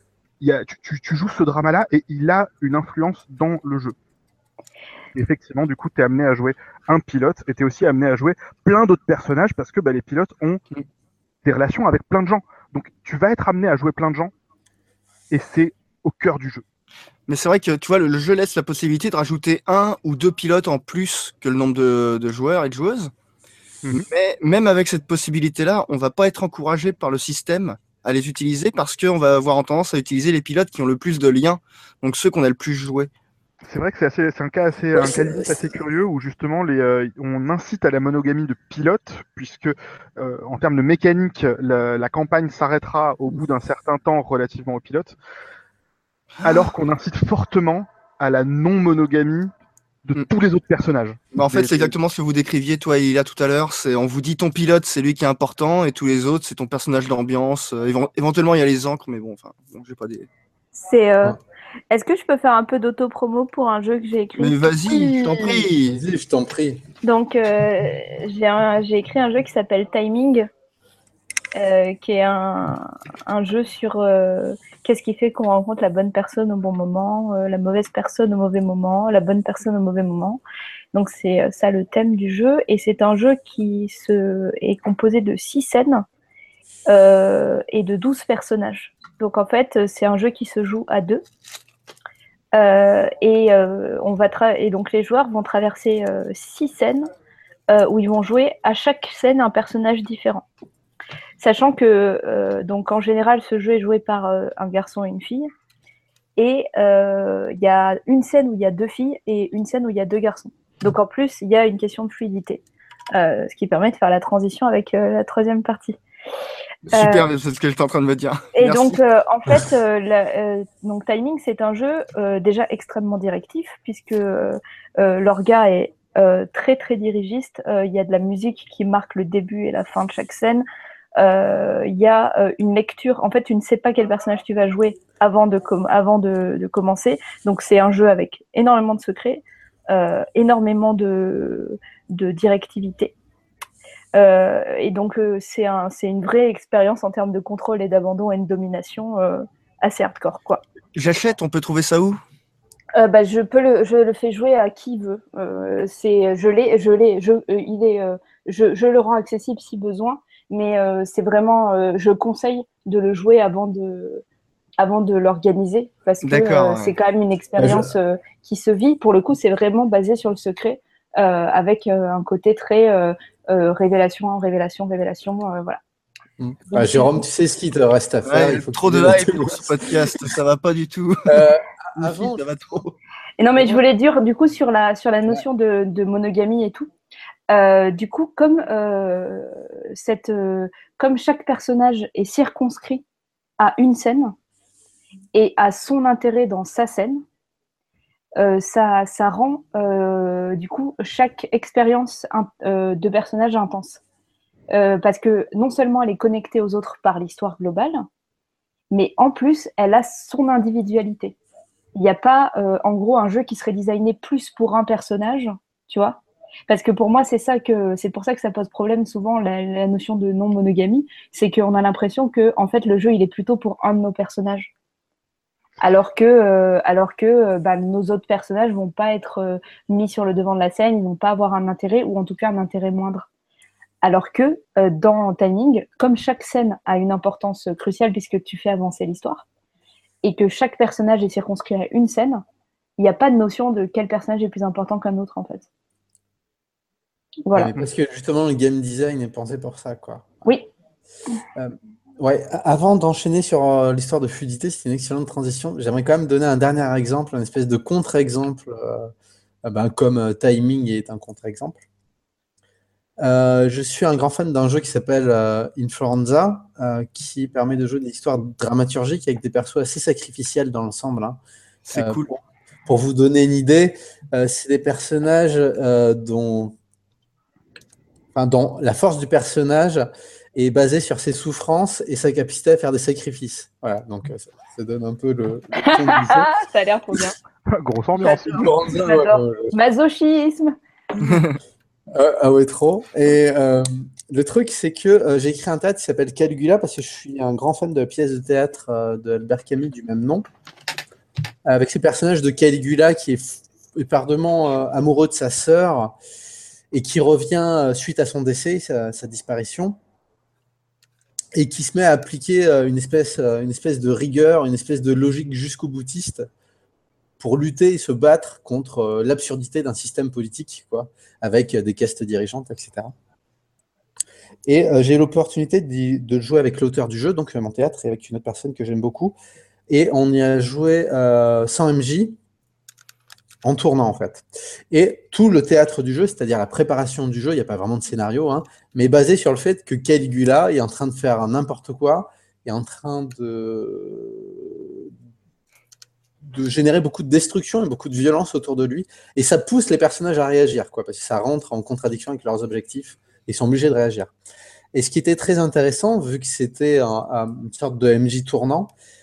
[SPEAKER 3] tu joues ce drama-là et il a une influence dans le jeu. Effectivement, du coup, tu es amené à jouer un pilote et tu es aussi amené à jouer plein d'autres personnages parce que les pilotes ont des relations avec plein de gens. Donc, tu vas être amené à jouer plein de gens et c'est au cœur du jeu.
[SPEAKER 2] Mais c'est vrai que tu vois, le jeu laisse la possibilité de rajouter 1 ou 2 pilotes en plus que le nombre de joueurs et de joueuses. Mais même avec cette possibilité-là, on va pas être encouragé par le système à les utiliser parce qu'on va avoir tendance à utiliser les pilotes qui ont le plus de liens, donc ceux qu'on a le plus joué.
[SPEAKER 3] C'est vrai que c'est un cas assez curieux où justement on incite à la monogamie de pilotes puisque en termes de mécanique, la campagne s'arrêtera au bout d'un certain temps relativement aux pilotes, alors qu'on incite fortement à la non-monogamie de tous les autres personnages.
[SPEAKER 2] Bah en fait, c'est exactement ce que vous décriviez, toi et Ila, tout à l'heure. On vous dit ton pilote, c'est lui qui est important, et tous les autres, c'est ton personnage d'ambiance. Éventuellement, il y a les encres, mais bon, j'ai pas des...
[SPEAKER 4] Est-ce que je peux faire un peu d'auto-promo pour un jeu que j'ai écrit?
[SPEAKER 2] Mais vas-y, je t'en prie.
[SPEAKER 1] Vas-y, je t'en prie.
[SPEAKER 4] Donc, j'ai écrit un jeu qui s'appelle Timing, qui est un jeu sur qu'est-ce qui fait qu'on rencontre la bonne personne au bon moment, la mauvaise personne au mauvais moment, la bonne personne au mauvais moment. Donc, c'est ça le thème du jeu. Et c'est un jeu qui est composé de 6 scènes et de 12 personnages. Donc, en fait, c'est un jeu qui se joue à 2. Et donc les joueurs vont traverser 6 scènes où ils vont jouer à chaque scène un personnage différent. Sachant que donc en général ce jeu est joué par un garçon et une fille, et il y a une scène où il y a 2 filles et une scène où il y a 2 garçons. Donc en plus il y a une question de fluidité, ce qui permet de faire la transition avec la troisième partie.
[SPEAKER 2] Super, c'est ce que j'étais en train de me dire.
[SPEAKER 4] Et
[SPEAKER 2] Merci.
[SPEAKER 4] donc, en fait, donc Timing, c'est un jeu déjà extrêmement directif, puisque l'orga est très, très dirigiste. Il y a de la musique qui marque le début et la fin de chaque scène. Il y a une lecture. En fait, tu ne sais pas quel personnage tu vas jouer avant de commencer. Donc, c'est un jeu avec énormément de secrets, énormément de directivité. Et donc, c'est une vraie expérience en termes de contrôle et d'abandon et de domination assez hardcore, quoi.
[SPEAKER 2] J'achète, on peut trouver ça où?
[SPEAKER 4] Je le fais jouer à qui veut. Je le rends accessible si besoin, mais c'est vraiment, je conseille de le jouer avant de l'organiser, parce que c'est quand même une expérience qui se vit. Pour le coup, c'est vraiment basé sur le secret, avec un côté très révélation, révélation, révélation, voilà.
[SPEAKER 1] Donc, Jérôme, tu sais ce qu'il te reste à faire.
[SPEAKER 2] Il faut trop de hype pour ce podcast, ça va pas du tout.
[SPEAKER 1] Avant,
[SPEAKER 2] ça va trop.
[SPEAKER 4] Et non, mais je voulais dire du coup sur la notion de monogamie et tout. Du coup, comme chaque personnage est circonscrit à une scène et à son intérêt dans sa scène, ça rend du coup chaque expérience de personnage intense. Parce que non seulement elle est connectée aux autres par l'histoire globale, mais en plus elle a son individualité. Il n'y a pas en gros un jeu qui serait designé plus pour un personnage, tu vois. Parce que pour moi, c'est pour ça que ça pose problème souvent, la notion de non-monogamie, c'est qu'on a l'impression que en fait le jeu il est plutôt pour un de nos personnages. Alors que nos autres personnages vont pas être mis sur le devant de la scène, ils vont pas avoir un intérêt, ou en tout cas un intérêt moindre. Alors que dans Timing, comme chaque scène a une importance cruciale puisque tu fais avancer l'histoire, et que chaque personnage est circonscrit à une scène, il n'y a pas de notion de quel personnage est plus important qu'un autre, en fait. Voilà.
[SPEAKER 1] Ouais, parce que justement, le game design est pensé pour ça, quoi.
[SPEAKER 4] Oui.
[SPEAKER 1] Ouais, avant d'enchaîner sur l'histoire de fluidité, c'est une excellente transition. J'aimerais quand même donner un dernier exemple, une espèce de contre-exemple, comme Timing est un contre-exemple. Je suis un grand fan d'un jeu qui s'appelle Influenza, qui permet de jouer des histoires dramaturgiques avec des persos assez sacrificiels dans l'ensemble. Hein.
[SPEAKER 2] C'est cool.
[SPEAKER 1] Pour vous donner une idée, c'est des personnages dont la force du personnage est basée sur ses souffrances et sa capacité à faire des sacrifices. Voilà, donc ça donne un peu le ton du jeu.
[SPEAKER 4] Ça a l'air trop bien.
[SPEAKER 3] Grosse ambiance.
[SPEAKER 4] Masochisme.
[SPEAKER 1] Ah ouais, trop. Et le truc, c'est que j'ai écrit un théâtre qui s'appelle Caligula parce que je suis un grand fan de la pièce de théâtre de Albert Camus du même nom, avec ce personnage de Caligula qui est éperdement amoureux de sa sœur et qui revient suite à son décès, sa disparition, et qui se met à appliquer une espèce de rigueur, une espèce de logique jusqu'au boutiste pour lutter et se battre contre l'absurdité d'un système politique, quoi, avec des castes dirigeantes, etc. Et j'ai eu l'opportunité de jouer avec l'auteur du jeu, donc mon théâtre, et avec une autre personne que j'aime beaucoup. Et on y a joué sans MJ, en tournant en fait. Et tout le théâtre du jeu, c'est-à-dire la préparation du jeu, il n'y a pas vraiment de scénario, hein, mais basé sur le fait que Caligula est en train de faire n'importe quoi, est en train de générer beaucoup de destruction et beaucoup de violence autour de lui. Et ça pousse les personnages à réagir, quoi, parce que ça rentre en contradiction avec leurs objectifs. Ils sont obligés de réagir. Et ce qui était très intéressant, vu que c'était une sorte de MJ tournant,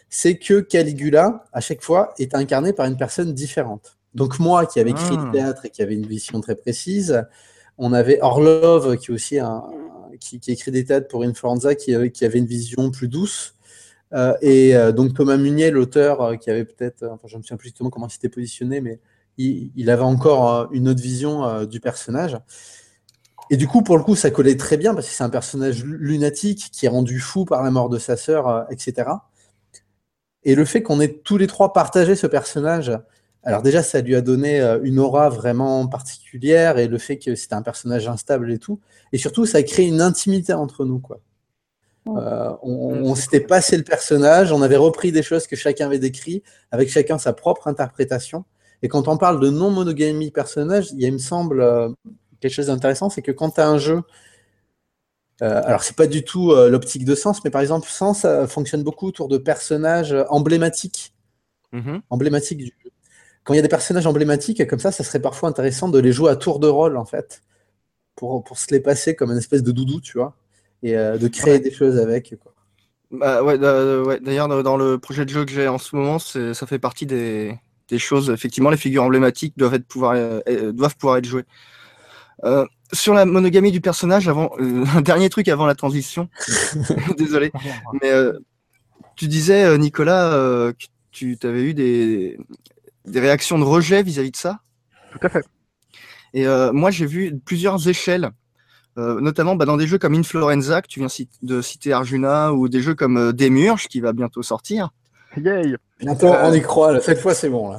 [SPEAKER 1] c'est que Caligula, à chaque fois, est incarné par une personne différente. Donc moi, qui avais écrit le théâtre et qui avait une vision très précise, on avait Orlov, qui est aussi qui écrit des théâtres pour Influenza, qui avait une vision plus douce. Donc Thomas Munier, l'auteur, qui avait peut-être, enfin, je ne me souviens plus exactement comment il s'était positionné, mais il avait encore une autre vision du personnage. Et du coup, pour le coup, ça collait très bien parce que c'est un personnage lunatique qui est rendu fou par la mort de sa sœur, etc. Et le fait qu'on ait tous les trois partagé ce personnage, alors déjà, ça lui a donné une aura vraiment particulière et le fait que c'était un personnage instable et tout. Et surtout, ça a créé une intimité entre nous, quoi. On s'était passé le personnage, on avait repris des choses que chacun avait décrites, avec chacun sa propre interprétation. Et quand on parle de non-monogamie personnage, il me semble quelque chose d'intéressant, c'est que quand tu as un jeu, alors c'est pas du tout l'optique de Sens, mais par exemple, Sens fonctionne beaucoup autour de personnages emblématiques, emblématiques du jeu. Quand il y a des personnages emblématiques comme ça serait parfois intéressant de les jouer à tour de rôle, en fait, pour se les passer comme une espèce de doudou, tu vois, et de créer des choses avec, quoi.
[SPEAKER 2] Bah, ouais, d'ailleurs, dans le projet de jeu que j'ai en ce moment, ça fait partie des choses. Effectivement, les figures emblématiques doivent pouvoir être jouées. Sur la monogamie du personnage, un dernier truc avant la transition, désolé, mais tu disais, Nicolas, que tu avais eu des réactions de rejet vis-à-vis de ça.
[SPEAKER 3] Tout à fait.
[SPEAKER 2] Et moi, j'ai vu plusieurs échelles, notamment dans des jeux comme Influenza, que tu viens de citer Arjuna, ou des jeux comme Démurge, qui va bientôt sortir.
[SPEAKER 3] Yay!
[SPEAKER 1] Bientôt, on y croit, là. Cette fois c'est bon, là.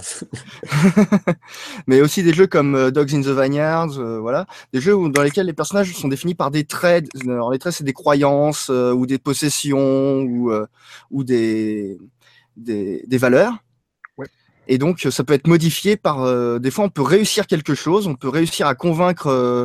[SPEAKER 2] Mais aussi des jeux comme Dogs in the Vineyards, voilà, des jeux dans lesquels les personnages sont définis par des traits. Alors, les traits, c'est des croyances ou des possessions ou des valeurs.
[SPEAKER 3] Ouais.
[SPEAKER 2] Et donc, ça peut être modifié par. Des fois, on peut réussir quelque chose, on peut réussir à convaincre.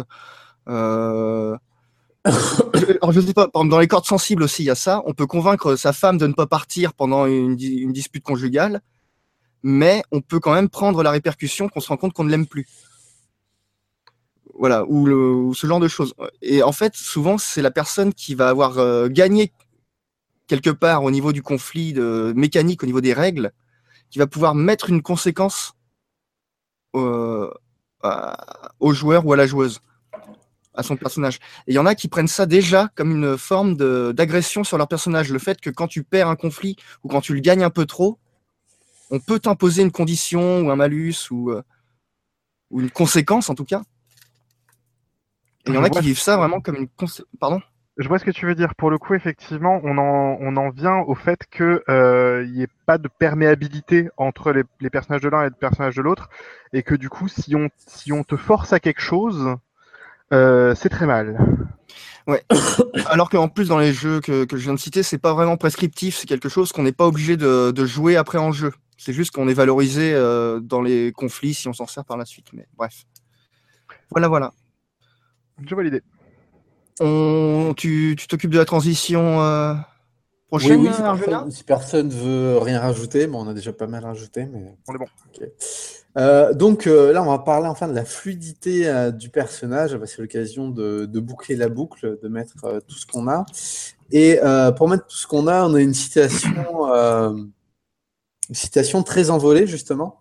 [SPEAKER 2] Alors, je sais pas, par exemple, dans les cordes sensibles aussi, il y a ça. On peut convaincre sa femme de ne pas partir pendant une dispute conjugale, mais on peut quand même prendre la répercussion qu'on se rend compte qu'on ne l'aime plus. Voilà, ou ce genre de choses. Et en fait, souvent, c'est la personne qui va avoir gagné quelque part au niveau du conflit mécanique, au niveau des règles, qui va pouvoir mettre une conséquence au joueur ou à la joueuse, à son personnage. Et il y en a qui prennent ça déjà comme une forme d'agression sur leur personnage. Le fait que quand tu perds un conflit ou quand tu le gagnes un peu trop, on peut t'imposer une condition ou un malus ou une conséquence en tout cas. Et il y en a qui vivent ça vraiment comme une conséquence. Pardon ?
[SPEAKER 3] Je vois ce que tu veux dire. Pour le coup, effectivement, on en vient au fait qu'il n'y ait pas de perméabilité entre les personnages de l'un et les personnages de l'autre, et que du coup, si on te force à quelque chose, c'est très mal.
[SPEAKER 2] Ouais. Alors qu'en plus, dans les jeux que je viens de citer, c'est pas vraiment prescriptif, c'est quelque chose qu'on n'est pas obligé de jouer après en jeu. C'est juste qu'on est valorisé dans les conflits si on s'en sert par la suite. Mais bref. Voilà.
[SPEAKER 3] Je vois l'idée.
[SPEAKER 2] Tu t'occupes de la transition prochaine,
[SPEAKER 1] Oui,
[SPEAKER 2] Arjuna ?
[SPEAKER 1] si personne veut rien rajouter, bon, on a déjà pas mal rajouté, mais
[SPEAKER 3] On est bon.
[SPEAKER 1] Okay. Donc là, on va parler enfin de la fluidité du personnage. Bah, c'est l'occasion de boucler la boucle, de mettre tout ce qu'on a. Et pour mettre tout ce qu'on a, on a une citation très envolée, justement,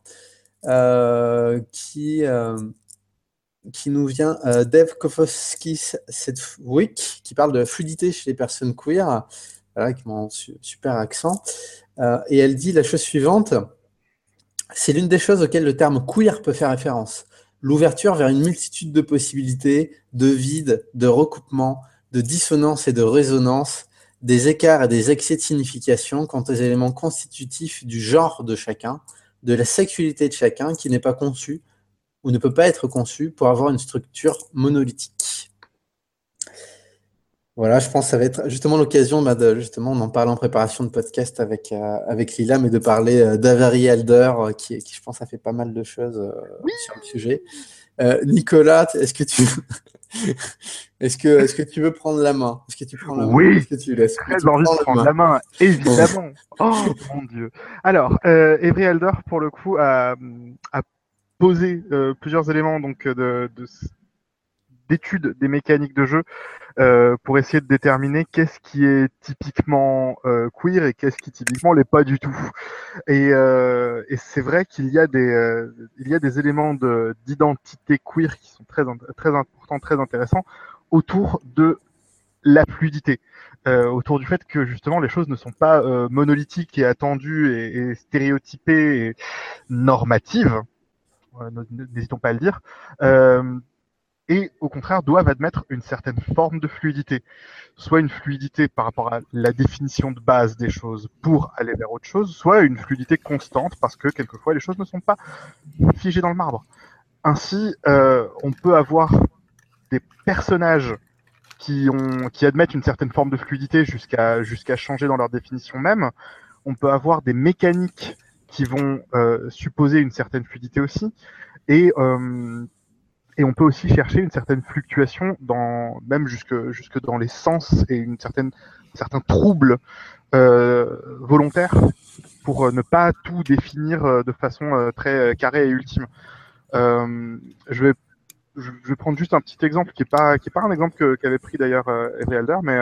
[SPEAKER 1] qui nous vient d'Eve Kofowski-Sedgwick, qui parle de la fluidité chez les personnes queer, avec mon super accent. Et elle dit la chose suivante: c'est l'une des choses auxquelles le terme queer peut faire référence. L'ouverture vers une multitude de possibilités, de vides, de recoupements, de dissonances et de résonances, des écarts et des excès de signification quant aux éléments constitutifs du genre de chacun, de la sexualité de chacun qui n'est pas conçu ou ne peut pas être conçu pour avoir une structure monolithique. Voilà, je pense que ça va être justement l'occasion, justement, on en parlait en préparation de podcast avec Lila, mais de parler d'Avery Alder, qui, je pense, a fait pas mal de choses sur le sujet. Nicolas, est-ce que tu veux prendre la main? Est-ce que tu prends la main?
[SPEAKER 3] Oui,
[SPEAKER 1] Est-ce que tu laisses?
[SPEAKER 3] très envie de prendre la main, évidemment. Oh mon Dieu. Alors, Avery Alder, pour le coup, a posé plusieurs éléments donc d'étude des mécaniques de jeu pour essayer de déterminer qu'est-ce qui est typiquement queer et qu'est-ce qui typiquement l'est pas du tout. Et c'est vrai qu'il y a des éléments d'identité queer qui sont très importants, très intéressants autour de la fluidité, autour du fait que justement les choses ne sont pas monolithiques et attendues et stéréotypées et normatives, n'hésitons pas à le dire, et au contraire doivent admettre une certaine forme de fluidité, soit une fluidité par rapport à la définition de base des choses pour aller vers autre chose, soit une fluidité constante parce que quelquefois les choses ne sont pas figées dans le marbre. Ainsi, on peut avoir des personnages qui admettent une certaine forme de fluidité jusqu'à changer dans leur définition même. On peut avoir des mécaniques qui vont supposer une certaine fluidité aussi, et on peut aussi chercher une certaine fluctuation même jusque dans les sens et un certain trouble volontaire pour ne pas tout définir de façon très carrée et ultime. Je vais prendre juste un petit exemple qui est pas un exemple qu'avait pris d'ailleurs Avery Alder, mais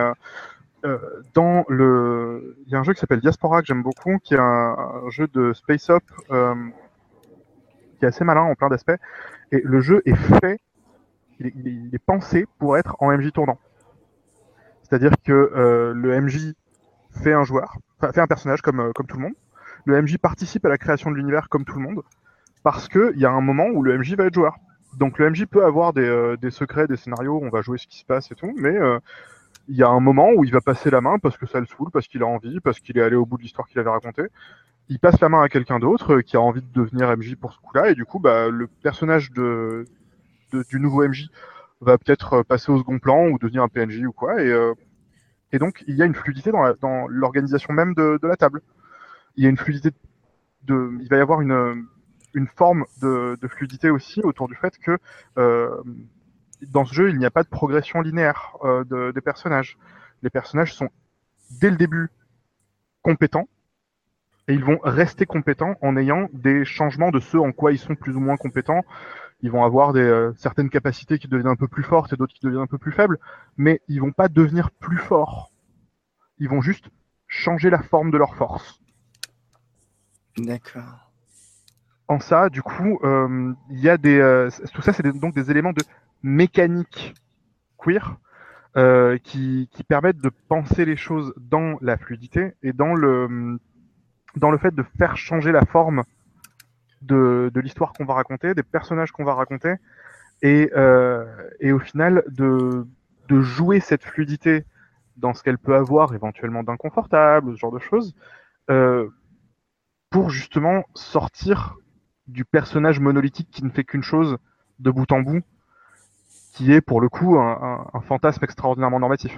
[SPEAKER 3] il y a un jeu qui s'appelle Diaspora que j'aime beaucoup, qui est un jeu de space op qui est assez malin en plein d'aspects, et le jeu est fait, il est pensé pour être en MJ tournant. C'est-à-dire que le MJ fait un personnage comme tout le monde. Le MJ participe à la création de l'univers comme tout le monde, parce qu'il y a un moment où le MJ va être joueur. Donc le MJ peut avoir des secrets, des scénarios, on va jouer ce qui se passe et tout, mais il y a un moment où il va passer la main parce que ça le saoule, parce qu'il a envie, parce qu'il est allé au bout de l'histoire qu'il avait racontée. Il passe la main à quelqu'un d'autre qui a envie de devenir MJ pour ce coup-là, et du coup, le personnage du nouveau MJ va peut-être passer au second plan ou devenir un PNJ ou quoi, et donc il y a une fluidité dans l'organisation même de la table. Il y a une fluidité il va y avoir une forme de fluidité aussi autour du fait que dans ce jeu, il n'y a pas de progression linéaire des personnages. Les personnages sont, dès le début, compétents, et ils vont rester compétents en ayant des changements de ce en quoi ils sont plus ou moins compétents. Ils vont avoir certaines capacités qui deviennent un peu plus fortes et d'autres qui deviennent un peu plus faibles, mais ils vont pas devenir plus forts. Ils vont juste changer la forme de leur force.
[SPEAKER 2] D'accord.
[SPEAKER 3] En ça, du coup, il y a tout ça, c'est donc des éléments de mécanique queer qui permettent de penser les choses dans la fluidité et dans le fait de faire changer la forme de l'histoire qu'on va raconter, des personnages qu'on va raconter, et au final de jouer cette fluidité dans ce qu'elle peut avoir éventuellement d'inconfortable, ce genre de choses, pour justement sortir du personnage monolithique qui ne fait qu'une chose de bout en bout, qui est pour le coup un fantasme extraordinairement normatif.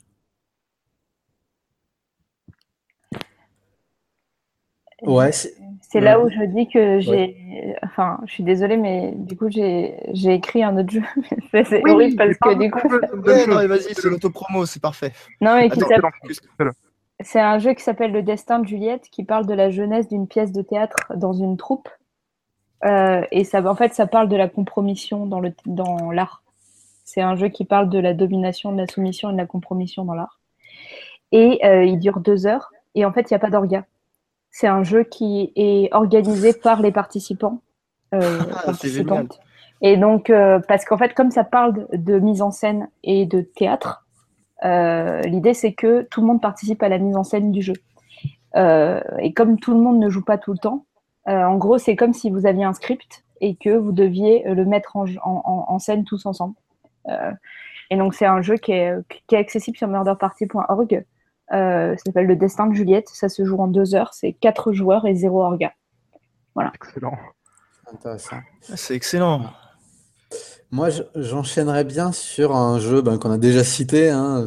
[SPEAKER 1] Ouais,
[SPEAKER 4] c'est là où je dis que enfin, je suis désolée, mais du coup, j'ai écrit un autre jeu. C'est horrible parce que du coup.
[SPEAKER 2] Non, vas-y, c'est l'autopromo, c'est parfait.
[SPEAKER 4] Non, mais c'est un jeu qui s'appelle Le Destin de Juliette, qui parle de la jeunesse d'une pièce de théâtre dans une troupe. Et ça, en fait, ça parle de la compromission dans l'art. C'est un jeu qui parle de la domination, de la soumission et de la compromission dans l'art. Et il dure 2 heures. Et en fait, il n'y a pas d'orga. C'est un jeu qui est organisé par les participants. Participantes. Et donc, parce qu'en fait, comme ça parle de mise en scène et de théâtre, l'idée, c'est que tout le monde participe à la mise en scène du jeu. Et comme tout le monde ne joue pas tout le temps, en gros, c'est comme si vous aviez un script et que vous deviez le mettre en scène tous ensemble. Et donc, c'est un jeu qui est accessible sur murderparty.org. Ça s'appelle Le Destin de Juliette. Ça se joue en 2 heures. C'est 4 joueurs et 0 orga. Voilà.
[SPEAKER 3] Excellent.
[SPEAKER 1] Intéressant.
[SPEAKER 2] C'est excellent.
[SPEAKER 1] Moi, j'enchaînerais bien sur un jeu qu'on a déjà cité. Hein,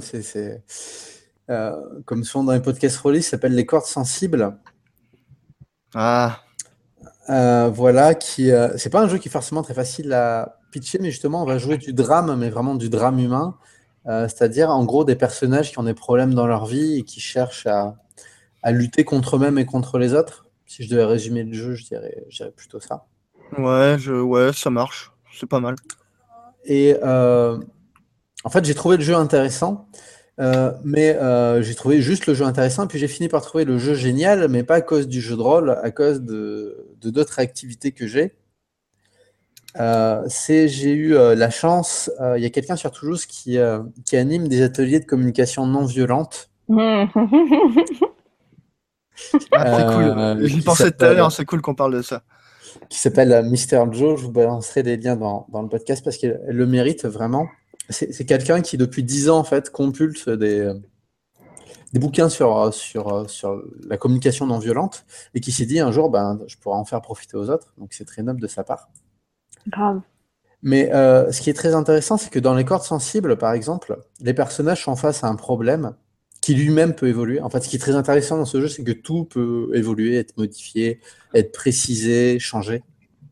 [SPEAKER 1] comme souvent dans les podcasts release, s'appelle Les Cordes Sensibles.
[SPEAKER 2] Ah.
[SPEAKER 1] Voilà, c'est pas un jeu qui est forcément très facile à pitcher, mais justement, on va jouer du drame, mais vraiment du drame humain. C'est-à-dire, en gros, des personnages qui ont des problèmes dans leur vie et qui cherchent à lutter contre eux-mêmes et contre les autres. Si je devais résumer le jeu, je dirais plutôt ça.
[SPEAKER 2] Ouais, ça marche. C'est pas mal.
[SPEAKER 1] Et en fait, j'ai trouvé le jeu intéressant, mais j'ai trouvé juste le jeu intéressant, et puis j'ai fini par trouver le jeu génial, mais pas à cause du jeu de rôle, à cause de d'autres activités que j'ai. J'ai eu la chance, il y a quelqu'un sur Toulouse qui anime des ateliers de communication non violente.
[SPEAKER 2] Ah, c'est cool. J'y pensais tout à l'heure, c'est cool qu'on parle de ça.
[SPEAKER 1] Qui s'appelle Mister Joe. Je vous balancerai des liens dans le podcast parce qu'elle le mérite vraiment. C'est quelqu'un qui, depuis 10 ans, en fait, compulse des bouquins sur la communication non violente et qui s'est dit un jour, je pourrais en faire profiter aux autres. Donc, c'est très noble de sa part.
[SPEAKER 4] Grave.
[SPEAKER 1] Mais ce qui est très intéressant, c'est que dans les cordes sensibles, par exemple, les personnages sont face à un problème qui lui-même peut évoluer. En fait, ce qui est très intéressant dans ce jeu, c'est que tout peut évoluer, être modifié, être précisé, changer.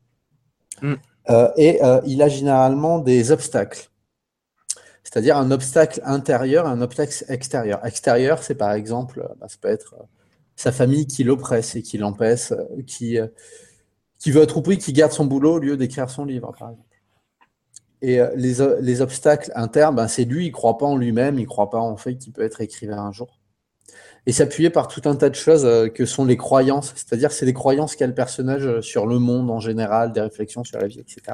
[SPEAKER 1] Il a généralement des obstacles. C'est-à-dire un obstacle intérieur et un obstacle extérieur. Extérieur, c'est par exemple, ça peut être sa famille qui l'oppresse et qui l'empêche, qui veut à tout prix qu'il garde son boulot au lieu d'écrire son livre, par exemple. Et les obstacles internes, c'est lui, il ne croit pas en lui-même, il ne croit pas en fait qu'il peut être écrivain un jour. Et s'appuyer par tout un tas de choses que sont les croyances, c'est-à-dire c'est des croyances qu'a le personnage sur le monde en général, des réflexions sur la vie, etc.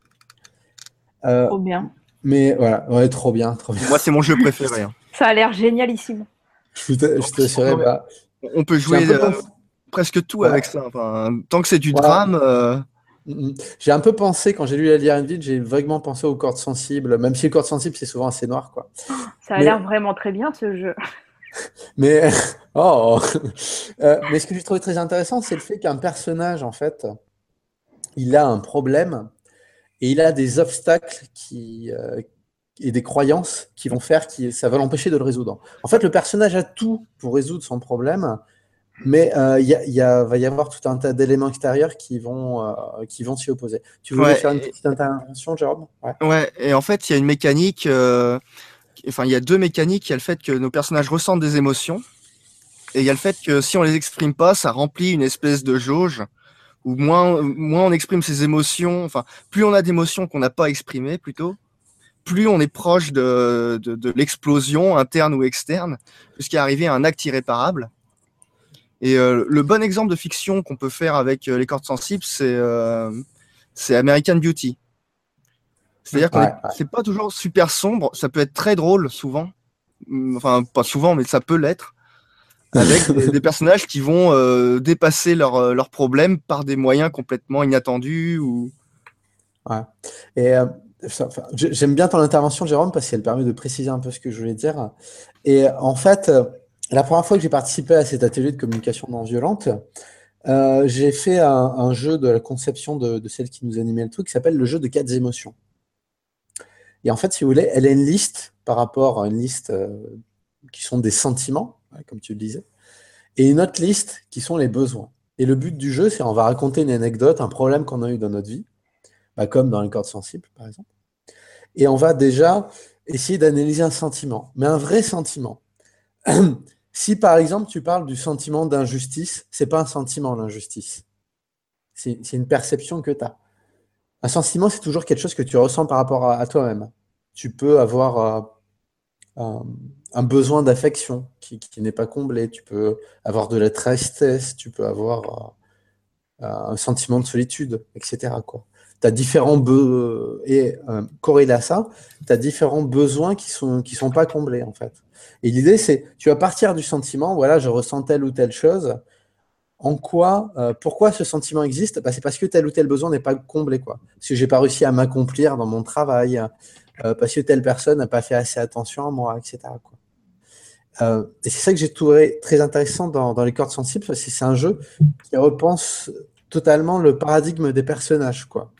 [SPEAKER 4] Trop bien.
[SPEAKER 1] Mais voilà, ouais, trop bien, trop bien.
[SPEAKER 2] Moi, c'est mon jeu préféré.
[SPEAKER 4] Ça a l'air génialissime.
[SPEAKER 1] Je t'assurais,
[SPEAKER 2] on peut jouer presque tout avec ça. Enfin, tant que c'est du drame.
[SPEAKER 1] J'ai un peu pensé, quand j'ai lu La Lyrian Vide, j'ai vaguement pensé aux cordes sensibles, même si les cordes sensibles, c'est souvent assez noir, quoi.
[SPEAKER 4] Ça a l'air vraiment très bien, ce jeu.
[SPEAKER 1] Mais, mais ce que j'ai trouvé très intéressant, c'est le fait qu'un personnage, en fait, il a un problème et il a des obstacles et des croyances qui vont faire que ça va l'empêcher de le résoudre. En fait, le personnage a tout pour résoudre son problème, mais va y avoir tout un tas d'éléments extérieurs qui vont s'y opposer. Tu voulais faire une petite intervention, Jérôme ?
[SPEAKER 2] Ouais, et en fait, il y a une mécanique, il y a deux mécaniques. Il y a le fait que nos personnages ressentent des émotions, et il y a le fait que si on les exprime pas, ça remplit une espèce de jauge, où moins on exprime ses émotions, plus on a d'émotions qu'on n'a pas exprimées, plutôt, plus on est proche de l'explosion interne ou externe, jusqu'à arriver à un acte irréparable. Et le bon exemple de fiction qu'on peut faire avec les cordes sensibles, c'est American Beauty. C'est-à-dire que c'est pas toujours super sombre, ça peut être très drôle souvent. Enfin, pas souvent, mais ça peut l'être. Avec des personnages qui vont dépasser leurs problèmes par des moyens complètement inattendus.
[SPEAKER 1] Ouais. Et j'aime bien ton intervention, Jérôme, parce qu'elle permet de préciser un peu ce que je voulais dire. Et en fait, la première fois que j'ai participé à cet atelier de communication non violente, j'ai fait un jeu de la conception de celle qui nous animait le truc, qui s'appelle le jeu de 4 émotions. Et en fait, si vous voulez, elle a une liste par rapport à une liste qui sont des sentiments, comme tu le disais, et une autre liste qui sont les besoins. Et le but du jeu, c'est on va raconter une anecdote, un problème qu'on a eu dans notre vie, comme dans les cordes sensibles, par exemple. Et on va déjà essayer d'analyser un sentiment, mais un vrai sentiment. Si, par exemple, tu parles du sentiment d'injustice, c'est pas un sentiment, l'injustice. C'est une perception que tu as. Un sentiment, c'est toujours quelque chose que tu ressens par rapport à toi-même. Tu peux avoir un besoin d'affection qui n'est pas comblé. Tu peux avoir de la tristesse, tu peux avoir un sentiment de solitude, etc., quoi. Tu as différents corrélés à ça, tu as différents besoins qui sont pas comblés, en fait. Et l'idée, c'est, tu vas partir du sentiment, voilà, je ressens telle ou telle chose. Pourquoi ce sentiment existe ? C'est parce que tel ou tel besoin n'est pas comblé, quoi. Parce que j'ai pas réussi à m'accomplir dans mon travail, parce que telle personne n'a pas fait assez attention à moi, etc., quoi. Et c'est ça que j'ai trouvé très intéressant dans les cordes sensibles, parce que c'est un jeu qui repense totalement le paradigme des personnages, quoi.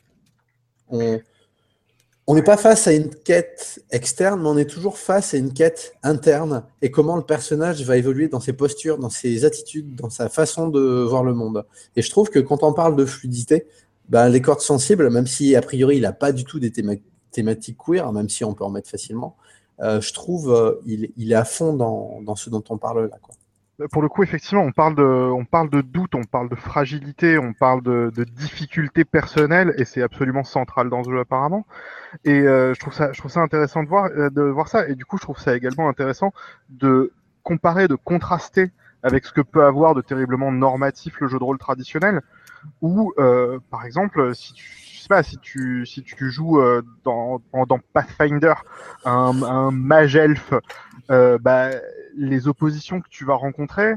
[SPEAKER 1] On n'est pas face à une quête externe, mais on est toujours face à une quête interne et comment le personnage va évoluer dans ses postures, dans ses attitudes, dans sa façon de voir le monde. Et je trouve que quand on parle de fluidité, les cordes sensibles, même si a priori il n'a pas du tout des thématiques queer, même si on peut en mettre facilement, je trouve il est à fond dans ce dont on parle là, quoi.
[SPEAKER 3] pour le coup, effectivement, on parle de doute, on parle de fragilité, on parle de difficultés personnelles, et c'est absolument central dans ce jeu apparemment. Et je trouve ça intéressant de voir ça. Et du coup, je trouve ça également intéressant de comparer, de contraster avec ce que peut avoir de terriblement normatif le jeu de rôle traditionnel. Où, par exemple, je sais pas, si tu joues dans Pathfinder un mage elfe, bah, les oppositions que tu vas rencontrer,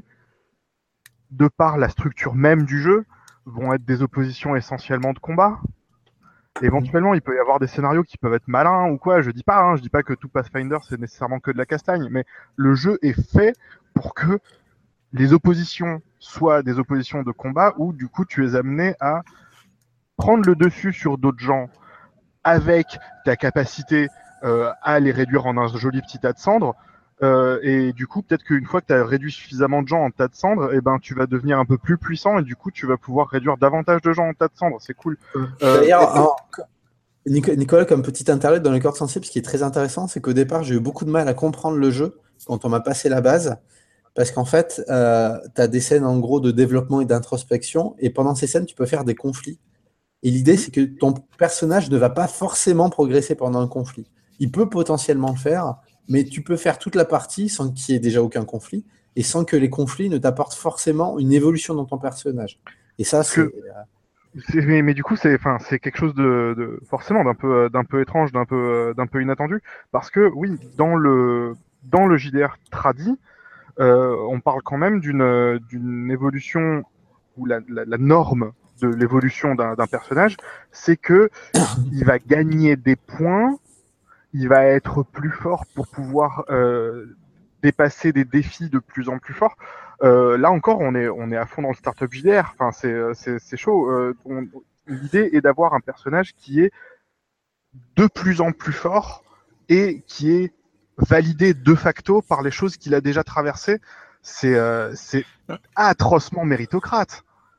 [SPEAKER 3] de par la structure même du jeu, vont être des oppositions essentiellement de combat. Éventuellement, il peut y avoir des scénarios qui peuvent être malins ou quoi. Je dis pas que tout Pathfinder c'est nécessairement que de la castagne, mais le jeu est fait pour que les oppositions soient des oppositions de combat où du coup tu es amené à prendre le dessus sur d'autres gens avec ta capacité à les réduire en un joli petit tas de cendres. Et du coup, peut-être qu'une fois que tu as réduit suffisamment de gens en tas de cendres, eh ben, tu vas devenir un peu plus puissant et du coup, tu vas pouvoir réduire davantage de gens en tas de cendres. C'est cool.
[SPEAKER 1] D'ailleurs, Nicolas, comme petite interlude dans les cordes sensibles, ce qui est très intéressant, c'est qu'au départ, j'ai eu beaucoup de mal à comprendre le jeu quand on m'a passé la base. Parce qu'en fait, tu as des scènes en gros de développement et d'introspection, et pendant ces scènes, tu peux faire des conflits. Et l'idée, c'est que ton personnage ne va pas forcément progresser pendant un conflit. Il peut potentiellement le faire, mais tu peux faire toute la partie sans qu'il y ait déjà aucun conflit, et sans que les conflits ne t'apportent forcément une évolution dans ton personnage. Et ça, c'est...
[SPEAKER 3] Mais du coup, c'est quelque chose de forcément d'un peu étrange, d'un peu inattendu. Parce que oui, dans le JDR tradi, on parle quand même d'une évolution où la norme de l'évolution d'un personnage, c'est que il va gagner des points, il va être plus fort pour pouvoir dépasser des défis de plus en plus forts. Là encore, on est à fond dans le startup JDR. Enfin, c'est chaud. L'idée est d'avoir un personnage qui est de plus en plus fort et qui est validé de facto par les choses qu'il a déjà traversées. C'est atrocement méritocrate.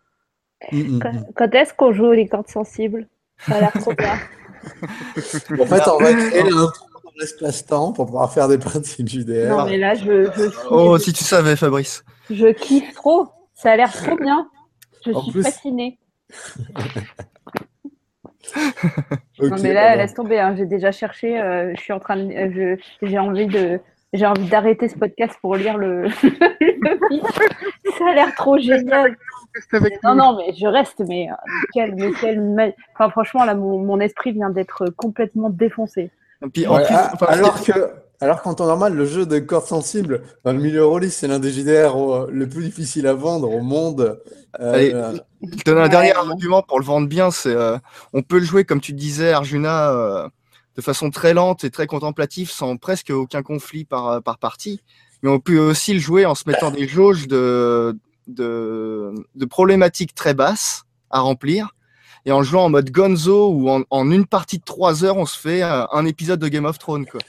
[SPEAKER 4] Quand est-ce qu'on joue les cordes sensibles? Ça a l'air trop bien.
[SPEAKER 1] En fait, on va créer un trou dans l'espace-temps pour pouvoir faire des principes JDR.
[SPEAKER 4] Non, mais là,
[SPEAKER 2] Oh, si tu savais, Fabrice.
[SPEAKER 4] je kiffe trop. Ça a l'air trop bien. Je
[SPEAKER 1] En
[SPEAKER 4] suis
[SPEAKER 1] plus-
[SPEAKER 4] fascinée.
[SPEAKER 1] Ok,
[SPEAKER 4] Non, mais là,
[SPEAKER 1] bah,
[SPEAKER 4] laisse tomber. Hein. J'ai déjà cherché. Je suis en train de. J'ai envie d'arrêter ce podcast pour lire le livre. Ça a l'air trop génial. Non, mais je reste. Mais enfin, franchement, là, mon esprit vient d'être complètement défoncé.
[SPEAKER 2] Et puis, en
[SPEAKER 1] ouais,
[SPEAKER 2] plus, enfin,
[SPEAKER 1] alors qu'en temps normal, le jeu de cordes sensibles, dans le milieu rôliste, c'est l'un des JDR le plus difficile à vendre au monde.
[SPEAKER 2] allez, je te donne un dernier argument pour le vendre bien, c'est on peut le jouer, comme tu disais, Arjuna, de façon très lente et très contemplative, sans presque aucun conflit par partie. Mais on peut aussi le jouer en se mettant des jauges de problématiques très basses à remplir, et en jouant en mode gonzo, où en une partie de 3 heures, on se fait un épisode de Game of Thrones, quoi.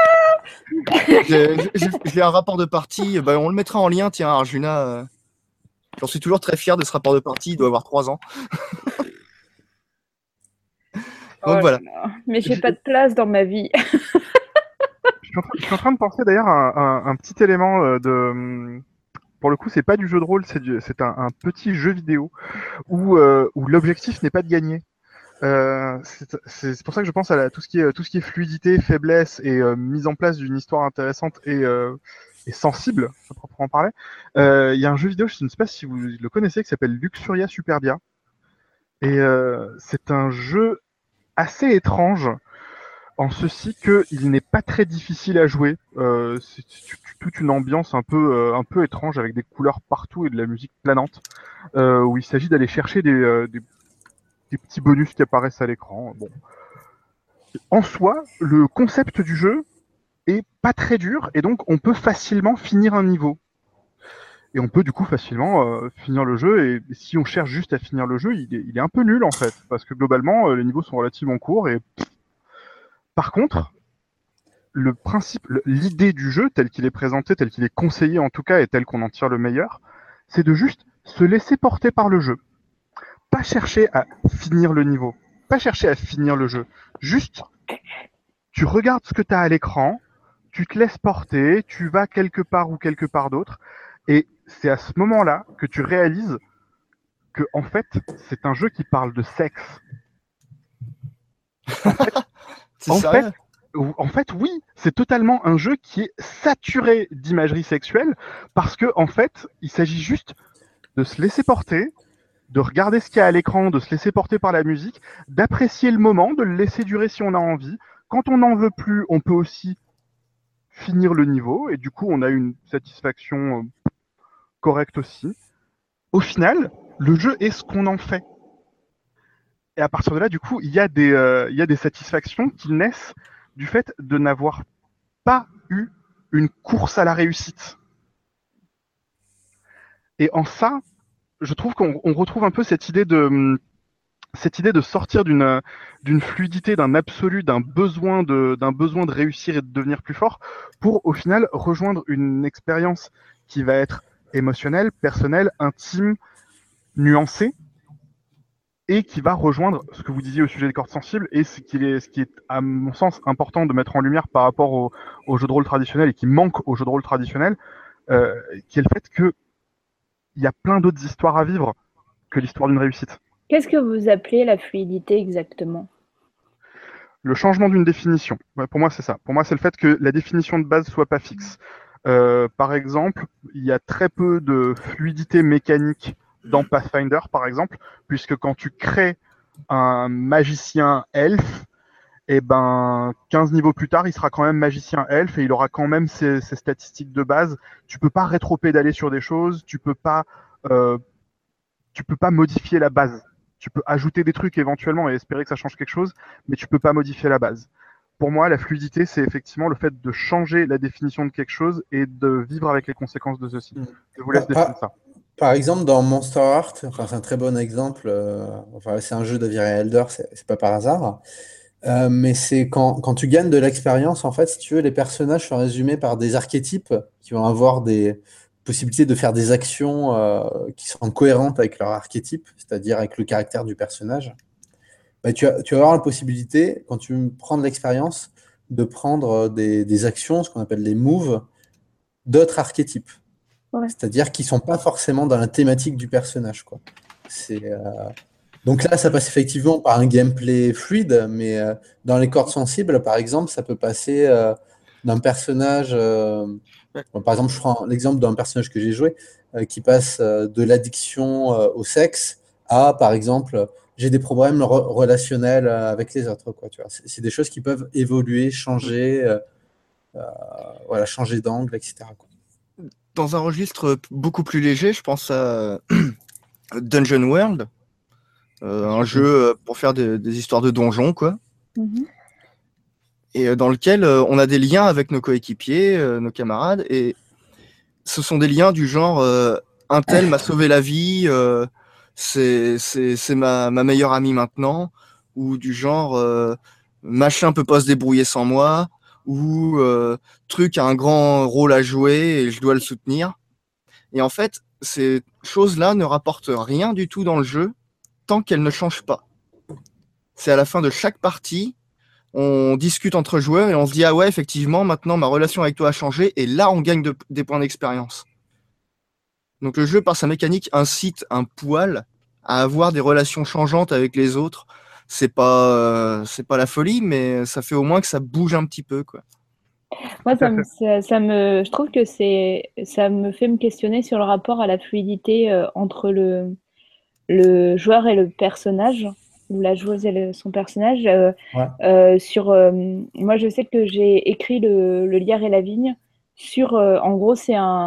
[SPEAKER 2] J'ai un rapport de partie, bah, on le mettra en lien, tiens, Arjuna. J'en suis toujours très fier de ce rapport de partie, il doit avoir 3 ans. Donc voilà.
[SPEAKER 4] Mais j'ai pas de place dans ma vie.
[SPEAKER 3] Je suis en train de penser d'ailleurs à un petit élément pour le coup, c'est pas du jeu de rôle, c'est un petit jeu vidéo où l'objectif n'est pas de gagner. C'est pour ça que je pense à tout ce qui est fluidité, faiblesse et mise en place d'une histoire intéressante et sensible, à proprement parler. Il y a un jeu vidéo, je ne sais pas si vous le connaissez, qui s'appelle Luxuria Superbia. Et c'est un jeu assez étrange en ceci qu'il n'est pas très difficile à jouer. C'est toute une ambiance un peu étrange avec des couleurs partout et de la musique planante, où il s'agit d'aller chercher des petits bonus qui apparaissent à l'écran. Bon. En soi, le concept du jeu est pas très dur et donc on peut facilement finir un niveau. Et on peut du coup facilement finir le jeu, et si on cherche juste à finir le jeu, il est un peu nul en fait, parce que globalement les niveaux sont relativement courts. Et par contre, le principe, l'idée du jeu tel qu'il est présenté, tel qu'il est conseillé en tout cas, et tel qu'on en tire le meilleur, c'est de juste se laisser porter par le jeu. Pas chercher à finir le niveau, pas chercher à finir le jeu. Juste, tu regardes ce que tu as à l'écran, tu te laisses porter, tu vas quelque part ou quelque part d'autre, et c'est à ce moment-là que tu réalises que, en fait, c'est un jeu qui parle de sexe.
[SPEAKER 2] C'est
[SPEAKER 3] En
[SPEAKER 2] sérieux?
[SPEAKER 3] En fait, oui, c'est totalement un jeu qui est saturé d'imagerie sexuelle parce que, en fait, il s'agit juste de se laisser porter, de regarder ce qu'il y a à l'écran, de se laisser porter par la musique, d'apprécier le moment, de le laisser durer si on a envie. Quand on n'en veut plus, on peut aussi finir le niveau et du coup, on a une satisfaction correcte aussi. Au final, le jeu est ce qu'on en fait. Et à partir de là, du coup, il y a des satisfactions qui naissent du fait de n'avoir pas eu une course à la réussite. Et en ça, je trouve qu'on retrouve un peu cette idée de sortir d'une fluidité, d'un absolu, d'un besoin de réussir et de devenir plus fort, pour au final rejoindre une expérience qui va être émotionnelle, personnelle, intime, nuancée, et qui va rejoindre ce que vous disiez au sujet des cordes sensibles, et ce qui est à mon sens important de mettre en lumière par rapport au jeu de rôle traditionnel et qui manque au jeu de rôle traditionnel, qui est le fait qu'il y a plein d'autres histoires à vivre que l'histoire d'une réussite.
[SPEAKER 4] Qu'est-ce que vous appelez la fluidité exactement?
[SPEAKER 3] Le changement d'une définition. Ouais, pour moi, c'est ça. Pour moi, c'est le fait que la définition de base soit pas fixe. Par exemple, il y a très peu de fluidité mécanique dans Pathfinder, par exemple, puisque quand tu crées un magicien elfe, et ben 15 niveaux plus tard, il sera quand même magicien elfe et il aura quand même ses statistiques de base. Tu peux pas rétro-pédaler sur des choses, euh, tu peux pas modifier la base. Tu peux ajouter des trucs éventuellement et espérer que ça change quelque chose, mais tu peux pas modifier la base. Pour moi, la fluidité, c'est effectivement le fait de changer la définition de quelque chose et de vivre avec les conséquences de ceci. Je vous laisse définir ça.
[SPEAKER 1] Par exemple, dans Monster Heart, enfin, c'est un très bon exemple. Enfin, c'est un jeu d'Aviary Elder, c'est pas par hasard. Mais c'est quand tu gagnes de l'expérience, en fait, si tu veux, les personnages sont résumés par des archétypes qui vont avoir des possibilités de faire des actions qui sont cohérentes avec leur archétype, c'est-à-dire avec le caractère du personnage. Bah, tu vas avoir la possibilité, quand tu prends de l'expérience, de prendre des actions, ce qu'on appelle les moves, d'autres archétypes.
[SPEAKER 4] Ouais.
[SPEAKER 1] C'est-à-dire qui ne sont pas forcément dans la thématique du personnage, quoi. Donc là, ça passe effectivement par un gameplay fluide, mais dans les cordes sensibles, par exemple, ça peut passer d'un personnage. Bon, par exemple, je prends l'exemple d'un personnage que j'ai joué qui passe de l'addiction au sexe à, par exemple, j'ai des problèmes relationnels avec les autres, quoi, tu vois. C'est des choses qui peuvent évoluer, changer, voilà, changer d'angle, etc., quoi.
[SPEAKER 2] Dans un registre beaucoup plus léger, je pense à Dungeon World, un jeu pour faire des histoires de donjons, quoi.
[SPEAKER 4] Mhm.
[SPEAKER 2] Et dans lequel on a des liens avec nos coéquipiers, nos camarades, et ce sont des liens du genre un tel m'a sauvé la vie, c'est ma meilleure amie maintenant, ou du genre machin peut pas se débrouiller sans moi, ou truc a un grand rôle à jouer et je dois le soutenir. Et en fait, ces choses-là ne rapportent rien du tout dans le jeu tant qu'elles ne changent pas. C'est à la fin de chaque partie, on discute entre joueurs et on se dit ah ouais, effectivement, maintenant ma relation avec toi a changé, et là on gagne des points d'expérience. Donc le jeu, par sa mécanique, incite un poil à avoir des relations changeantes avec les autres. C'est pas la folie, mais ça fait au moins que ça bouge un petit peu, quoi.
[SPEAKER 4] Moi, je trouve que ça me fait me questionner sur le rapport à la fluidité entre le joueur et le personnage, ou la joueuse et son personnage.
[SPEAKER 1] Ouais.
[SPEAKER 4] Moi, je sais que j'ai écrit le Liard et la Vigne sur, en gros,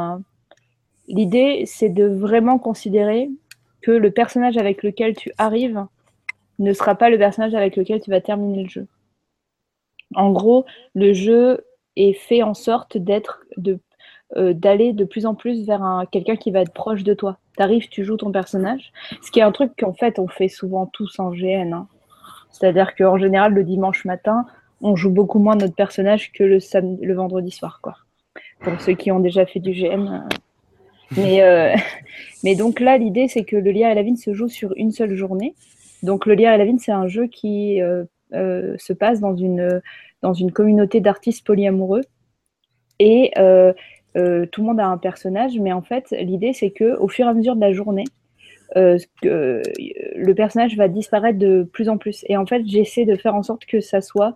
[SPEAKER 4] l'idée, c'est de vraiment considérer que le personnage avec lequel tu arrives ne sera pas le personnage avec lequel tu vas terminer le jeu. En gros, le jeu est fait en sorte d'aller de plus en plus vers quelqu'un qui va être proche de toi. Tu arrives, tu joues ton personnage, ce qui est un truc qu'en fait on fait souvent tous en GN. Hein. C'est-à-dire qu'en général, le dimanche matin, on joue beaucoup moins notre personnage que le vendredi soir, quoi. Pour ceux qui ont déjà fait du GN. Mais donc là, l'idée, c'est que le Liard et la Vigne se joue sur une seule journée. Donc le Liard et la Vigne, c'est un jeu qui se passe dans une communauté d'artistes polyamoureux. Et tout le monde a un personnage, mais en fait, l'idée, c'est qu'au fur et à mesure de la journée, le personnage va disparaître de plus en plus. Et en fait, j'essaie de faire en sorte que ça soit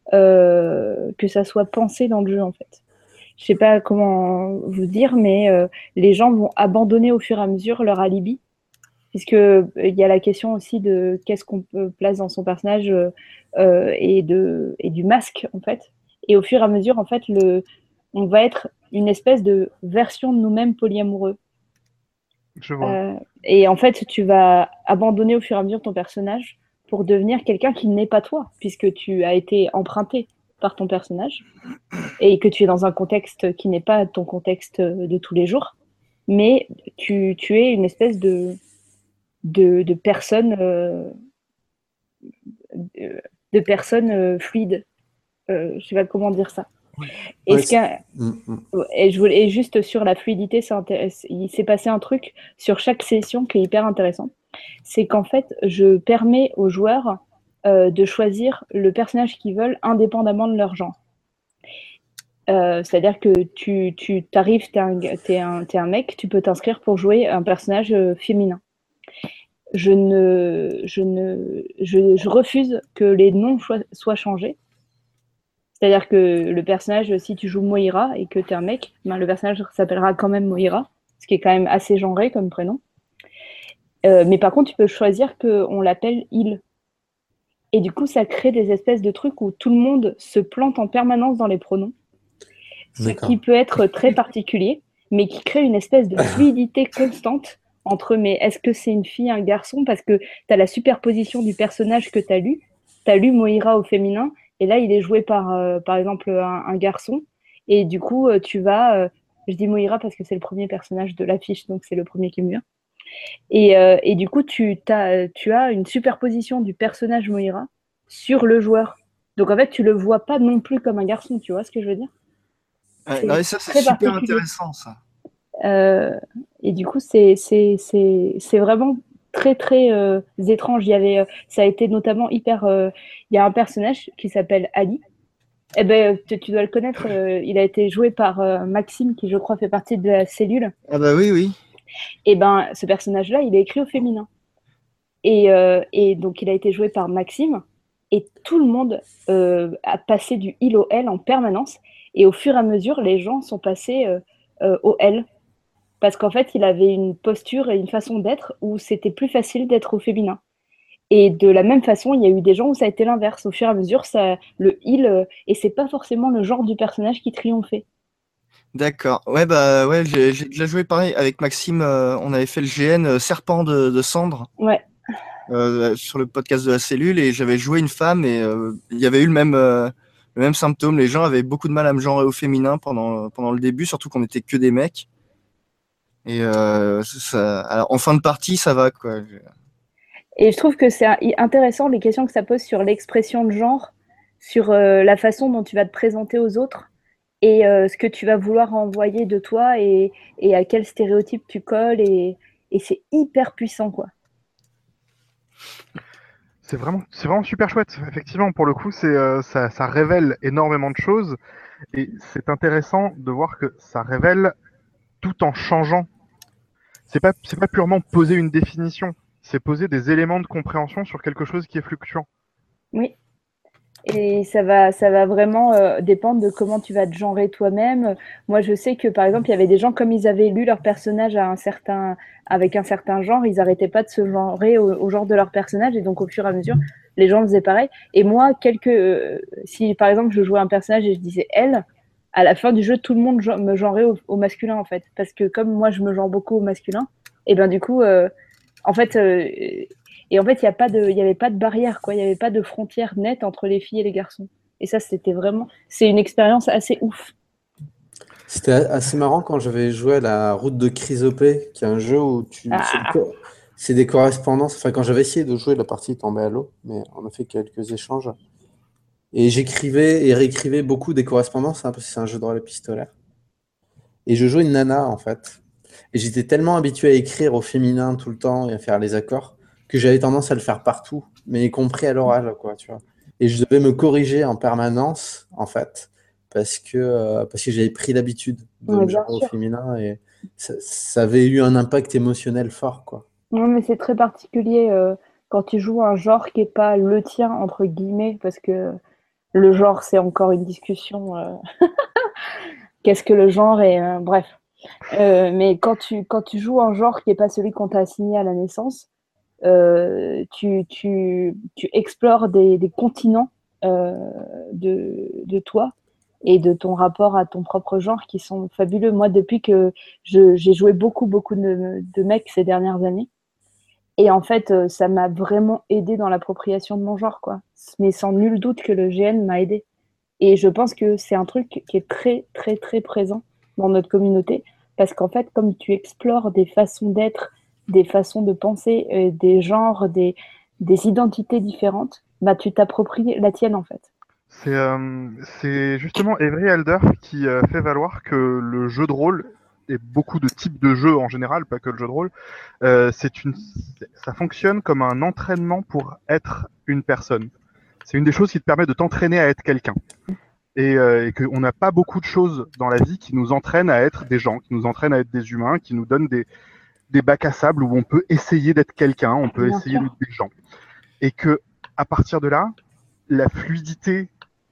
[SPEAKER 4] pensé dans le jeu, en fait. Je sais pas comment vous dire, mais les gens vont abandonner au fur et à mesure leur alibi, puisque il y a la question aussi de qu'est-ce qu'on place dans son personnage et du masque, en fait. Et au fur et à mesure, en fait, on va être une espèce de version de nous-mêmes polyamoureux.
[SPEAKER 3] Je vois.
[SPEAKER 4] Et en fait, tu vas abandonner au fur et à mesure ton personnage pour devenir quelqu'un qui n'est pas toi, puisque tu as été emprunté par ton personnage et que tu es dans un contexte qui n'est pas ton contexte de tous les jours, mais tu es une espèce de personne de personne fluide. Je sais pas comment dire ça. Et,
[SPEAKER 1] Ouais,
[SPEAKER 4] ce qu'un- et je voulais et juste sur la fluidité, il s'est passé un truc sur chaque session qui est hyper intéressant. C'est qu'en fait, je permets aux joueurs de choisir le personnage qu'ils veulent indépendamment de leur genre. C'est-à-dire que tu t'arrives, t'es un mec, tu peux t'inscrire pour jouer un personnage féminin. Je refuse que les noms soient changés. C'est-à-dire que le personnage, si tu joues Moira et que tu es un mec, ben le personnage s'appellera quand même Moira, ce qui est quand même assez genré comme prénom. Mais par contre, tu peux choisir qu'on l'appelle il. Et du coup, ça crée des espèces de trucs où tout le monde se plante en permanence dans les pronoms, ce qui peut être très particulier, mais qui crée une espèce de fluidité constante entre mais est-ce que c'est une fille, un garçon, parce que tu as la superposition du personnage que tu as lu. Tu as lu Moira au féminin, et là, il est joué par exemple, un garçon. Et du coup, je dis Moira parce que c'est le premier personnage de l'affiche, donc c'est le premier qui me vient. Et du coup, tu as une superposition du personnage Moira sur le joueur. Donc en fait, tu le vois pas non plus comme un garçon, tu vois ce que je veux dire?
[SPEAKER 2] Non, et ça, c'est
[SPEAKER 4] très
[SPEAKER 2] super
[SPEAKER 4] particulier.
[SPEAKER 2] intéressant, ça.
[SPEAKER 4] Et du coup, c'est vraiment très, très étrange. Ça a été notamment hyper. Il y a un personnage qui s'appelle Ali. Eh ben, tu dois le connaître. Il a été joué par Maxime, qui je crois fait partie de la cellule.
[SPEAKER 2] Ah bah oui, oui.
[SPEAKER 4] Et ben, ce personnage-là, il est écrit au féminin. Et donc, il a été joué par Maxime. Et tout le monde a passé du il au elle en permanence. Et au fur et à mesure, les gens sont passés au elle. Parce qu'en fait, il avait une posture et une façon d'être où c'était plus facile d'être au féminin. Et de la même façon, il y a eu des gens où ça a été l'inverse. Au fur et à mesure, le il, et c'est pas forcément le genre du personnage qui triomphait.
[SPEAKER 2] D'accord. Ouais, bah ouais, j'ai déjà joué pareil avec Maxime. On avait fait le GN Serpent de Cendre
[SPEAKER 4] Ouais.
[SPEAKER 2] sur le podcast de la cellule et j'avais joué une femme et il y avait eu le même symptôme. Les gens avaient beaucoup de mal à me genrer au féminin pendant le début, surtout qu'on était que des mecs. Et alors, en fin de partie, ça va quoi.
[SPEAKER 4] Et je trouve que c'est intéressant les questions que ça pose sur l'expression de genre, sur la façon dont tu vas te présenter aux autres et ce que tu vas vouloir envoyer de toi et à quel stéréotype tu colles. Et c'est hyper puissant, quoi.
[SPEAKER 3] C'est vraiment super chouette. Effectivement, pour le coup, ça révèle énormément de choses et c'est intéressant de voir que ça révèle tout en changeant. C'est pas purement poser une définition, c'est poser des éléments de compréhension sur quelque chose qui est fluctuant.
[SPEAKER 4] Oui. Et ça va vraiment dépendre de comment tu vas te genrer toi-même. Moi, je sais que, par exemple, il y avait des gens, comme ils avaient lu leur personnage avec un certain genre, ils n'arrêtaient pas de se genrer au genre de leur personnage. Et donc, au fur et à mesure, les gens faisaient pareil. Et moi, si, par exemple, je jouais un personnage et je disais elle, à la fin du jeu, tout le monde me genrait au masculin, en fait. Parce que comme moi, je me genre beaucoup au masculin, et ben du coup, en fait... et en fait, il y avait pas de barrière, quoi. Il n'y avait pas de frontière nette entre les filles et les garçons. Et ça, c'est une expérience assez ouf.
[SPEAKER 1] C'était assez marrant quand j'avais joué à la Route de Chrysopée, qui est un jeu où c'est des correspondances. Enfin, quand j'avais essayé de jouer, la partie tombait à l'eau, mais on a fait quelques échanges. Et j'écrivais et réécrivais beaucoup des correspondances, hein, parce que c'est un jeu de rôle épistolaire. Et je jouais une nana, en fait. Et j'étais tellement habitué à écrire au féminin tout le temps et à faire les accords que j'avais tendance à le faire partout, mais y compris à l'oral, quoi, tu vois. Et je devais me corriger en permanence, en fait, parce que j'avais pris l'habitude de
[SPEAKER 4] Ouais,
[SPEAKER 1] me
[SPEAKER 4] bien
[SPEAKER 1] genrer au
[SPEAKER 4] sûr.
[SPEAKER 1] féminin et ça avait eu un impact émotionnel fort, quoi.
[SPEAKER 4] Non, mais c'est très particulier quand tu joues un genre qui n'est pas le tien, entre guillemets, parce que le genre, c'est encore une discussion. Qu'est-ce que le genre et bref. Mais quand tu joues un genre qui n'est pas celui qu'on t'a assigné à la naissance, tu explores des continents de toi et de ton rapport à ton propre genre qui sont fabuleux. Moi, depuis que j'ai joué beaucoup, beaucoup de mecs ces dernières années, et en fait, ça m'a vraiment aidé dans l'appropriation de mon genre, quoi. Mais sans nul doute que le GN m'a aidé. Et je pense que c'est un truc qui est très, très, très présent dans notre communauté. Parce qu'en fait, comme tu explores des façons d'être, des façons de penser, des genres, des identités différentes, bah, tu t'appropries la tienne, en fait.
[SPEAKER 3] C'est justement Avery Alder qui fait valoir que le jeu de rôle et beaucoup de types de jeux en général, pas que le jeu de rôle, ça fonctionne comme un entraînement pour être une personne. C'est une des choses qui te permet de t'entraîner à être quelqu'un. Et qu'on n'a pas beaucoup de choses dans la vie qui nous entraînent à être des gens, qui nous entraînent à être des humains, qui nous donnent des bacs à sable où on peut essayer d'être quelqu'un, on peut
[SPEAKER 4] Bien
[SPEAKER 3] essayer
[SPEAKER 4] sûr.
[SPEAKER 3] d'être des gens. Et que à partir de là, la fluidité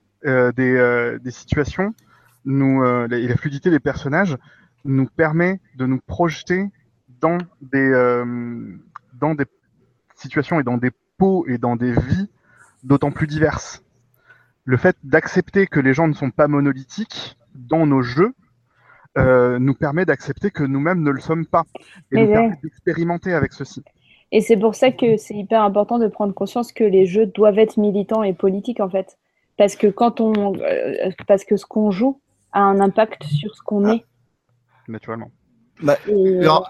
[SPEAKER 3] des situations, et la fluidité des personnages nous permet de nous projeter dans dans des situations et dans des peaux et dans des vies d'autant plus diverses. Le fait d'accepter que les gens ne sont pas monolithiques dans nos jeux nous permet d'accepter que nous-mêmes ne le sommes pas et
[SPEAKER 4] Mais
[SPEAKER 3] nous
[SPEAKER 4] ouais.
[SPEAKER 3] permet d'expérimenter avec ceci.
[SPEAKER 4] Et c'est pour ça que c'est hyper important de prendre conscience que les jeux doivent être militants et politiques, en fait. Parce que parce que ce qu'on joue a un impact sur ce qu'on
[SPEAKER 2] Ah,
[SPEAKER 4] est.
[SPEAKER 3] Naturellement.
[SPEAKER 2] bah,
[SPEAKER 4] Et,
[SPEAKER 2] alors,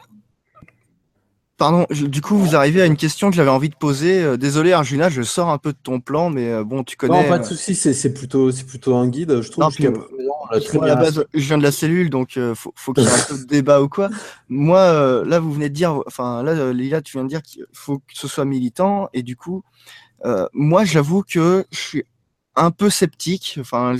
[SPEAKER 2] pardon, du coup, vous arrivez à une question que j'avais envie de poser. Désolé, Arjuna, je sors un peu de ton plan, mais bon, tu
[SPEAKER 1] Non,
[SPEAKER 2] connais.
[SPEAKER 1] pas de souci, c'est plutôt un guide. Je trouve
[SPEAKER 2] Non, puis
[SPEAKER 1] jusqu'à présent, on l'a
[SPEAKER 2] puis
[SPEAKER 1] très
[SPEAKER 2] moi, à la
[SPEAKER 1] bien
[SPEAKER 2] base,
[SPEAKER 1] assis.
[SPEAKER 2] je viens de la cellule, donc faut qu'il y ait un peu de débat ou quoi. Moi, là, vous venez de dire, enfin, là, Lila, tu viens de dire qu'il faut que ce soit militant, et du coup, moi, j'avoue que je suis un peu sceptique. Enfin,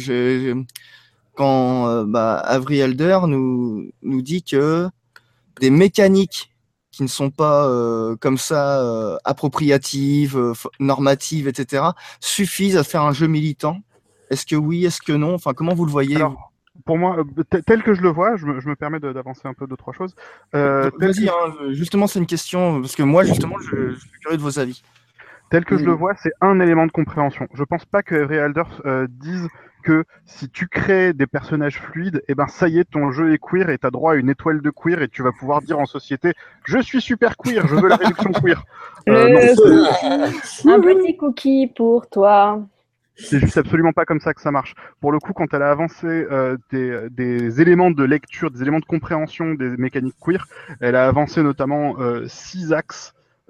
[SPEAKER 2] quand Avery Alder nous dit que des mécaniques qui ne sont pas comme ça appropriatives, normatives, etc., suffisent à faire un jeu militant. Est-ce que oui, est-ce que non? Enfin, comment vous le voyez, vous?
[SPEAKER 3] Alors, pour moi, tel que je le vois, je me permets d'avancer un peu deux, trois choses. Tel que
[SPEAKER 2] Vas-y, hein, justement, c'est une question, parce que moi, justement, je suis curieux de vos avis.
[SPEAKER 3] Tel que je le vois, c'est un élément de compréhension. Je pense pas que Avery Alder dise que si tu crées des personnages fluides, eh ben ça y est, ton jeu est queer et tu as droit à une étoile de queer et tu vas pouvoir dire en société je suis super queer, je veux la réduction queer. Non,
[SPEAKER 4] le cookie, un petit cookie pour toi.
[SPEAKER 3] c'est juste absolument pas comme ça que ça marche. Pour le coup, quand elle a avancé des éléments de lecture, des éléments de compréhension des mécaniques queer, elle a avancé notamment 6 axes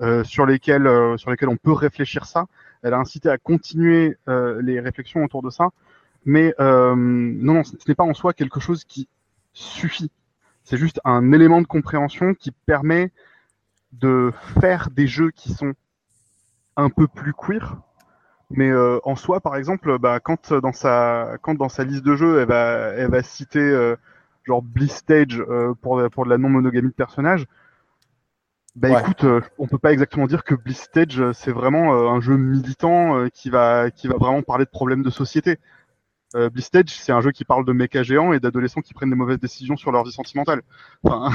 [SPEAKER 3] sur lesquels on peut réfléchir ça. Elle a incité à continuer les réflexions autour de ça. Mais non, ce n'est pas en soi quelque chose qui suffit. C'est juste un élément de compréhension qui permet de faire des jeux qui sont un peu plus queer. Mais en soi, par exemple, bah, quand dans sa liste de jeux, elle va citer genre Bliss Stage pour de la non-monogamie de personnages, bah
[SPEAKER 1] Ouais.
[SPEAKER 3] écoute, on peut pas exactement dire que Bliss Stage, c'est vraiment un jeu militant qui va vraiment parler de problèmes de société. Bliss Stage, c'est un jeu qui parle de mechas géants et d'adolescents qui prennent des mauvaises décisions sur leur vie sentimentale. Enfin,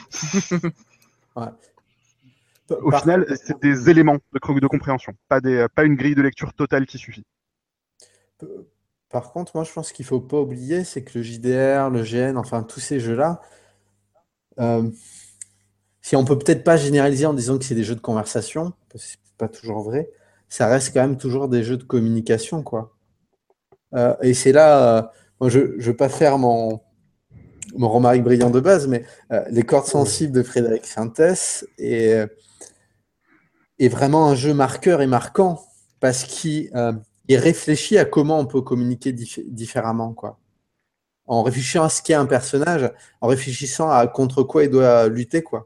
[SPEAKER 1] Ouais.
[SPEAKER 3] au
[SPEAKER 1] Par
[SPEAKER 3] final,
[SPEAKER 1] contre,
[SPEAKER 3] c'est des éléments de compréhension, pas une grille de lecture totale qui suffit.
[SPEAKER 1] moi, je pense qu'il faut pas oublier, c'est que le JDR, le GN, enfin, tous ces jeux-là, euh, si on peut peut-être pas généraliser en disant que c'est des jeux de conversation, parce que c'est pas toujours vrai, ça reste quand même toujours des jeux de communication, quoi. Et c'est là, moi, je ne veux pas faire mon Romaric brillant de base, mais les cordes sensibles de Frédéric Fuentes est vraiment un jeu marqueur et marquant parce qu'il réfléchit à comment on peut communiquer différemment, quoi. En réfléchissant à ce qu'est un personnage, en réfléchissant à contre quoi il doit lutter, quoi.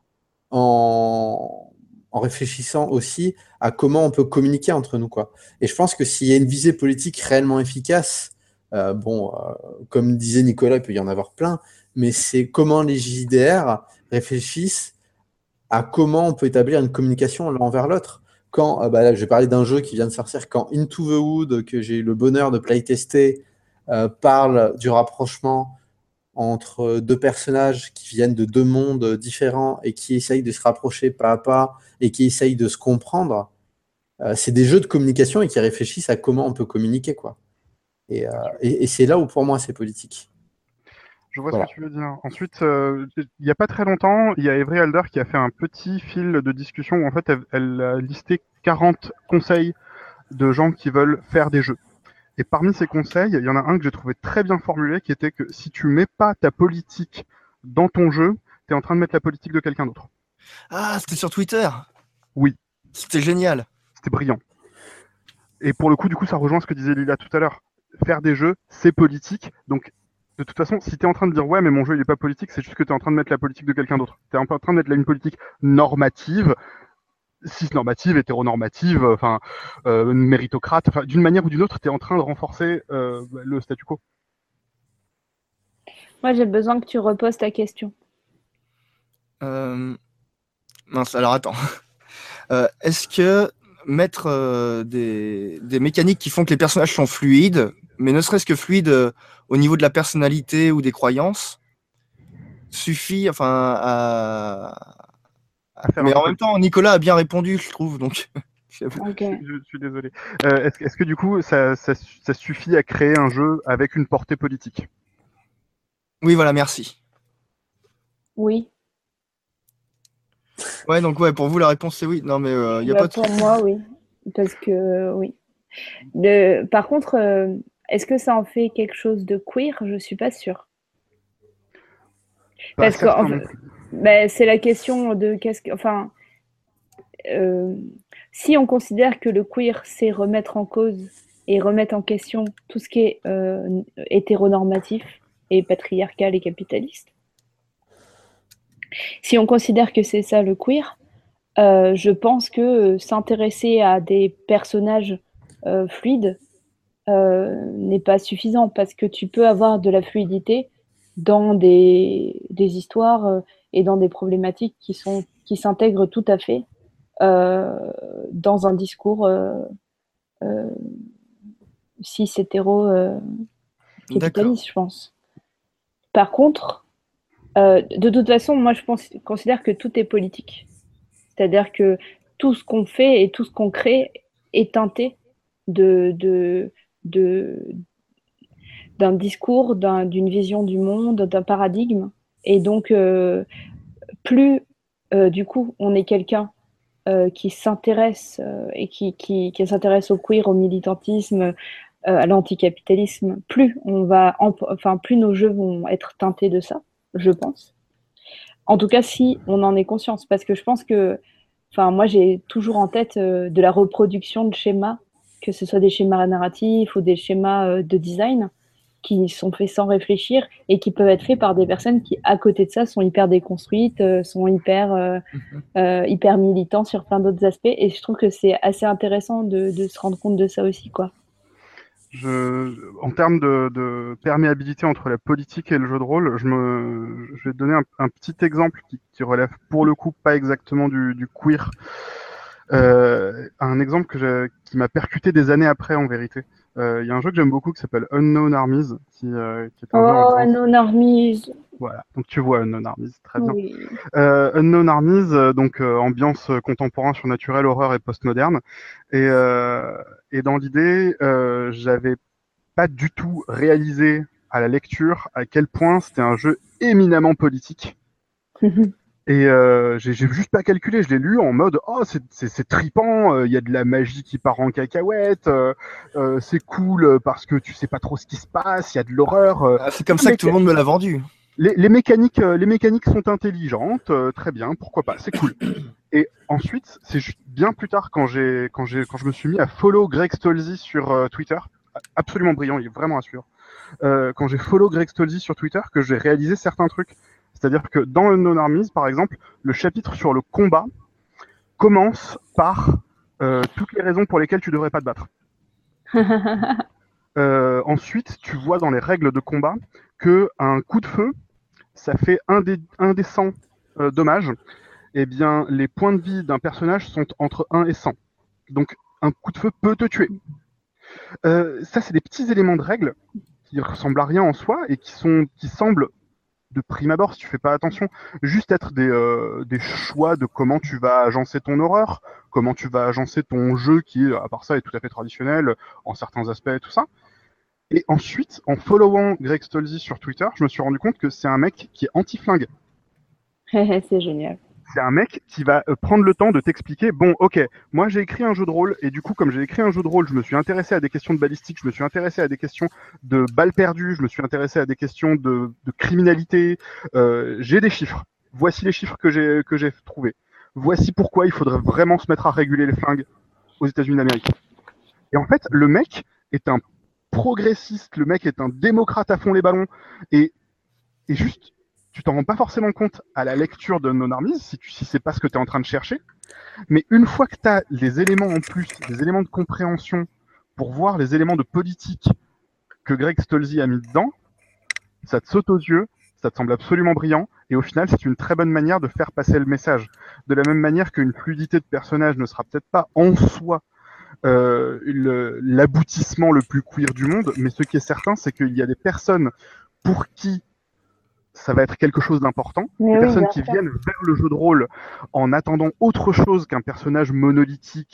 [SPEAKER 1] En, en réfléchissant aussi à comment on peut communiquer entre nous, quoi. Et je pense que s'il y a une visée politique réellement efficace Comme disait Nicolas, il peut y en avoir plein, mais c'est comment les JDR réfléchissent à comment on peut établir une communication l'un envers l'autre. Quand, là, je vais parler d'un jeu qui vient de sortir, quand Into the Wood, que j'ai eu le bonheur de playtester, parle du rapprochement entre deux personnages qui viennent de deux mondes différents et qui essayent de se rapprocher pas à pas et qui essayent de se comprendre, c'est des jeux de communication et qui réfléchissent à comment on peut communiquer, quoi. Et c'est là où, pour moi, c'est politique.
[SPEAKER 3] Je vois
[SPEAKER 1] Voilà.
[SPEAKER 3] ce que tu veux dire. Ensuite, il n'y a pas très longtemps, il y a Avery Alder qui a fait un petit fil de discussion où en fait elle a listé 40 conseils de gens qui veulent faire des jeux. Et parmi ces conseils, il y en a un que j'ai trouvé très bien formulé qui était que si tu mets pas ta politique dans ton jeu, tu es en train de mettre la politique de quelqu'un d'autre.
[SPEAKER 2] Ah, c'était sur Twitter.
[SPEAKER 3] Oui.
[SPEAKER 2] C'était génial.
[SPEAKER 3] C'était brillant. Et pour le coup, du coup, ça rejoint ce que disait Lila tout à l'heure. Faire des jeux, c'est politique. Donc, de toute façon, si tu es en train de dire ouais, mais mon jeu il est pas politique, c'est juste que tu es en train de mettre la politique de quelqu'un d'autre. Tu es en train de mettre une politique normative, cisnormative, hétéronormative, méritocrate, d'une manière ou d'une autre, tu es en train de renforcer le statu quo.
[SPEAKER 4] Moi, j'ai besoin que tu reposes ta question.
[SPEAKER 2] Mince, alors attends. Est-ce que mettre des mécaniques qui font que les personnages sont fluides, mais ne serait-ce que fluides au niveau de la personnalité ou des croyances, suffit, enfin,
[SPEAKER 3] À faire
[SPEAKER 2] mais
[SPEAKER 3] un
[SPEAKER 2] en même temps, Nicolas a bien répondu, je trouve, donc.
[SPEAKER 4] Ok.
[SPEAKER 3] Je suis désolé. Est-ce que du coup, ça suffit à créer un jeu avec une portée politique?
[SPEAKER 2] Oui, voilà, merci.
[SPEAKER 4] Oui.
[SPEAKER 2] Ouais, donc ouais, pour vous, la réponse c'est oui. Non, mais il n'y a pas de.
[SPEAKER 4] Pour moi, oui. Parce que oui. Par contre, est-ce que ça en fait quelque chose de queer? Je suis pas sûre. Parce que c'est la question de qu'est-ce que. Enfin, si on considère que le queer, c'est remettre en cause et remettre en question tout ce qui est hétéronormatif et patriarcal et capitaliste, si on considère que c'est ça le queer, je pense que s'intéresser à des personnages fluides n'est pas suffisant parce que tu peux avoir de la fluidité dans des histoires et dans des problématiques qui s'intègrent tout à fait dans un discours cis hétéro capitaliste, je pense. Par contre, de toute façon, moi je considère que tout est politique. C'est-à-dire que tout ce qu'on fait et tout ce qu'on crée est teinté d'un discours, d'une vision du monde, d'un paradigme. Et donc, plus du coup on est quelqu'un qui s'intéresse et qui s'intéresse au queer, au militantisme, à l'anticapitalisme, plus plus nos jeux vont être teintés de ça, je pense. En tout cas, si on en est conscience, parce que je pense que, moi, j'ai toujours en tête de la reproduction de schémas, que ce soit des schémas narratifs ou des schémas de design, qui sont faits sans réfléchir et qui peuvent être faits par des personnes qui, à côté de ça, sont hyper déconstruites, sont hyper militants sur plein d'autres aspects. Et je trouve que c'est assez intéressant de se rendre compte de ça aussi, quoi.
[SPEAKER 3] En termes de perméabilité entre la politique et le jeu de rôle, je vais te donner un petit exemple qui relève pour le coup pas exactement du queer. Un exemple qui m'a percuté des années après en vérité. Il y a un jeu que j'aime beaucoup qui s'appelle Unknown Armies, qui est un jeu en
[SPEAKER 4] Unknown Armies.
[SPEAKER 3] Voilà, donc tu vois Unknown Armies, très bien.
[SPEAKER 4] Oui.
[SPEAKER 3] Unknown Armies, ambiance contemporain, surnaturel, horreur et postmoderne. Et dans l'idée, j'avais pas du tout réalisé à la lecture à quel point c'était un jeu éminemment politique. Et j'ai juste pas calculé, je l'ai lu en mode oh c'est tripant, il y a de la magie qui part en cacahuète, c'est cool parce que tu sais pas trop ce qui se passe, il y a de l'horreur.
[SPEAKER 2] C'est comme ça que tout le monde me l'a vendu.
[SPEAKER 3] Les mécaniques sont intelligentes, très bien, pourquoi pas, c'est cool. Et ensuite, c'est bien plus tard quand je me suis mis à follow Greg Stolze sur Twitter, absolument brillant, il est vraiment à suivre. Quand j'ai follow Greg Stolze sur Twitter, que j'ai réalisé certains trucs. C'est-à-dire que dans Unknown Armies, par exemple, le chapitre sur le combat commence par toutes les raisons pour lesquelles tu devrais pas te battre. Ensuite, tu vois dans les règles de combat que un coup de feu, ça fait un des 100 dommages. Eh bien, les points de vie d'un personnage sont entre 1 et 100. Donc, un coup de feu peut te tuer. Ça, c'est des petits éléments de règles qui ressemblent à rien en soi et qui semblent, de prime abord, si tu fais pas attention, juste être des choix de comment tu vas agencer ton horreur, comment tu vas agencer ton jeu qui, à part ça, est tout à fait traditionnel en certains aspects et tout ça. Et ensuite, en followant Greg Stolzy sur Twitter, je me suis rendu compte que c'est un mec qui est anti-flingue.
[SPEAKER 4] C'est génial.
[SPEAKER 3] C'est un mec qui va prendre le temps de t'expliquer, bon, ok, moi j'ai écrit un jeu de rôle, et du coup, comme j'ai écrit un jeu de rôle, je me suis intéressé à des questions de balistique, je me suis intéressé à des questions de balles perdues, je me suis intéressé à des questions de criminalité, j'ai des chiffres. Voici les chiffres que j'ai trouvés. Voici pourquoi il faudrait vraiment se mettre à réguler les flingues aux États-Unis d'Amérique. Et en fait, le mec est un progressiste, le mec est un démocrate à fond les ballons, et juste... Tu t'en rends pas forcément compte à la lecture de Non Armies, si c'est pas ce que tu es en train de chercher. Mais une fois que tu as les éléments en plus, les éléments de compréhension, pour voir les éléments de politique que Greg Stolzy a mis dedans, ça te saute aux yeux, ça te semble absolument brillant, et au final, c'est une très bonne manière de faire passer le message. De la même manière qu'une fluidité de personnage ne sera peut-être pas en soi l'aboutissement le plus queer du monde, mais ce qui est certain, c'est qu'il y a des personnes pour qui ça va être quelque chose d'important. Des personnes qui viennent vers le jeu de rôle en attendant autre chose qu'un personnage monolithique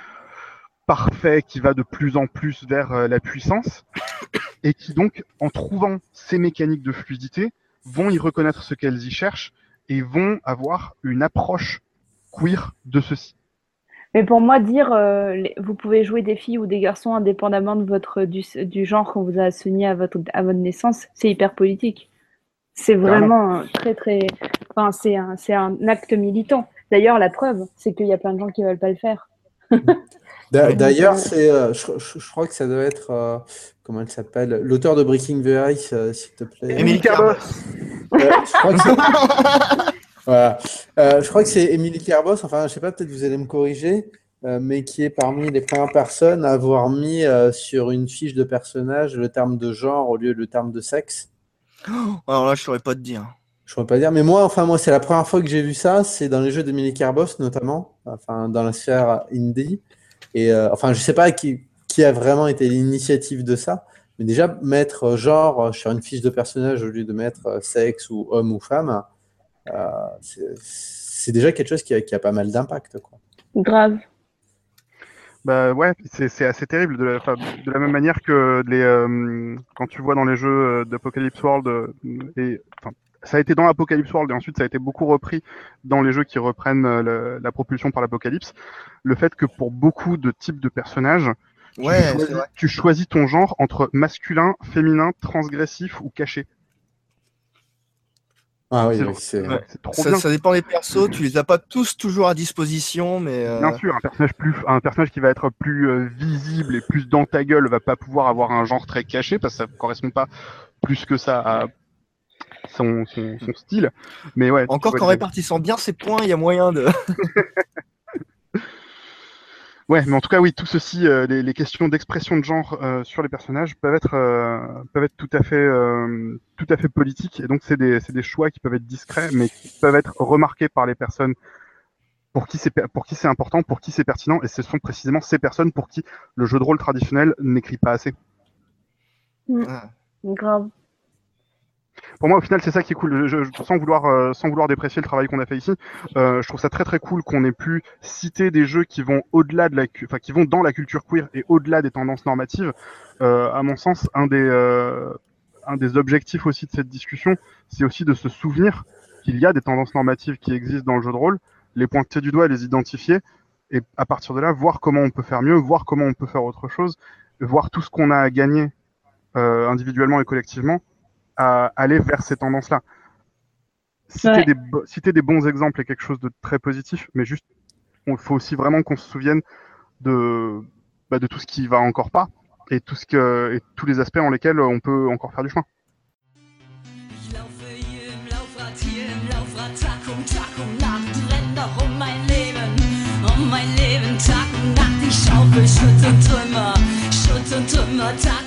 [SPEAKER 3] parfait qui va de plus en plus vers la puissance et qui donc, en trouvant ces mécaniques de fluidité, vont y reconnaître ce qu'elles y cherchent et vont avoir une approche queer de ceci.
[SPEAKER 4] Mais pour moi, dire vous pouvez jouer des filles ou des garçons indépendamment de du genre qu'on vous a assigné à votre naissance, c'est hyper politique. C'est vraiment très, très... Enfin, c'est un acte militant. D'ailleurs, la preuve, c'est qu'il y a plein de gens qui ne veulent pas le faire.
[SPEAKER 1] D'ailleurs, je crois que ça doit être... comment elle s'appelle? L'auteur de Breaking the Ice, s'il te plaît.
[SPEAKER 3] Émilie Carbos.
[SPEAKER 1] Voilà. Je crois que c'est Émilie Carbos, enfin, je sais pas, peut-être vous allez me corriger, mais qui est parmi les premières personnes à avoir mis sur une fiche de personnage le terme de genre au lieu du terme de sexe.
[SPEAKER 2] Alors là, je saurais pas te dire.
[SPEAKER 1] Je pourrais pas dire, mais moi, c'est la première fois que j'ai vu ça, c'est dans les jeux d'Emily Carbos notamment, enfin dans la sphère indie. Et je sais pas qui a vraiment été l'initiative de ça, mais déjà mettre genre sur une fiche de personnage au lieu de mettre sexe ou homme ou femme, c'est déjà quelque chose qui a pas mal d'impact, quoi.
[SPEAKER 4] Grave.
[SPEAKER 3] Bah ouais, c'est assez terrible de la même manière que quand tu vois dans les jeux d'Apocalypse World ça a été dans Apocalypse World et ensuite ça a été beaucoup repris dans les jeux qui reprennent la propulsion par l'Apocalypse, le fait que pour beaucoup de types de personnages, tu choisis ton genre entre masculin, féminin, transgressif ou caché.
[SPEAKER 1] Ah oui,
[SPEAKER 3] c'est trop bien.
[SPEAKER 2] Ça dépend des persos, tu les as pas tous toujours à disposition, mais...
[SPEAKER 3] Bien sûr, un personnage qui va être plus visible et plus dans ta gueule va pas pouvoir avoir un genre très caché parce que ça correspond pas plus que ça à son style. Mais ouais.
[SPEAKER 2] Encore qu'en répartissant bien ses points, il y a moyen de...
[SPEAKER 3] Ouais, mais en tout cas, oui, tout ceci, les questions d'expression de genre sur les personnages peuvent être tout à fait politiques. Et donc, c'est des choix qui peuvent être discrets, mais qui peuvent être remarqués par les personnes pour qui c'est important, pour qui c'est pertinent. Et ce sont précisément ces personnes pour qui le jeu de rôle traditionnel n'écrit pas assez.
[SPEAKER 4] Grave.
[SPEAKER 3] Pour moi, au final, c'est ça qui est cool. Sans vouloir déprécier le travail qu'on a fait ici, je trouve ça très très cool qu'on ait pu citer des jeux qui vont au-delà de qui vont dans la culture queer et au-delà des tendances normatives. À mon sens, un des objectifs aussi de cette discussion, c'est aussi de se souvenir qu'il y a des tendances normatives qui existent dans le jeu de rôle, les pointer du doigt, les identifier, et à partir de là, voir comment on peut faire mieux, voir comment on peut faire autre chose, voir tout ce qu'on a à gagner individuellement et collectivement, à aller vers ces tendances-là. Citer des bons exemples est quelque chose de très positif, mais juste, il faut aussi vraiment qu'on se souvienne de tout ce qui va encore pas et tous les aspects en lesquels on peut encore faire du chemin.
[SPEAKER 5] Mein Leben Tag und Nacht, ich schaufel Schutt und Trümmer,